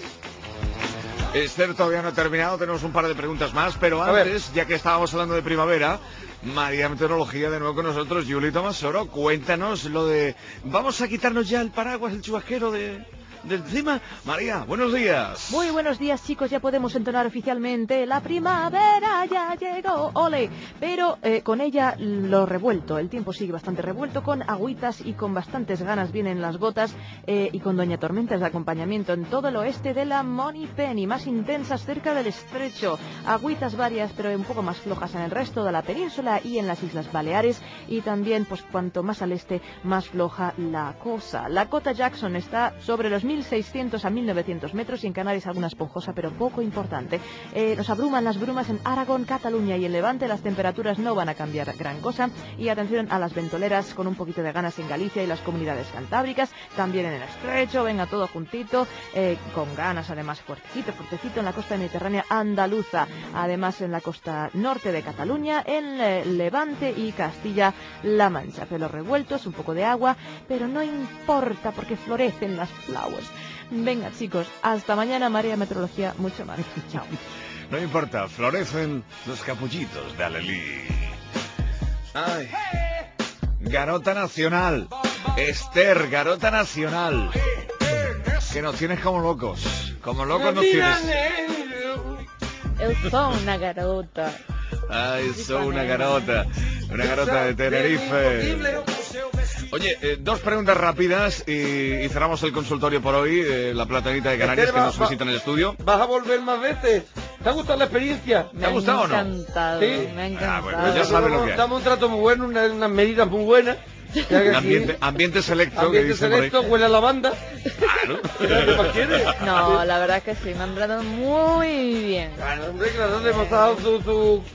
Esther todavía no ha terminado, tenemos un par de preguntas más, pero antes, ya que estábamos hablando de primavera, María Meteorología de nuevo con nosotros, Yuli Tomasoro, cuéntanos lo de... Vamos a quitarnos ya el paraguas, el chubasquero de... de encima. María, buenos días. Muy buenos días, chicos, ya podemos entonar oficialmente la primavera ya llegó, ole, pero eh, con ella lo revuelto, el tiempo sigue bastante revuelto, con agüitas y con bastantes ganas vienen las gotas eh, y con Doña Tormentas de acompañamiento en todo el oeste de la Moneypenny, más intensas cerca del estrecho, agüitas varias pero un poco más flojas en el resto de la península y en las Islas Baleares, y también pues cuanto más al este más floja la cosa. La cota Jackson está sobre los mil seiscientos a mil novecientos metros y en Canarias alguna esponjosa pero poco importante. Eh, nos abruman las brumas en Aragón, Cataluña y el Levante, las temperaturas no van a cambiar gran cosa y atención a las ventoleras con un poquito de ganas en Galicia y las comunidades cantábricas, también en el estrecho, venga todo juntito, eh, con ganas además fuertecito, fuertecito en la costa mediterránea andaluza, además en la costa norte de Cataluña, en eh, Levante y Castilla-La Mancha. Pelos revueltos, un poco de agua, pero no importa porque florecen las flowers. Venga chicos, hasta mañana, María Meteorología, mucho más. Chao. No importa, florecen los capullitos de Alelí. Ay. Garota Nacional. Esther, Garota Nacional. Que nos tienes como locos. Como locos nos tienes. Eu sou una garota. Ay, soy una garota. Una garota de Tenerife. Oye, eh, dos preguntas rápidas y, y cerramos el consultorio por hoy. Eh, la platanita de Canarias que nos visita en el estudio. ¿Vas a volver más veces? ¿Te ha gustado la experiencia? ¿Te ha gustado o no? Me ha encantado, ¿Sí? me ha encantado. Ah, bueno, ya sabes lo que hay. Damos un trato muy bueno, unas, unas medidas muy buenas. Un ambiente, ambiente selecto. Ambiente que dicen selecto, por ahí. huele a lavanda. Claro. ¿Qué más quieres? No, la verdad que sí, me han tratado muy bien. Claro, hombre, claro, le hemos dado su, su, su,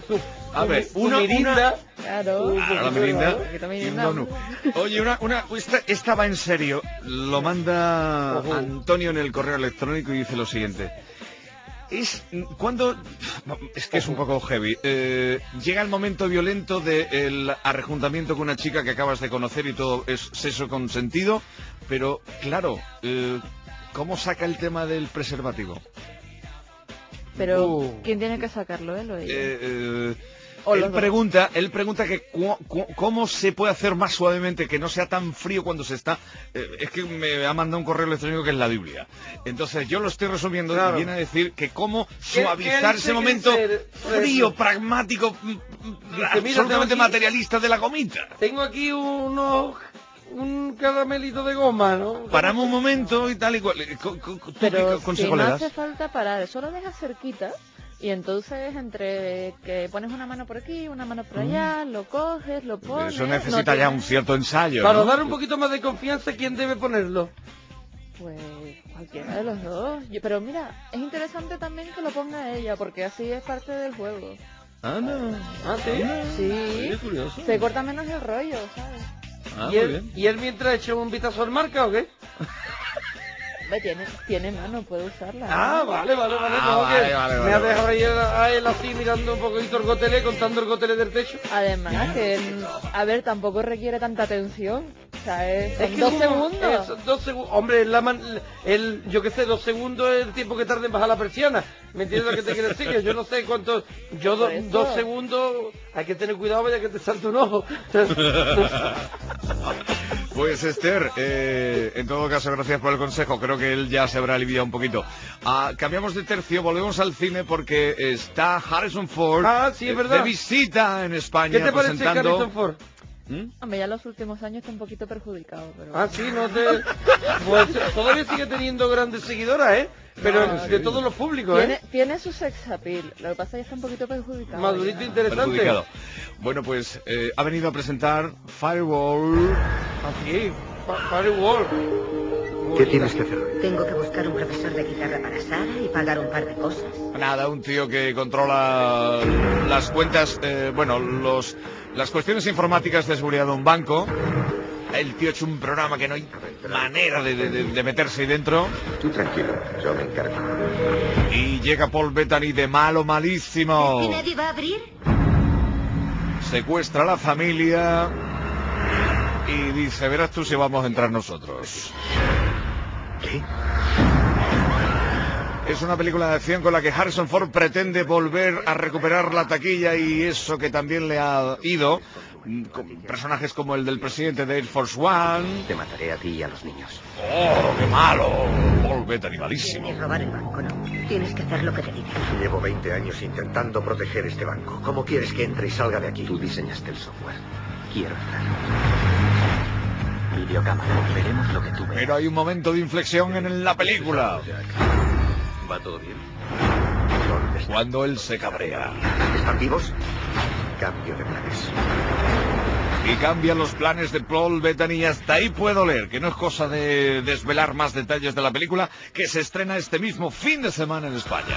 A ver, Su una, mirinda. una... Claro. Claro, la mirinda. Aquí también Kim hay una. Donu. Oye, una, una, esta, esta va en serio. Lo manda Ojo. Antonio en el correo electrónico y dice lo siguiente. Es cuando es que es un poco heavy. Eh, llega el momento violento del arrejuntamiento con una chica que acabas de conocer y todo es sexo consentido, pero claro, eh, ¿cómo saca el tema del preservativo? Pero, Uh. ¿quién tiene que sacarlo, él o ella? Eh, eh, O él los dos. pregunta, él pregunta que cu- cu- cómo se puede hacer más suavemente, que no sea tan frío cuando se está. eh, es que me ha mandado un correo electrónico que es la Biblia. Entonces yo lo estoy resumiendo Claro. y viene a decir que cómo ¿Qué- suavizar qué ese dice momento que ser- frío, pragmático, mm, mm, mira, absolutamente tengo aquí- materialista de la gomita. Tengo aquí unos... un caramelito de goma, ¿no? Paramos un momento y tal y cual. Eh, co- co- ¿Tú Pero qué si consejo no le hace das? falta parar, solo dejas cerquita y entonces entre que pones una mano por aquí, una mano por allá, lo coges, lo pones... Eso no necesita ya tienes- un cierto ensayo, Para ¿no? dar un poquito más de confianza, ¿quién debe ponerlo? Pues cualquiera de los dos. Yo- pero mira, es interesante también que lo ponga ella, porque así es parte del juego. Ah, no. Ah, ¿sí? Sí, Qué curioso. se corta menos el rollo, ¿sabes? Ah, ¿Y, muy él, bien. ¿Y él mientras echa un vistazo al marca o qué? Hombre, tiene, tiene mano, puede usarla. Ah, vale, vale, vale. Ah, no, vale, que vale, me vale, ha vale. dejado ahí a, a él así mirando un poquito el gotele, contando el gotele del techo. Además que, mm, a ver, tampoco requiere tanta atención. O sea, es, son Es que dos un- segundos. es dos segundos. Hombre, la man- el, yo qué sé, dos segundos es el tiempo que tarda en bajar la persiana. ¿Me entiendes lo que te quiero decir? Que yo no sé cuánto... Yo do- Por eso. dos segundos... Hay que tener cuidado, vaya que te salte un ojo. Pues Esther, eh, en todo caso, gracias por el consejo. Creo que él ya se habrá aliviado un poquito. Ah, cambiamos de tercio, volvemos al cine porque está Harrison Ford Ah, sí, es eh, verdad. de visita en España. ¿Qué te parece presentando... Harrison Ford? ¿Mm? Hombre, ya los últimos años está un poquito perjudicado, pero... Ah, sí, no te... Pues todavía sigue teniendo grandes seguidoras, ¿eh? Pero No, de sí. todos los públicos, Tiene, ¿eh? tiene su sex appeal, lo que pasa es que está un poquito perjudicado. Madurito ya. interesante. Perjudicado. Bueno, pues eh, ha venido a presentar Firewall. Así, Firewall. ¿Qué tienes que hacer hoy? Tengo que buscar un profesor de guitarra para Sara y pagar un par de cosas. Nada, un tío que controla las cuentas, eh, bueno, los las cuestiones informáticas de seguridad de un banco. El tío ha hecho un programa que no hay manera de, de- de- de meterse ahí dentro. Tú tranquilo, yo me encargo. Y llega Paul Bettany de malo malísimo. ¿Es que nadie va a abrir? Secuestra a la familia y dice, verás tú si vamos a entrar nosotros. ¿Qué? Es una película de acción con la que Harrison Ford pretende volver a recuperar la taquilla y eso que también le ha ido. mm, con personajes como el del presidente de Air Force One. Te mataré a ti y a los niños. ¡Oh, qué malo! Paul Bettany, malísimo. Quieres robar el banco, ¿no? Tienes que hacer lo que te digan. Llevo veinte años intentando proteger este banco. ¿Cómo quieres que entre y salga de aquí? Tú diseñaste el software. Quiero entrar. Videocámara. Veremos lo que tú ves. Pero hay un momento de inflexión en la película. ¿Va todo bien? Cuando él se cabrea. ¿Están vivos? Cambio de planes. Y cambian los planes de Paul Bettany y hasta ahí puedo leer, que no es cosa de desvelar más detalles de la película, que se estrena este mismo fin de semana en España.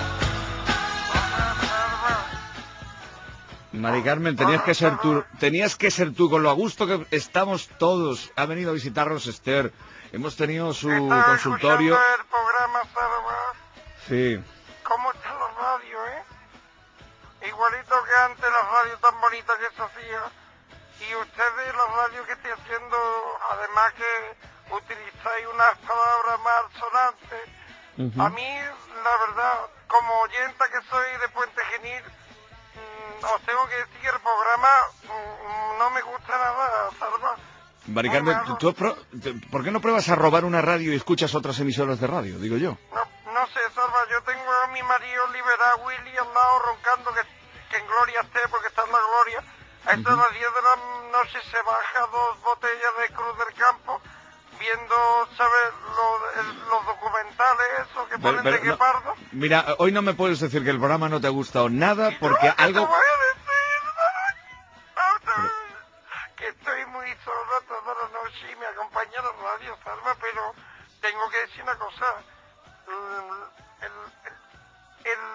Mari Carmen, tenías que ser tú, tenías que ser tú con lo a gusto que estamos todos. Ha venido a visitarnos Esther. Hemos tenido su consultorio. el programa, Salva. Sí. ¿Cómo está la radio, eh? Igualito que antes la radio tan bonita que se hacía. Y ustedes, la radio que estoy haciendo, además que utilizáis unas palabras más sonantes. A mí, la verdad, como oyenta que soy de Puente Genil, mmm, os tengo que decir que el programa mmm, no me gusta nada, Salva. Mari Carmen, ¿tú, tú has pro- te- ¿por qué no pruebas a robar una radio y escuchas otras emisoras de radio? Digo yo. No, no sé, Salva, yo tengo a mi marido Liberá Willy al lado roncando que, que en gloria esté porque está en la gloria. A esto de las diez de la noche se baja dos botellas de Cruz del Campo viendo, ¿sabes? Lo- el- los documentales esos que Pero- ponen pero de no- Guepardo. Mira, hoy no me puedes decir que el programa no te ha gustado nada porque Te algo... voy a decir, Salva, que estoy muy sola toda la noche y me acompaña la radio, Salva, pero tengo que decir una cosa. El, el- el-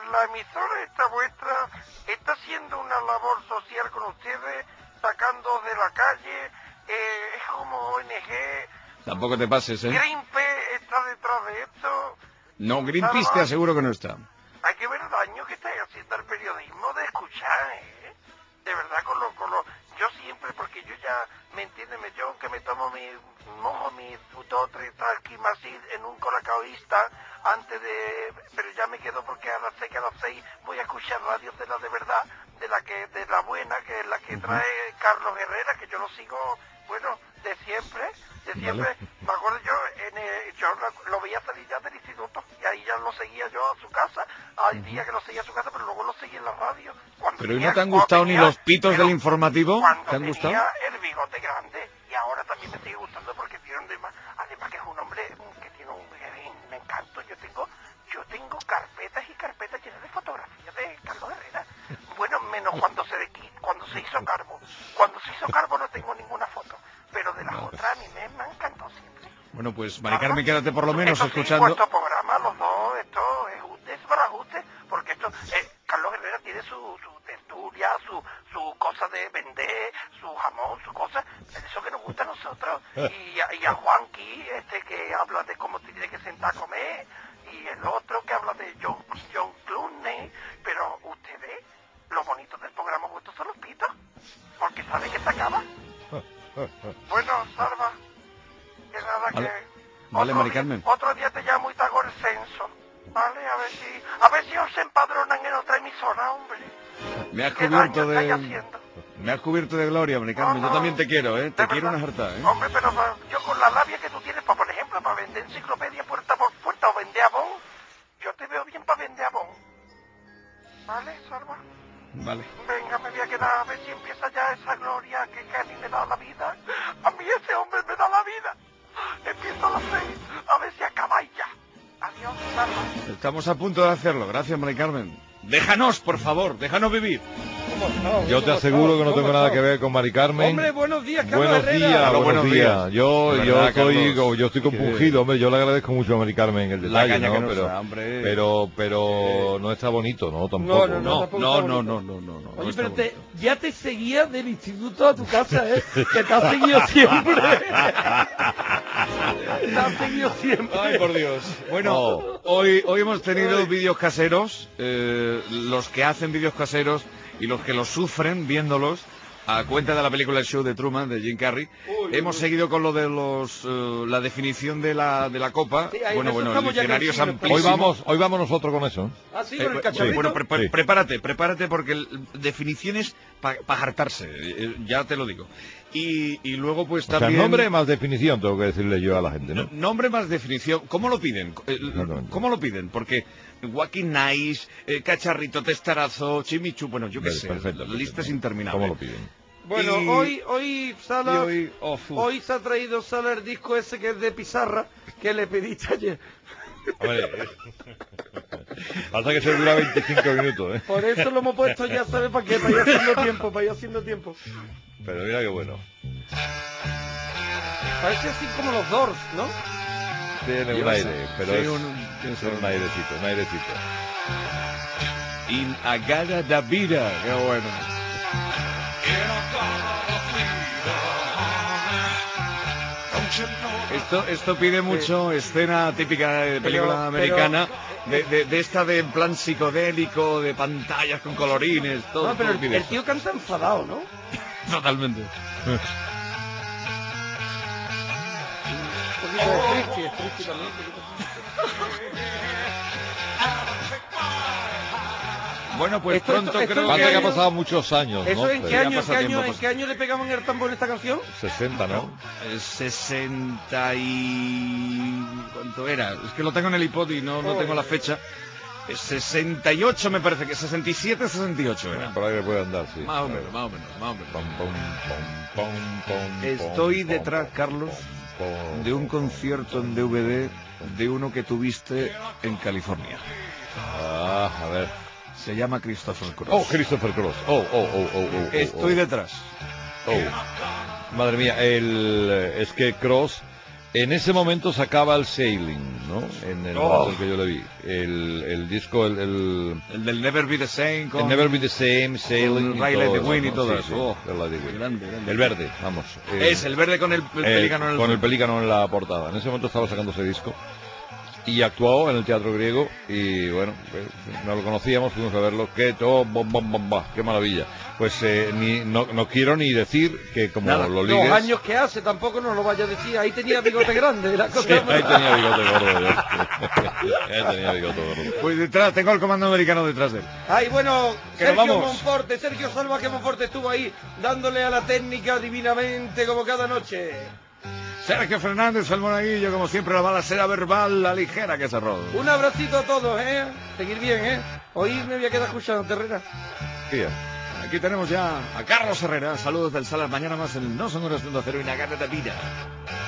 la emisora esta vuestra está haciendo una labor social con ustedes, sacándoos de la calle, eh, es como O N G. Tampoco te pases, ¿eh? Greenpeace está detrás de esto. No, Greenpeace te aseguro que no está. Hay que ver el daño que estáis haciendo al periodismo de escuchar, ¿eh? De verdad, con lo, con lo... Yo siempre, porque yo ya, ¿me entiendes? Me, yo que me tomo mi... mojo mi dos, tres talquimacid en un colacaoísta antes de... Pero ya me quedo porque a las seis, a las seis voy a escuchar radios de la de verdad, de la que de la buena, que es la que trae Carlos Herrera, que yo lo sigo, bueno, de siempre, de siempre. Vale. Me acuerdo yo, en el- yo lo, lo veía salir ya del instituto, y ahí ya lo seguía yo a su casa. Hay días que lo seguía a su casa, pero luego lo seguía en la radio. Cuando Pero ¿y tenía- no te han cuando gustado ni tenía- los pitos pero del informativo? cuando ¿Te han gustado? tenía el bigote grande, y ahora también me sigue gustando porque tiene un dema- además que es un hombre mm, que tiene un, un encanto. Yo tengo, yo tengo carpetas y carpetas llenas de fotografías de Carlos Herrera. Bueno, menos cuando se de qui- cuando se hizo carbo. Cuando se hizo carbo no tengo ninguna foto, pero de las otras a mí me, me ha encantado siempre. Bueno, pues Mari Carmen, quédate por lo menos Esto sí, escuchando. vuestro programa, los dos, esto es, ajuste, es para ajuste, porque esto, eh, Carlos Herrera tiene su, su tertulia, su, su cosa de vender, su jamón, su cosa, eso que nos gusta a nosotros, y, a- y a Juanqui, este que habla de cómo te tiene que sentar a comer, y el otro que habla de John, John Clooney, pero usted ve, lo bonito del programa vuestro son los pitos, porque sabe que se acaba. Bueno, Salva, que nada Vale, que... vale, otro Mari día- Carmen. Otro día te llamo y te hago el censo, ¿vale? A ver si, a ver si os empadronan en otra emisora, hombre. Me has ¿Qué cubierto daño estáis de... haciendo? Me has cubierto de gloria, Mari Carmen. Yo también te quiero, ¿eh? Te quiero una jarta, ¿eh? Hombre, pero pa- yo con la labia que tú tienes, pa, por ejemplo, para vender enciclopedia puerta por puerta o vender abón, yo te veo bien para vender abón. ¿Vale, Salva? Vale. Venga, me voy a quedar a ver si empieza ya esa gloria que, que a mí me da la vida. A mí ese hombre me da la vida. Empiezo a las seis, a ver si acabáis ya. Adiós, Salva. Estamos a punto de hacerlo. Gracias, Mari Carmen. Déjanos, por favor, déjanos vivir. Yo te aseguro que no tengo nada que ver con Mari Carmen. Hombre, buenos días, Carlos Buenos Herrera. días, Claro, buenos buenos días. días. Yo, De yo verdad, estoy, Carlos, yo estoy compungido, hombre. Yo le agradezco mucho a Mari Carmen el La detalle, caña ¿no? que nos Pero, da, hombre. pero, pero no está bonito, ¿no? No, Tampoco. no, no, No, tampoco no, está no, bonito. no, no, no, no. Oye, no está pero te, bonito. ya te seguía del instituto a tu casa, ¿eh? Que te has seguido siempre. Te has seguido siempre. Ay, por Dios. Bueno, hoy, hoy hemos tenido vídeos caseros, eh, los que hacen vídeos caseros y los que los sufren viéndolos, a cuenta de la película El Show de Truman, de Jim Carrey. Uy, hemos uy. seguido con lo de los eh, la definición de la, de la Copa. Sí, ahí en bueno, eso bueno, el estamos ya diccionario es cansinos, amplísimo. Hoy vamos, hoy vamos nosotros con eso. Ah, sí, Eh, con el bu- cacharrito. bueno, pre- pre- Sí. prepárate, prepárate porque el- definiciones para hartarse, eh, ya te lo digo. Y, y luego pues O sea, también... nombre más definición tengo que decirle yo a la gente, ¿no? Nombre más definición. ¿Cómo lo piden? Eh, ¿Cómo lo piden? Porque Wacky Nice, eh, Cacharrito, Testarazo, Chimichu, bueno, yo qué Vale, sé, perfecto, la lista es perfecto. interminable. ¿Cómo lo piden? Bueno, Y- hoy, hoy, Sala, y hoy, hoy- oh, uf. se ha traído Sala el disco ese que es de pizarra, que le pediste ayer. Hombre, eh. Hasta que se dura veinticinco minutos, ¿eh? Por eso lo hemos puesto ya, ¿sabes para qué? Para ir haciendo tiempo, para ir haciendo tiempo. Pero mira qué bueno. Parece así como los Doors, ¿no? Tiene un Yo aire, sé, pero sí, es, un- es un airecito, un airecito. In Agara da Vida, qué bueno. Esto, esto pide mucho escena típica de película Pero- americana, de, de, de esta de en plan psicodélico, de pantallas con colorines, todo, No, pero todo el, pide el eso. tío canta enfadado, ¿no? Totalmente. Un poquito de triste, triste también. un poquito. Bueno, pues Esto- pronto esto- esto creo es Pasa que que ha año- pasado muchos años, ¿no? ¿Eso en qué Pero- año, en pasa qué tiempo, año, en pasa. qué año le pegaban el tambor en esta canción? sesenta, ¿no? Eh, sesenta y... ¿Cuánto era? Es que lo tengo en el iPod y no, no tengo la fecha. Eh, sesenta y ocho me parece que... sesenta y siete, sesenta y ocho era. Por ahí le puede andar, sí. Más o menos, más o menos, más o menos. Pom, pom, pom, pom, pom, Estoy pom, detrás, pom, Carlos, pom, pom, de un pom, concierto en D V D de uno que tuviste en California. Ah, a ver. Se llama Christopher Cross. Oh, Christopher Cross. Oh, oh, oh, oh, oh, oh. Estoy oh. detrás. Oh. Madre mía, el, es que Cross en ese momento sacaba el Sailing. ¿no? En el Oh. momento en que yo le vi. El, el disco, el, el... El del Never Be the Same con... El Never Be the Same, Sailing y Ray todo Let the eso, Wind y ¿no? todo Sí, eso. sí, Oh. el Let It Win. Grande, grande. El verde, vamos. eh, Es el verde con el, el eh, pelícano en el... Con el pelícano en la portada. En ese momento estaba sacando ese disco. Y actuó en el Teatro Griego y bueno, pues, no lo conocíamos, fuimos a verlo, qué todo, bom, bom, bom, bom, qué maravilla. Pues eh, ni, no, no quiero ni decir que como Nada, lo ligues... los años que hace tampoco nos lo vaya a decir, ahí tenía bigote grande, la cosa Sí, ahí tenía bigote gordo yo. Ahí tenía bigote gordo. Pues detrás, tengo al comando americano detrás de él. Ay, bueno, Que nos Sergio vamos. Monforte, Sergio Salvaje Monforte estuvo ahí dándole a la técnica divinamente como cada noche. Sergio Fernández, el monaguillo, como siempre, la balacera verbal, la ligera que se roba. Un abracito a todos, ¿eh? Seguir bien, ¿eh? Hoy me voy a quedar escuchando, Herrera. Aquí tenemos ya a Carlos Herrera. Saludos del Salas. Mañana más en No Son Horas de Cero y Nagana de Vida.